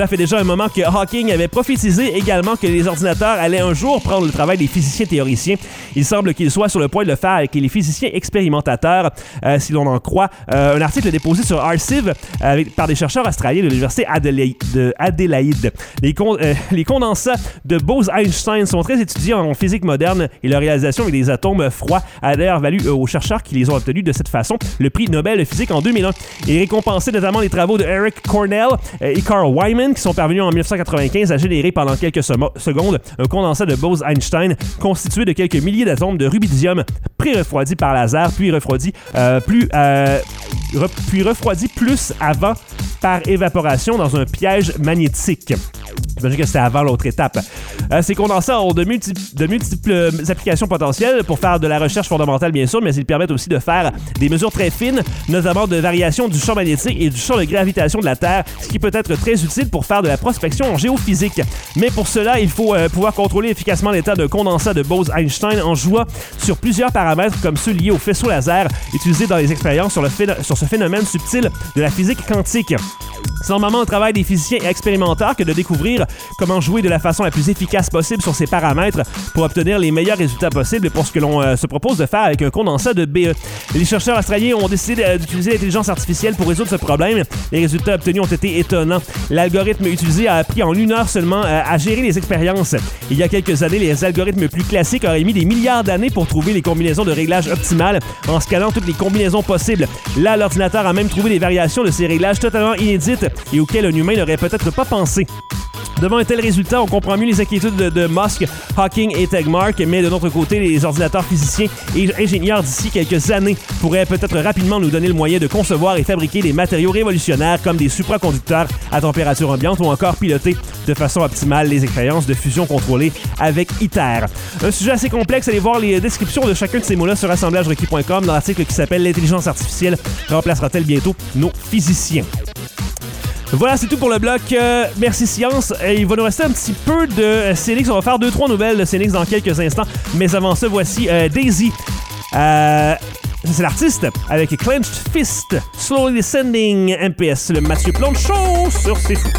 Cela fait déjà un moment que Hawking avait prophétisé également que les ordinateurs allaient un jour prendre le travail des physiciens théoriciens. Il semble qu'il soit sur le point de le faire avec les physiciens expérimentateurs, euh, si l'on en croit. Euh, un article déposé sur Arciv euh, par des chercheurs australiens de l'université Adelaide. De Adélaïde. Les, con, euh, les condensats de Bose-Einstein sont très étudiés en physique moderne et leur réalisation avec des atomes froids a d'ailleurs valu euh, aux chercheurs qui les ont obtenus de cette façon le prix Nobel de physique en deux mille un. Il récompensait notamment les travaux de Eric Cornell euh, et Carl Wyman qui sont parvenus en dix-neuf cent quatre-vingt-quinze à générer pendant quelques semo- secondes un condensat de Bose-Einstein constitué de quelques milliers d'atomes de rubidium pré-refroidis par laser puis refroidis euh, plus euh, re- puis refroidis plus avant par évaporation dans un piège magnétique. J'imagine que c'était avant l'autre étape. Euh, ces condensats ont de, multi- de multiples applications potentielles pour faire de la recherche fondamentale, bien sûr, mais ils permettent aussi de faire des mesures très fines, notamment de variation du champ magnétique et du champ de gravitation de la Terre, ce qui peut être très utile pour faire de la prospection en géophysique. Mais pour cela, il faut euh, pouvoir contrôler efficacement l'état d'un condensat de Bose-Einstein en jouant sur plusieurs paramètres comme ceux liés au faisceau laser utilisés dans les expériences sur, le phé- sur ce phénomène subtil de la physique quantique. C'est normalement un travail des physiciens expérimentateurs que de découvrir comment jouer de la façon la plus efficace possible sur ces paramètres pour obtenir les meilleurs résultats possibles pour ce que l'on euh, se propose de faire avec un condensat de B E. Les chercheurs australiens ont décidé d'utiliser l'intelligence artificielle pour résoudre ce problème. Les résultats obtenus ont été étonnants. L'algorithme utilisé a appris en une heure seulement euh, à gérer les expériences. Il y a quelques années, les algorithmes plus classiques auraient mis des milliards d'années pour trouver les combinaisons de réglage optimales en scanant toutes les combinaisons possibles. Là, l'ordinateur a même trouvé des variations de ces réglages totalement inédites et auxquelles un humain n'aurait peut-être pas pensé. Devant un tel résultat, on comprend mieux les inquiétudes de, de Musk, Hawking et Tegmark, mais de notre côté, les ordinateurs physiciens et ingénieurs d'ici quelques années pourraient peut-être rapidement nous donner le moyen de concevoir et fabriquer des matériaux révolutionnaires comme des supraconducteurs à température ambiante ou encore piloter de façon optimale les expériences de fusion contrôlée avec ITER. Un sujet assez complexe, allez voir les descriptions de chacun de ces mots-là sur assemblage requis point com dans l'article qui s'appelle « L'intelligence artificielle remplacera-t-elle bientôt nos physiciens ?» Voilà, c'est tout pour le bloc. Euh, merci Science. Euh, il va nous rester un petit peu de euh, Célix. On va faire deux, trois nouvelles de Célix dans quelques instants. Mais avant ça, voici euh, Daisy. Euh, c'est l'artiste avec Clenched Fist, Slowly Descending, M P S, le Mathieu Plante Show sur C'est Fou.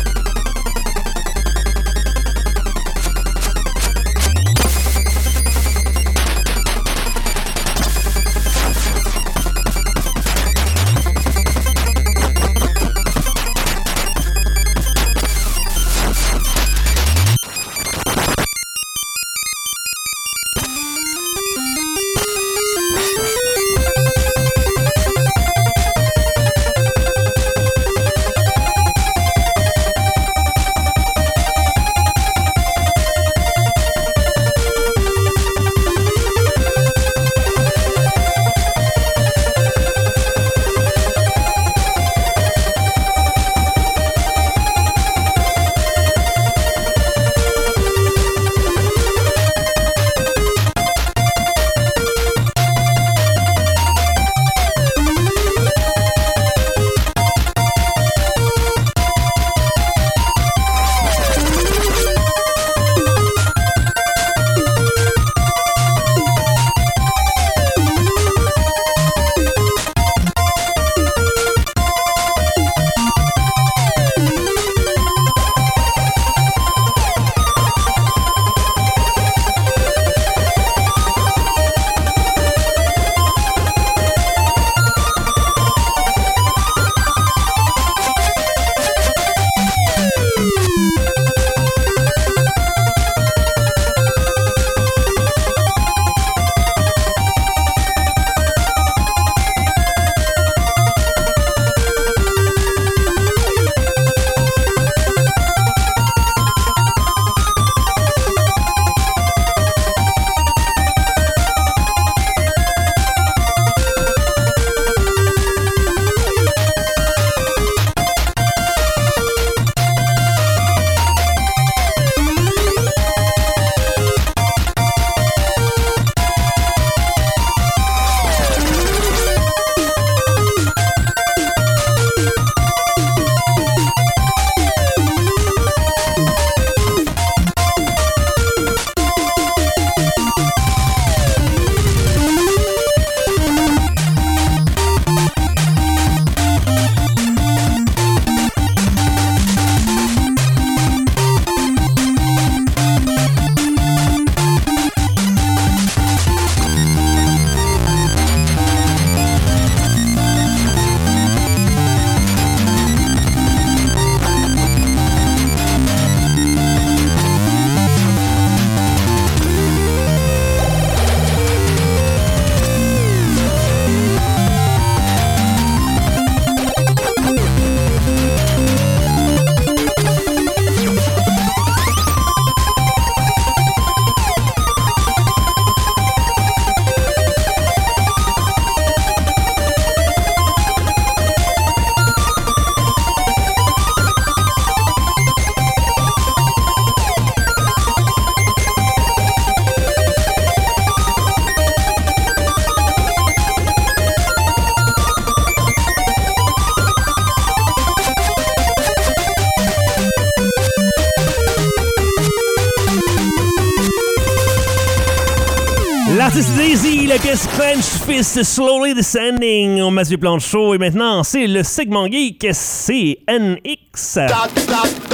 la pièce Clenched Fist Slowly Descending au Mathieu Plante Show. Et maintenant, c'est le segment geek C N X. C N X,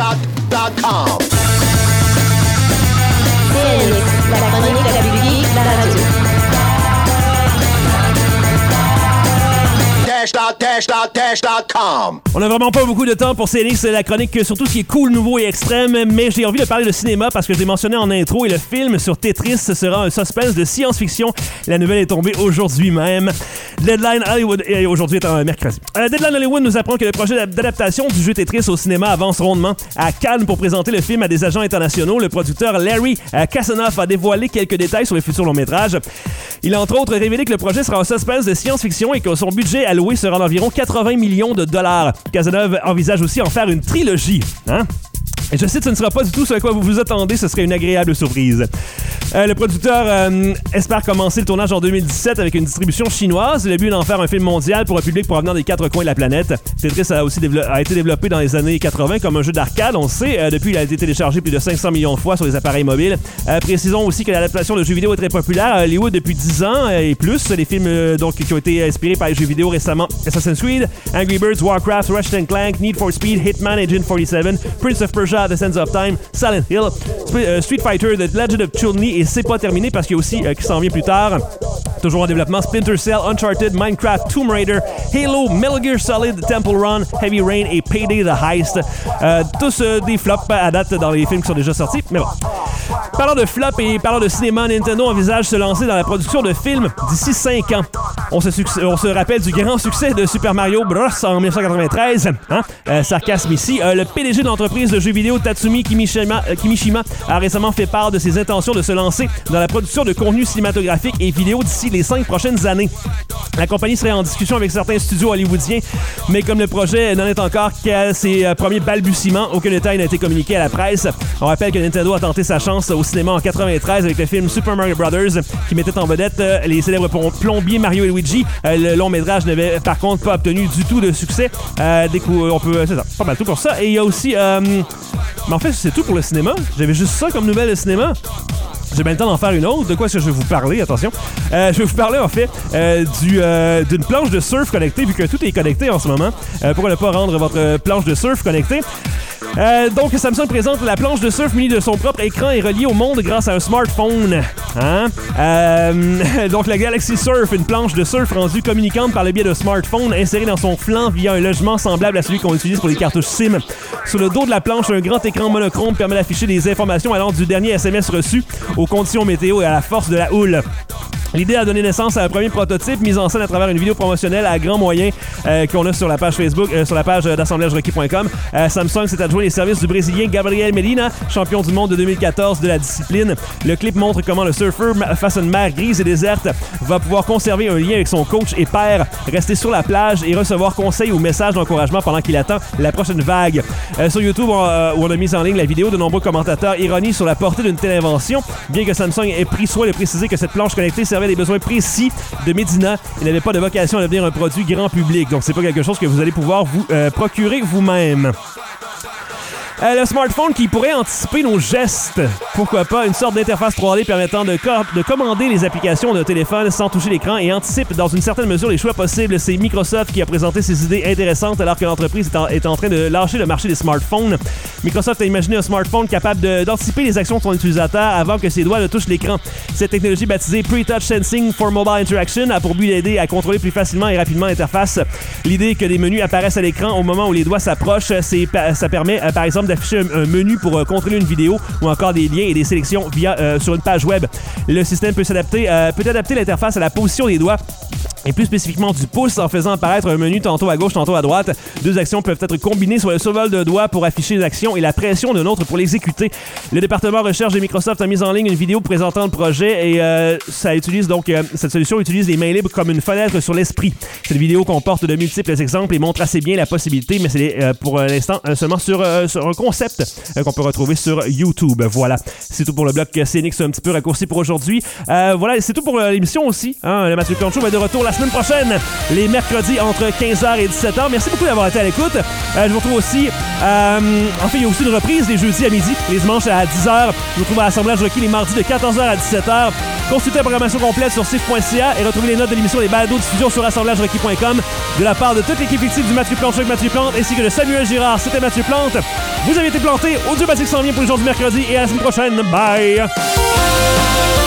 la chronique la plus geek de la radio. On a vraiment pas beaucoup de temps pour C N X, la chronique sur tout ce qui est cool, nouveau et extrême, mais j'ai envie de parler de cinéma parce que je l'ai mentionné en intro et le film sur Tetris sera un suspense de science-fiction. La nouvelle est tombée aujourd'hui même. Deadline Hollywood, et aujourd'hui est un mercredi. Euh, Deadline Hollywood nous apprend que le projet d'adaptation du jeu Tetris au cinéma avance rondement. À Cannes pour présenter le film à des agents internationaux, le producteur Larry Kasanoff a dévoilé quelques détails sur le futur long-métrage. Il a entre autres révélé que le projet sera un suspense de science-fiction et que son budget alloué sera d'environ quatre-vingts millions de dollars. Kasanoff envisage aussi en faire une trilogie. Hein? Et je cite, ce ne sera pas du tout ce à quoi vous vous attendez, ce serait une agréable surprise. Euh, le producteur euh, espère commencer le tournage en deux mille dix-sept avec une distribution chinoise. Le but est d'en faire un film mondial pour un public provenant des quatre coins de la planète. Tetris a aussi dévelop- a été développé dans les années quatre-vingts comme un jeu d'arcade, on le sait. Euh, depuis, il a été téléchargé plus de cinq cents millions de fois sur les appareils mobiles. Euh, précisons aussi que l'adaptation de jeux vidéo est très populaire à Hollywood depuis dix ans et plus. Les films euh, donc, qui ont été inspirés par les jeux vidéo récemment: Assassin's Creed, Angry Birds, Warcraft, Ratchet and Clank, Need for Speed, Hitman, Agent quarante-sept, Prince of Persia, The Sands of Time, Silent Hill, Street Fighter, The Legend of Chun-Li, et c'est pas terminé parce qu'il y a aussi euh, qui s'en vient plus tard, toujours en développement, Splinter Cell, Uncharted, Minecraft, Tomb Raider, Halo, Metal Gear Solid, Temple Run, Heavy Rain et Payday the Heist. Euh, tous euh, des flops à date dans les films qui sont déjà sortis, mais bon. Parlant de flop et parlant de cinéma, Nintendo envisage se lancer dans la production de films d'ici cinq ans. On se, succ- on se rappelle du grand succès de Super Mario Bros. En dix-neuf cent quatre-vingt-treize. Hein? Euh, sarcasme ici. Euh, le P D G de l'entreprise de jeux vidéo Tatsumi Kimishima, euh, Kimishima a récemment fait part de ses intentions de se lancer dans la production de contenu cinématographique et vidéo d'ici les cinq prochaines années. La compagnie serait en discussion avec certains studios hollywoodiens, mais comme le projet n'en est encore qu'à ses euh, premiers balbutiements, aucun détail n'a été communiqué à la presse. On rappelle que Nintendo a tenté sa chance au cinéma en quatre-vingt-treize avec le film Super Mario Brothers, qui mettait en vedette euh, les célèbres plombiers Mario et Luigi. Euh, le long métrage n'avait par contre pas obtenu du tout de succès. Euh, des coups, on peut, c'est ça, pas mal tout pour ça. Et il y a aussi, euh, mais en fait c'est tout pour le cinéma. J'avais juste ça comme nouvelle de cinéma. J'ai bien le temps d'en faire une autre. De quoi est-ce que je vais vous parler? Attention. Euh, je vais vous parler, en fait, euh, du, euh, d'une planche de surf connectée, vu que tout est connecté en ce moment. Euh, pourquoi ne pas rendre votre planche de surf connectée? Euh, donc, Samsung présente la planche de surf munie de son propre écran et reliée au monde grâce à un smartphone. Hein? Euh, donc, la Galaxy Surf, une planche de surf rendue communicante par le biais de smartphone insérée dans son flanc via un logement semblable à celui qu'on utilise pour les cartouches SIM. Sur le dos de la planche, un grand écran monochrome permet d'afficher des informations allant du dernier S M S reçu aux conditions météo et à la force de la houle. L'idée a donné naissance à un premier prototype mis en scène à travers une vidéo promotionnelle à grands moyens euh, qu'on a sur la page Facebook, euh, sur la page d'assemblage requis point com. Euh, Samsung s'est adjoint les services du Brésilien Gabriel Medina, champion du monde de deux mille quatorze de la discipline. Le clip montre comment le surfeur, face à une mer grise et déserte, va pouvoir conserver un lien avec son coach et père, rester sur la plage et recevoir conseils ou messages d'encouragement pendant qu'il attend la prochaine vague. Euh, sur YouTube, on, euh, où on a mis en ligne la vidéo, de nombreux commentateurs ironisent sur la portée d'une telle invention, bien que Samsung ait pris soin de préciser que cette planche connectée servait des besoins précis de Medina et n'avait pas de vocation à devenir un produit grand public. Donc, c'est pas quelque chose que vous allez pouvoir vous euh, procurer vous-même. Euh, le smartphone qui pourrait anticiper nos gestes. Pourquoi pas une sorte d'interface trois D permettant de, co- de commander les applications de téléphone sans toucher l'écran et anticipe dans une certaine mesure les choix possibles. C'est Microsoft qui a présenté ces idées intéressantes alors que l'entreprise est en, est en train de lâcher le marché des smartphones. Microsoft a imaginé un smartphone capable de, d'anticiper les actions de son utilisateur avant que ses doigts ne touchent l'écran. Cette technologie baptisée Pre-Touch Sensing for Mobile Interaction a pour but d'aider à contrôler plus facilement et rapidement l'interface. L'idée que des menus apparaissent à l'écran au moment où les doigts s'approchent, c'est, ça permet euh, par exemple d'afficher un, un menu pour euh, contrôler une vidéo ou encore des liens et des sélections via euh, sur une page web. Le système peut s'adapter, euh, peut adapter l'interface à la position des doigts et plus spécifiquement du pouce en faisant apparaître un menu tantôt à gauche, tantôt à droite. Deux actions peuvent être combinées sur le survol de doigt pour afficher une action et la pression d'une autre pour l'exécuter. Le département recherche de Microsoft a mis en ligne une vidéo présentant le projet et euh, ça utilise donc euh, cette solution utilise les mains libres comme une fenêtre sur l'esprit. Cette vidéo comporte de multiples exemples et montre assez bien la possibilité, mais c'est euh, pour l'instant euh, seulement sur, euh, sur un concept euh, qu'on peut retrouver sur YouTube. Voilà, c'est tout pour le bloc C N X un petit peu raccourci pour aujourd'hui. Euh, voilà, c'est tout pour euh, l'émission aussi. Hein? Le Mathieu Plante Show va être de retour la semaine prochaine, les mercredis entre quinze heures et dix-sept heures. Merci beaucoup d'avoir été à l'écoute. Euh, je vous retrouve aussi, euh, en fait, il y a aussi une reprise les jeudis à midi, les dimanches à dix heures. Je vous retrouve à l'assemblage requis les mardis de quatorze heures à dix-sept heures. Consultez la programmation complète sur C I F point C A et retrouvez les notes de l'émission des balados diffusion sur assemblage requis point com de la part de toute l'équipe fictive du Mathieu Plante avec Mathieu Plante ainsi que de Samuel Girard. C'était Mathieu Plante. Vous avez été planté. Audio Basique s'en vient pour les jours du mercredi et à la semaine prochaine. Bye!